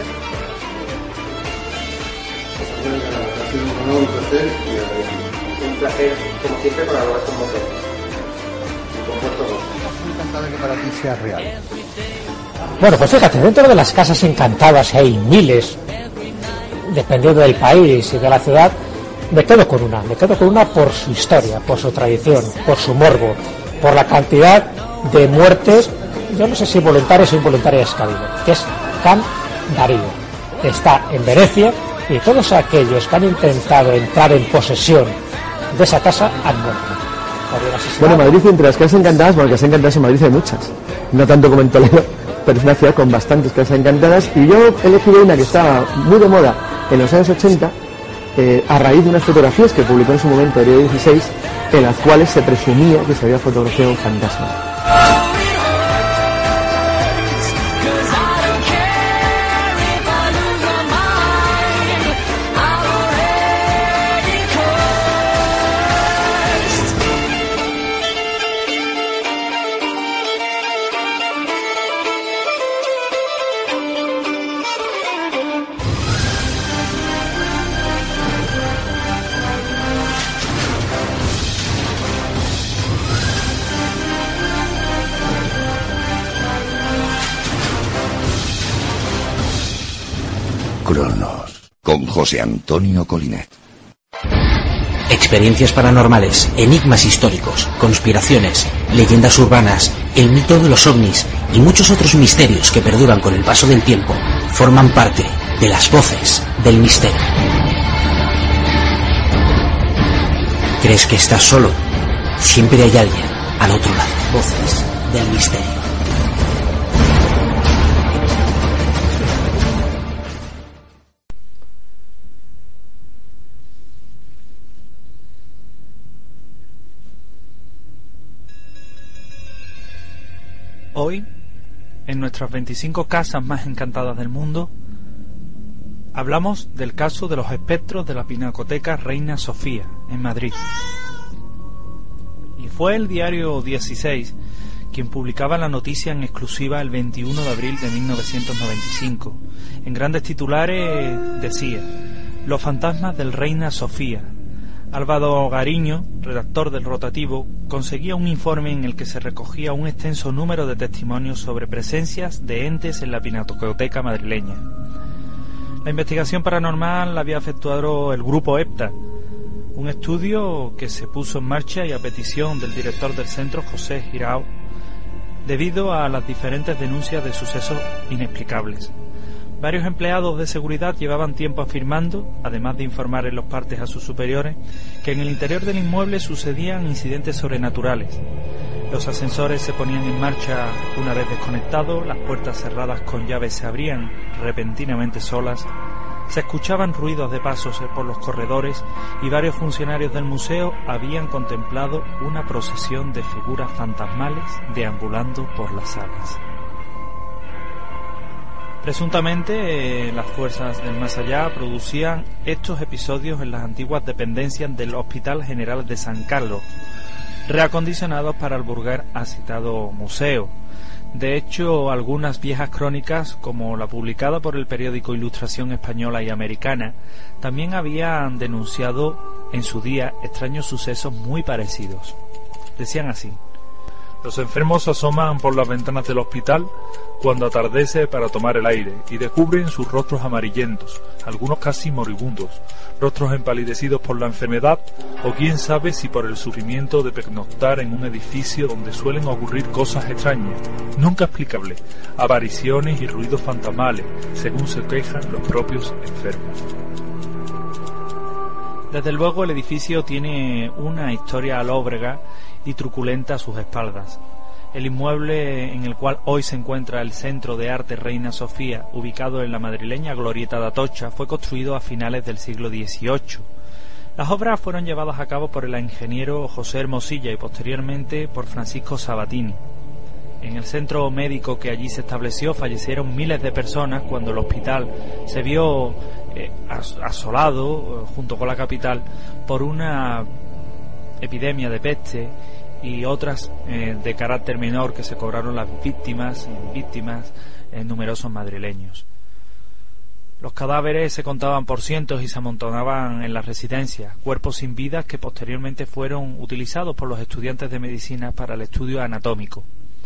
Un placer, como siempre, colaborar con vosotros. Con vosotros. dificultad de que para ti sea real? Bueno, pues fíjate, dentro de las casas encantadas hay miles, dependiendo del país y de la ciudad. Me quedo con una por su historia, por su tradición, por su morbo, por la cantidad de muertes, yo no sé si voluntarias o involuntarias que ha habido, que es Can Darío. Está en Venecia y todos aquellos que han intentado entrar en posesión de esa casa han muerto. Bueno, Madrid, entre las casas encantadas, bueno, casas encantadas en Madrid hay muchas, no tanto como en Toledo, pero es una ciudad con bastantes casas encantadas, y yo he elegido una que estaba muy de moda en los años 80, a raíz de unas fotografías que publicó en su momento Diario 16, en las cuales se presumía que se había fotografiado un fantasma. Cronos, con José Antonio Colinet. Experiencias paranormales, enigmas históricos, conspiraciones, leyendas urbanas, el mito de los ovnis y muchos otros misterios que perduran con el paso del tiempo forman parte de las voces del misterio. ¿Crees que estás solo? Siempre hay alguien al otro lado. Voces del misterio. Hoy, en nuestras 25 casas más encantadas del mundo, hablamos del caso de los espectros de la Pinacoteca Reina Sofía, en Madrid. Y fue el diario 16 quien publicaba la noticia en exclusiva el 21 de abril de 1995. En grandes titulares decía: Los fantasmas del Reina Sofía. Álvaro Gariño, redactor del rotativo, conseguía un informe en el que se recogía un extenso número de testimonios sobre presencias de entes en la Pinacoteca madrileña. La investigación paranormal la había efectuado el grupo EPTA, un estudio que se puso en marcha y a petición del director del centro, José Girao, debido a las diferentes denuncias de sucesos inexplicables. Varios empleados de seguridad llevaban tiempo afirmando, además de informar en los partes a sus superiores, que en el interior del inmueble sucedían incidentes sobrenaturales. Los ascensores se ponían en marcha una vez desconectados, las puertas cerradas con llave se abrían repentinamente solas, se escuchaban ruidos de pasos por los corredores y varios funcionarios del museo habían contemplado una procesión de figuras fantasmales deambulando por las salas. Presuntamente, las fuerzas del más allá producían estos episodios en las antiguas dependencias del Hospital General de San Carlos, reacondicionados para albergar a citado museo. De hecho, algunas viejas crónicas, como la publicada por el periódico Ilustración Española y Americana, también habían denunciado en su día extraños sucesos muy parecidos. Decían así: los enfermos se asoman por las ventanas del hospital cuando atardece para tomar el aire y descubren sus rostros amarillentos, algunos casi moribundos, rostros empalidecidos por la enfermedad o quién sabe si por el sufrimiento de pernoctar en un edificio donde suelen ocurrir cosas extrañas, nunca explicables, apariciones y ruidos fantasmales, según se quejan los propios enfermos. Desde luego el edificio tiene una historia alóbrega y truculenta a sus espaldas. El inmueble en el cual hoy se encuentra el Centro de Arte Reina Sofía, ubicado en la madrileña Glorieta de Atocha, fue construido a finales del siglo XVIII. Las obras fueron llevadas a cabo por el ingeniero José Hermosilla y posteriormente por Francisco Sabatini. En el centro médico que allí se estableció fallecieron miles de personas cuando el hospital se vio asolado, junto con la capital, por una epidemia de peste y otras de carácter menor que se cobraron las víctimas numerosos madrileños. Los cadáveres se contaban por cientos y se amontonaban en las residencias, cuerpos sin vida que posteriormente fueron utilizados por los estudiantes de medicina para el estudio anatómico.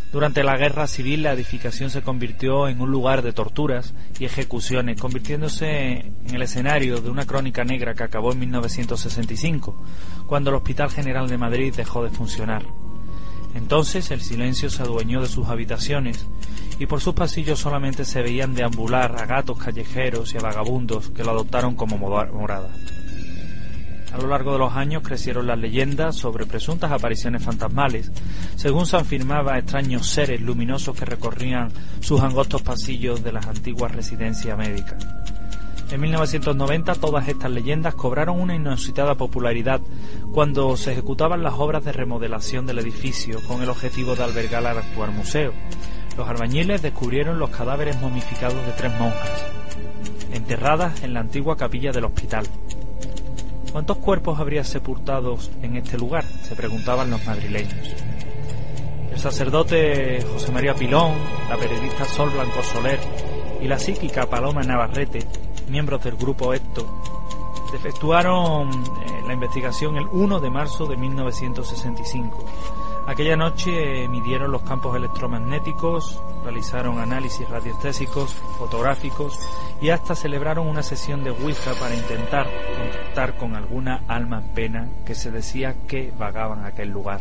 Durante la Guerra Civil la edificación se convirtió en un lugar de torturas y ejecuciones, convirtiéndose en el escenario de una crónica negra que acabó en 1965, cuando el Hospital General de Madrid dejó de funcionar. Entonces el silencio se adueñó de sus habitaciones y por sus pasillos solamente se veían deambular a gatos callejeros y a vagabundos que lo adoptaron como morada. A lo largo de los años crecieron las leyendas sobre presuntas apariciones fantasmales, según se afirmaba extraños seres luminosos que recorrían sus angostos pasillos de las antiguas residencias médicas. En 1990 todas estas leyendas cobraron una inusitada popularidad cuando se ejecutaban las obras de remodelación del edificio con el objetivo de albergar al actual museo. Los albañiles descubrieron los cadáveres momificados de 3 monjas, enterradas en la antigua capilla del hospital. ¿Cuántos cuerpos habría sepultados en este lugar?, se preguntaban los madrileños. El sacerdote José María Pilón, la periodista Sol Blanco Soler y la psíquica Paloma Navarrete, miembros del grupo Ecto, efectuaron la investigación el 1 de marzo de 1965. Aquella noche midieron los campos electromagnéticos, realizaron análisis radiestésicos, fotográficos y hasta celebraron una sesión de Ouija para intentar contactar con alguna alma en pena que se decía que vagaban a aquel lugar.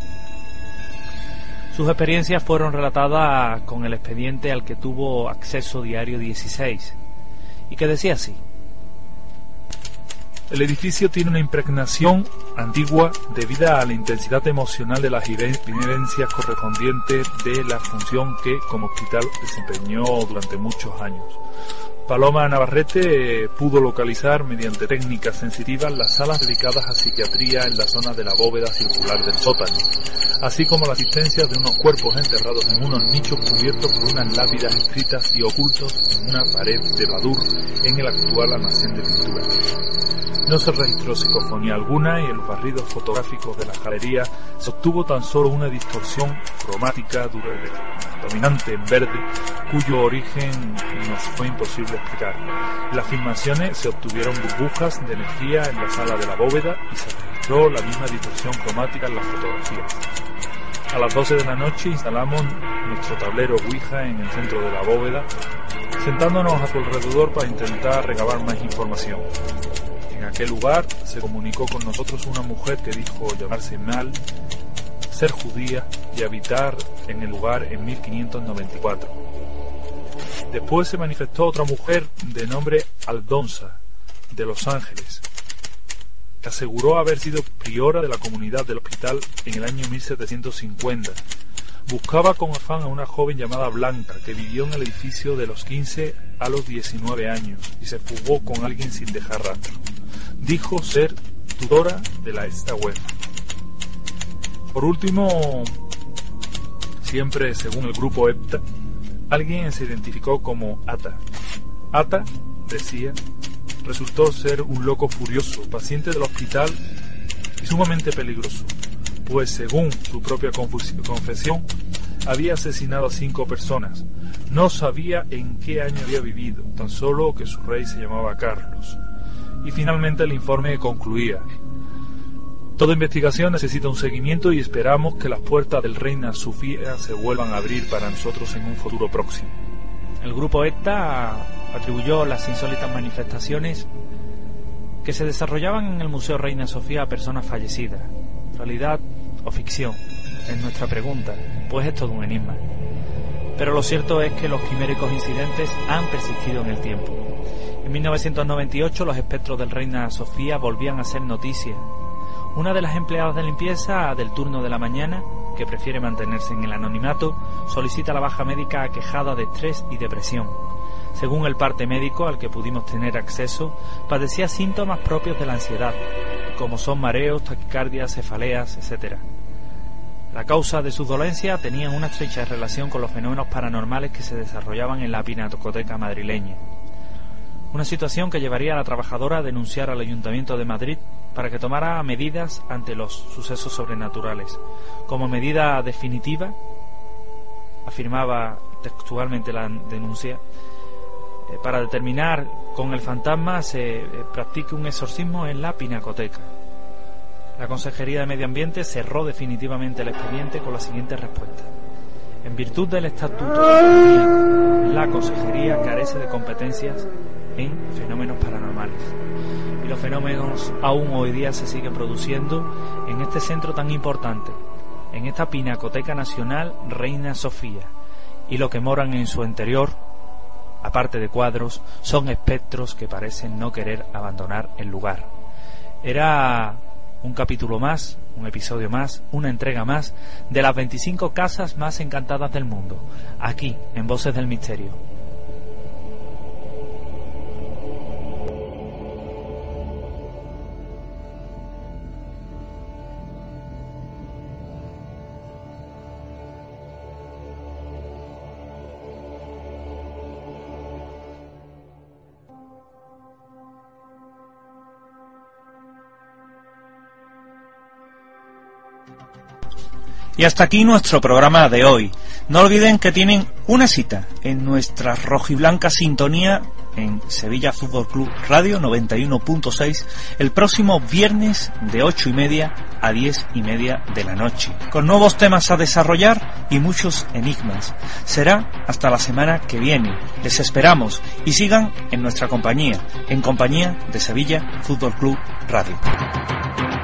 Sus experiencias fueron relatadas con el expediente al que tuvo acceso Diario 16 y que decía así: el edificio tiene una impregnación antigua debida a la intensidad emocional de las vivencias correspondientes de la función que como hospital desempeñó durante muchos años. Paloma Navarrete pudo localizar mediante técnicas sensitivas las salas dedicadas a psiquiatría en la zona de la bóveda circular del sótano, así como la existencia de unos cuerpos enterrados en unos nichos cubiertos por unas lápidas escritas y ocultos en una pared de Badur en el actual almacén de pintura. No se registró psicofonía alguna y en los barridos fotográficos de la galería se obtuvo tan solo una distorsión cromática dominante en verde, cuyo origen nos fue imposible explicar. En las filmaciones se obtuvieron burbujas de energía en la sala de la bóveda y se registró la misma distorsión cromática en las fotografías. A las 12 de la noche instalamos nuestro tablero Ouija en el centro de la bóveda, sentándonos a su alrededor para intentar recabar más información. En aquel lugar se comunicó con nosotros una mujer que dijo llamarse Mal, ser judía y habitar en el lugar en 1594. Después se manifestó otra mujer de nombre Aldonza, de Los Ángeles, que aseguró haber sido priora de la comunidad del hospital en el año 1750. Buscaba con afán a una joven llamada Blanca, que vivió en el edificio de los 15 a los 19 años y se fugó con alguien sin dejar rastro. Dijo ser tutora de la esta web. Por último, siempre según el grupo EPTA, alguien se identificó como Ata. Ata, decía, resultó ser un loco furioso, paciente del hospital y sumamente peligroso, pues según su propia confesión, había asesinado a 5 personas. No sabía en qué año había vivido, tan solo que su rey se llamaba Carlos. Y finalmente el informe concluía: toda investigación necesita un seguimiento y esperamos que las puertas del Reina Sofía se vuelvan a abrir para nosotros en un futuro próximo. El grupo ECTA atribuyó las insólitas manifestaciones que se desarrollaban en el Museo Reina Sofía a personas fallecidas. ¿Realidad o ficción? Es nuestra pregunta, pues es todo un enigma. Pero lo cierto es que los quiméricos incidentes han persistido en el tiempo. En 1998 los espectros del Reina Sofía volvían a ser noticia. Una de las empleadas de limpieza del turno de la mañana, que prefiere mantenerse en el anonimato, solicita la baja médica aquejada de estrés y depresión. Según el parte médico al que pudimos tener acceso, padecía síntomas propios de la ansiedad, como son mareos, taquicardias, cefaleas, etc. La causa de su dolencia tenía una estrecha relación con los fenómenos paranormales que se desarrollaban en la pinacoteca madrileña. Una situación que llevaría a la trabajadora a denunciar al Ayuntamiento de Madrid para que tomara medidas ante los sucesos sobrenaturales. Como medida definitiva, afirmaba textualmente la denuncia, para determinar con el fantasma se practique un exorcismo en la pinacoteca. La Consejería de Medio Ambiente cerró definitivamente el expediente con la siguiente respuesta: En virtud del Estatuto de Autonomía, la Consejería carece de competencias en fenómenos paranormales. Y los fenómenos aún hoy día se siguen produciendo en este centro tan importante, en esta Pinacoteca Nacional Reina Sofía. Y lo que moran en su interior, aparte de cuadros, son espectros que parecen no querer abandonar el lugar. Era un capítulo más, un episodio más, una entrega más de las 25 casas más encantadas del mundo, aquí en Voces del Misterio. Y hasta aquí nuestro programa de hoy. No olviden que tienen una cita en nuestra rojiblanca sintonía en Sevilla Fútbol Club Radio 91.6 el próximo viernes de 8:30 a 10:30 de la noche, con nuevos temas a desarrollar y muchos enigmas. Será hasta la semana que viene. Les esperamos y sigan en nuestra compañía, en compañía de Sevilla Fútbol Club Radio.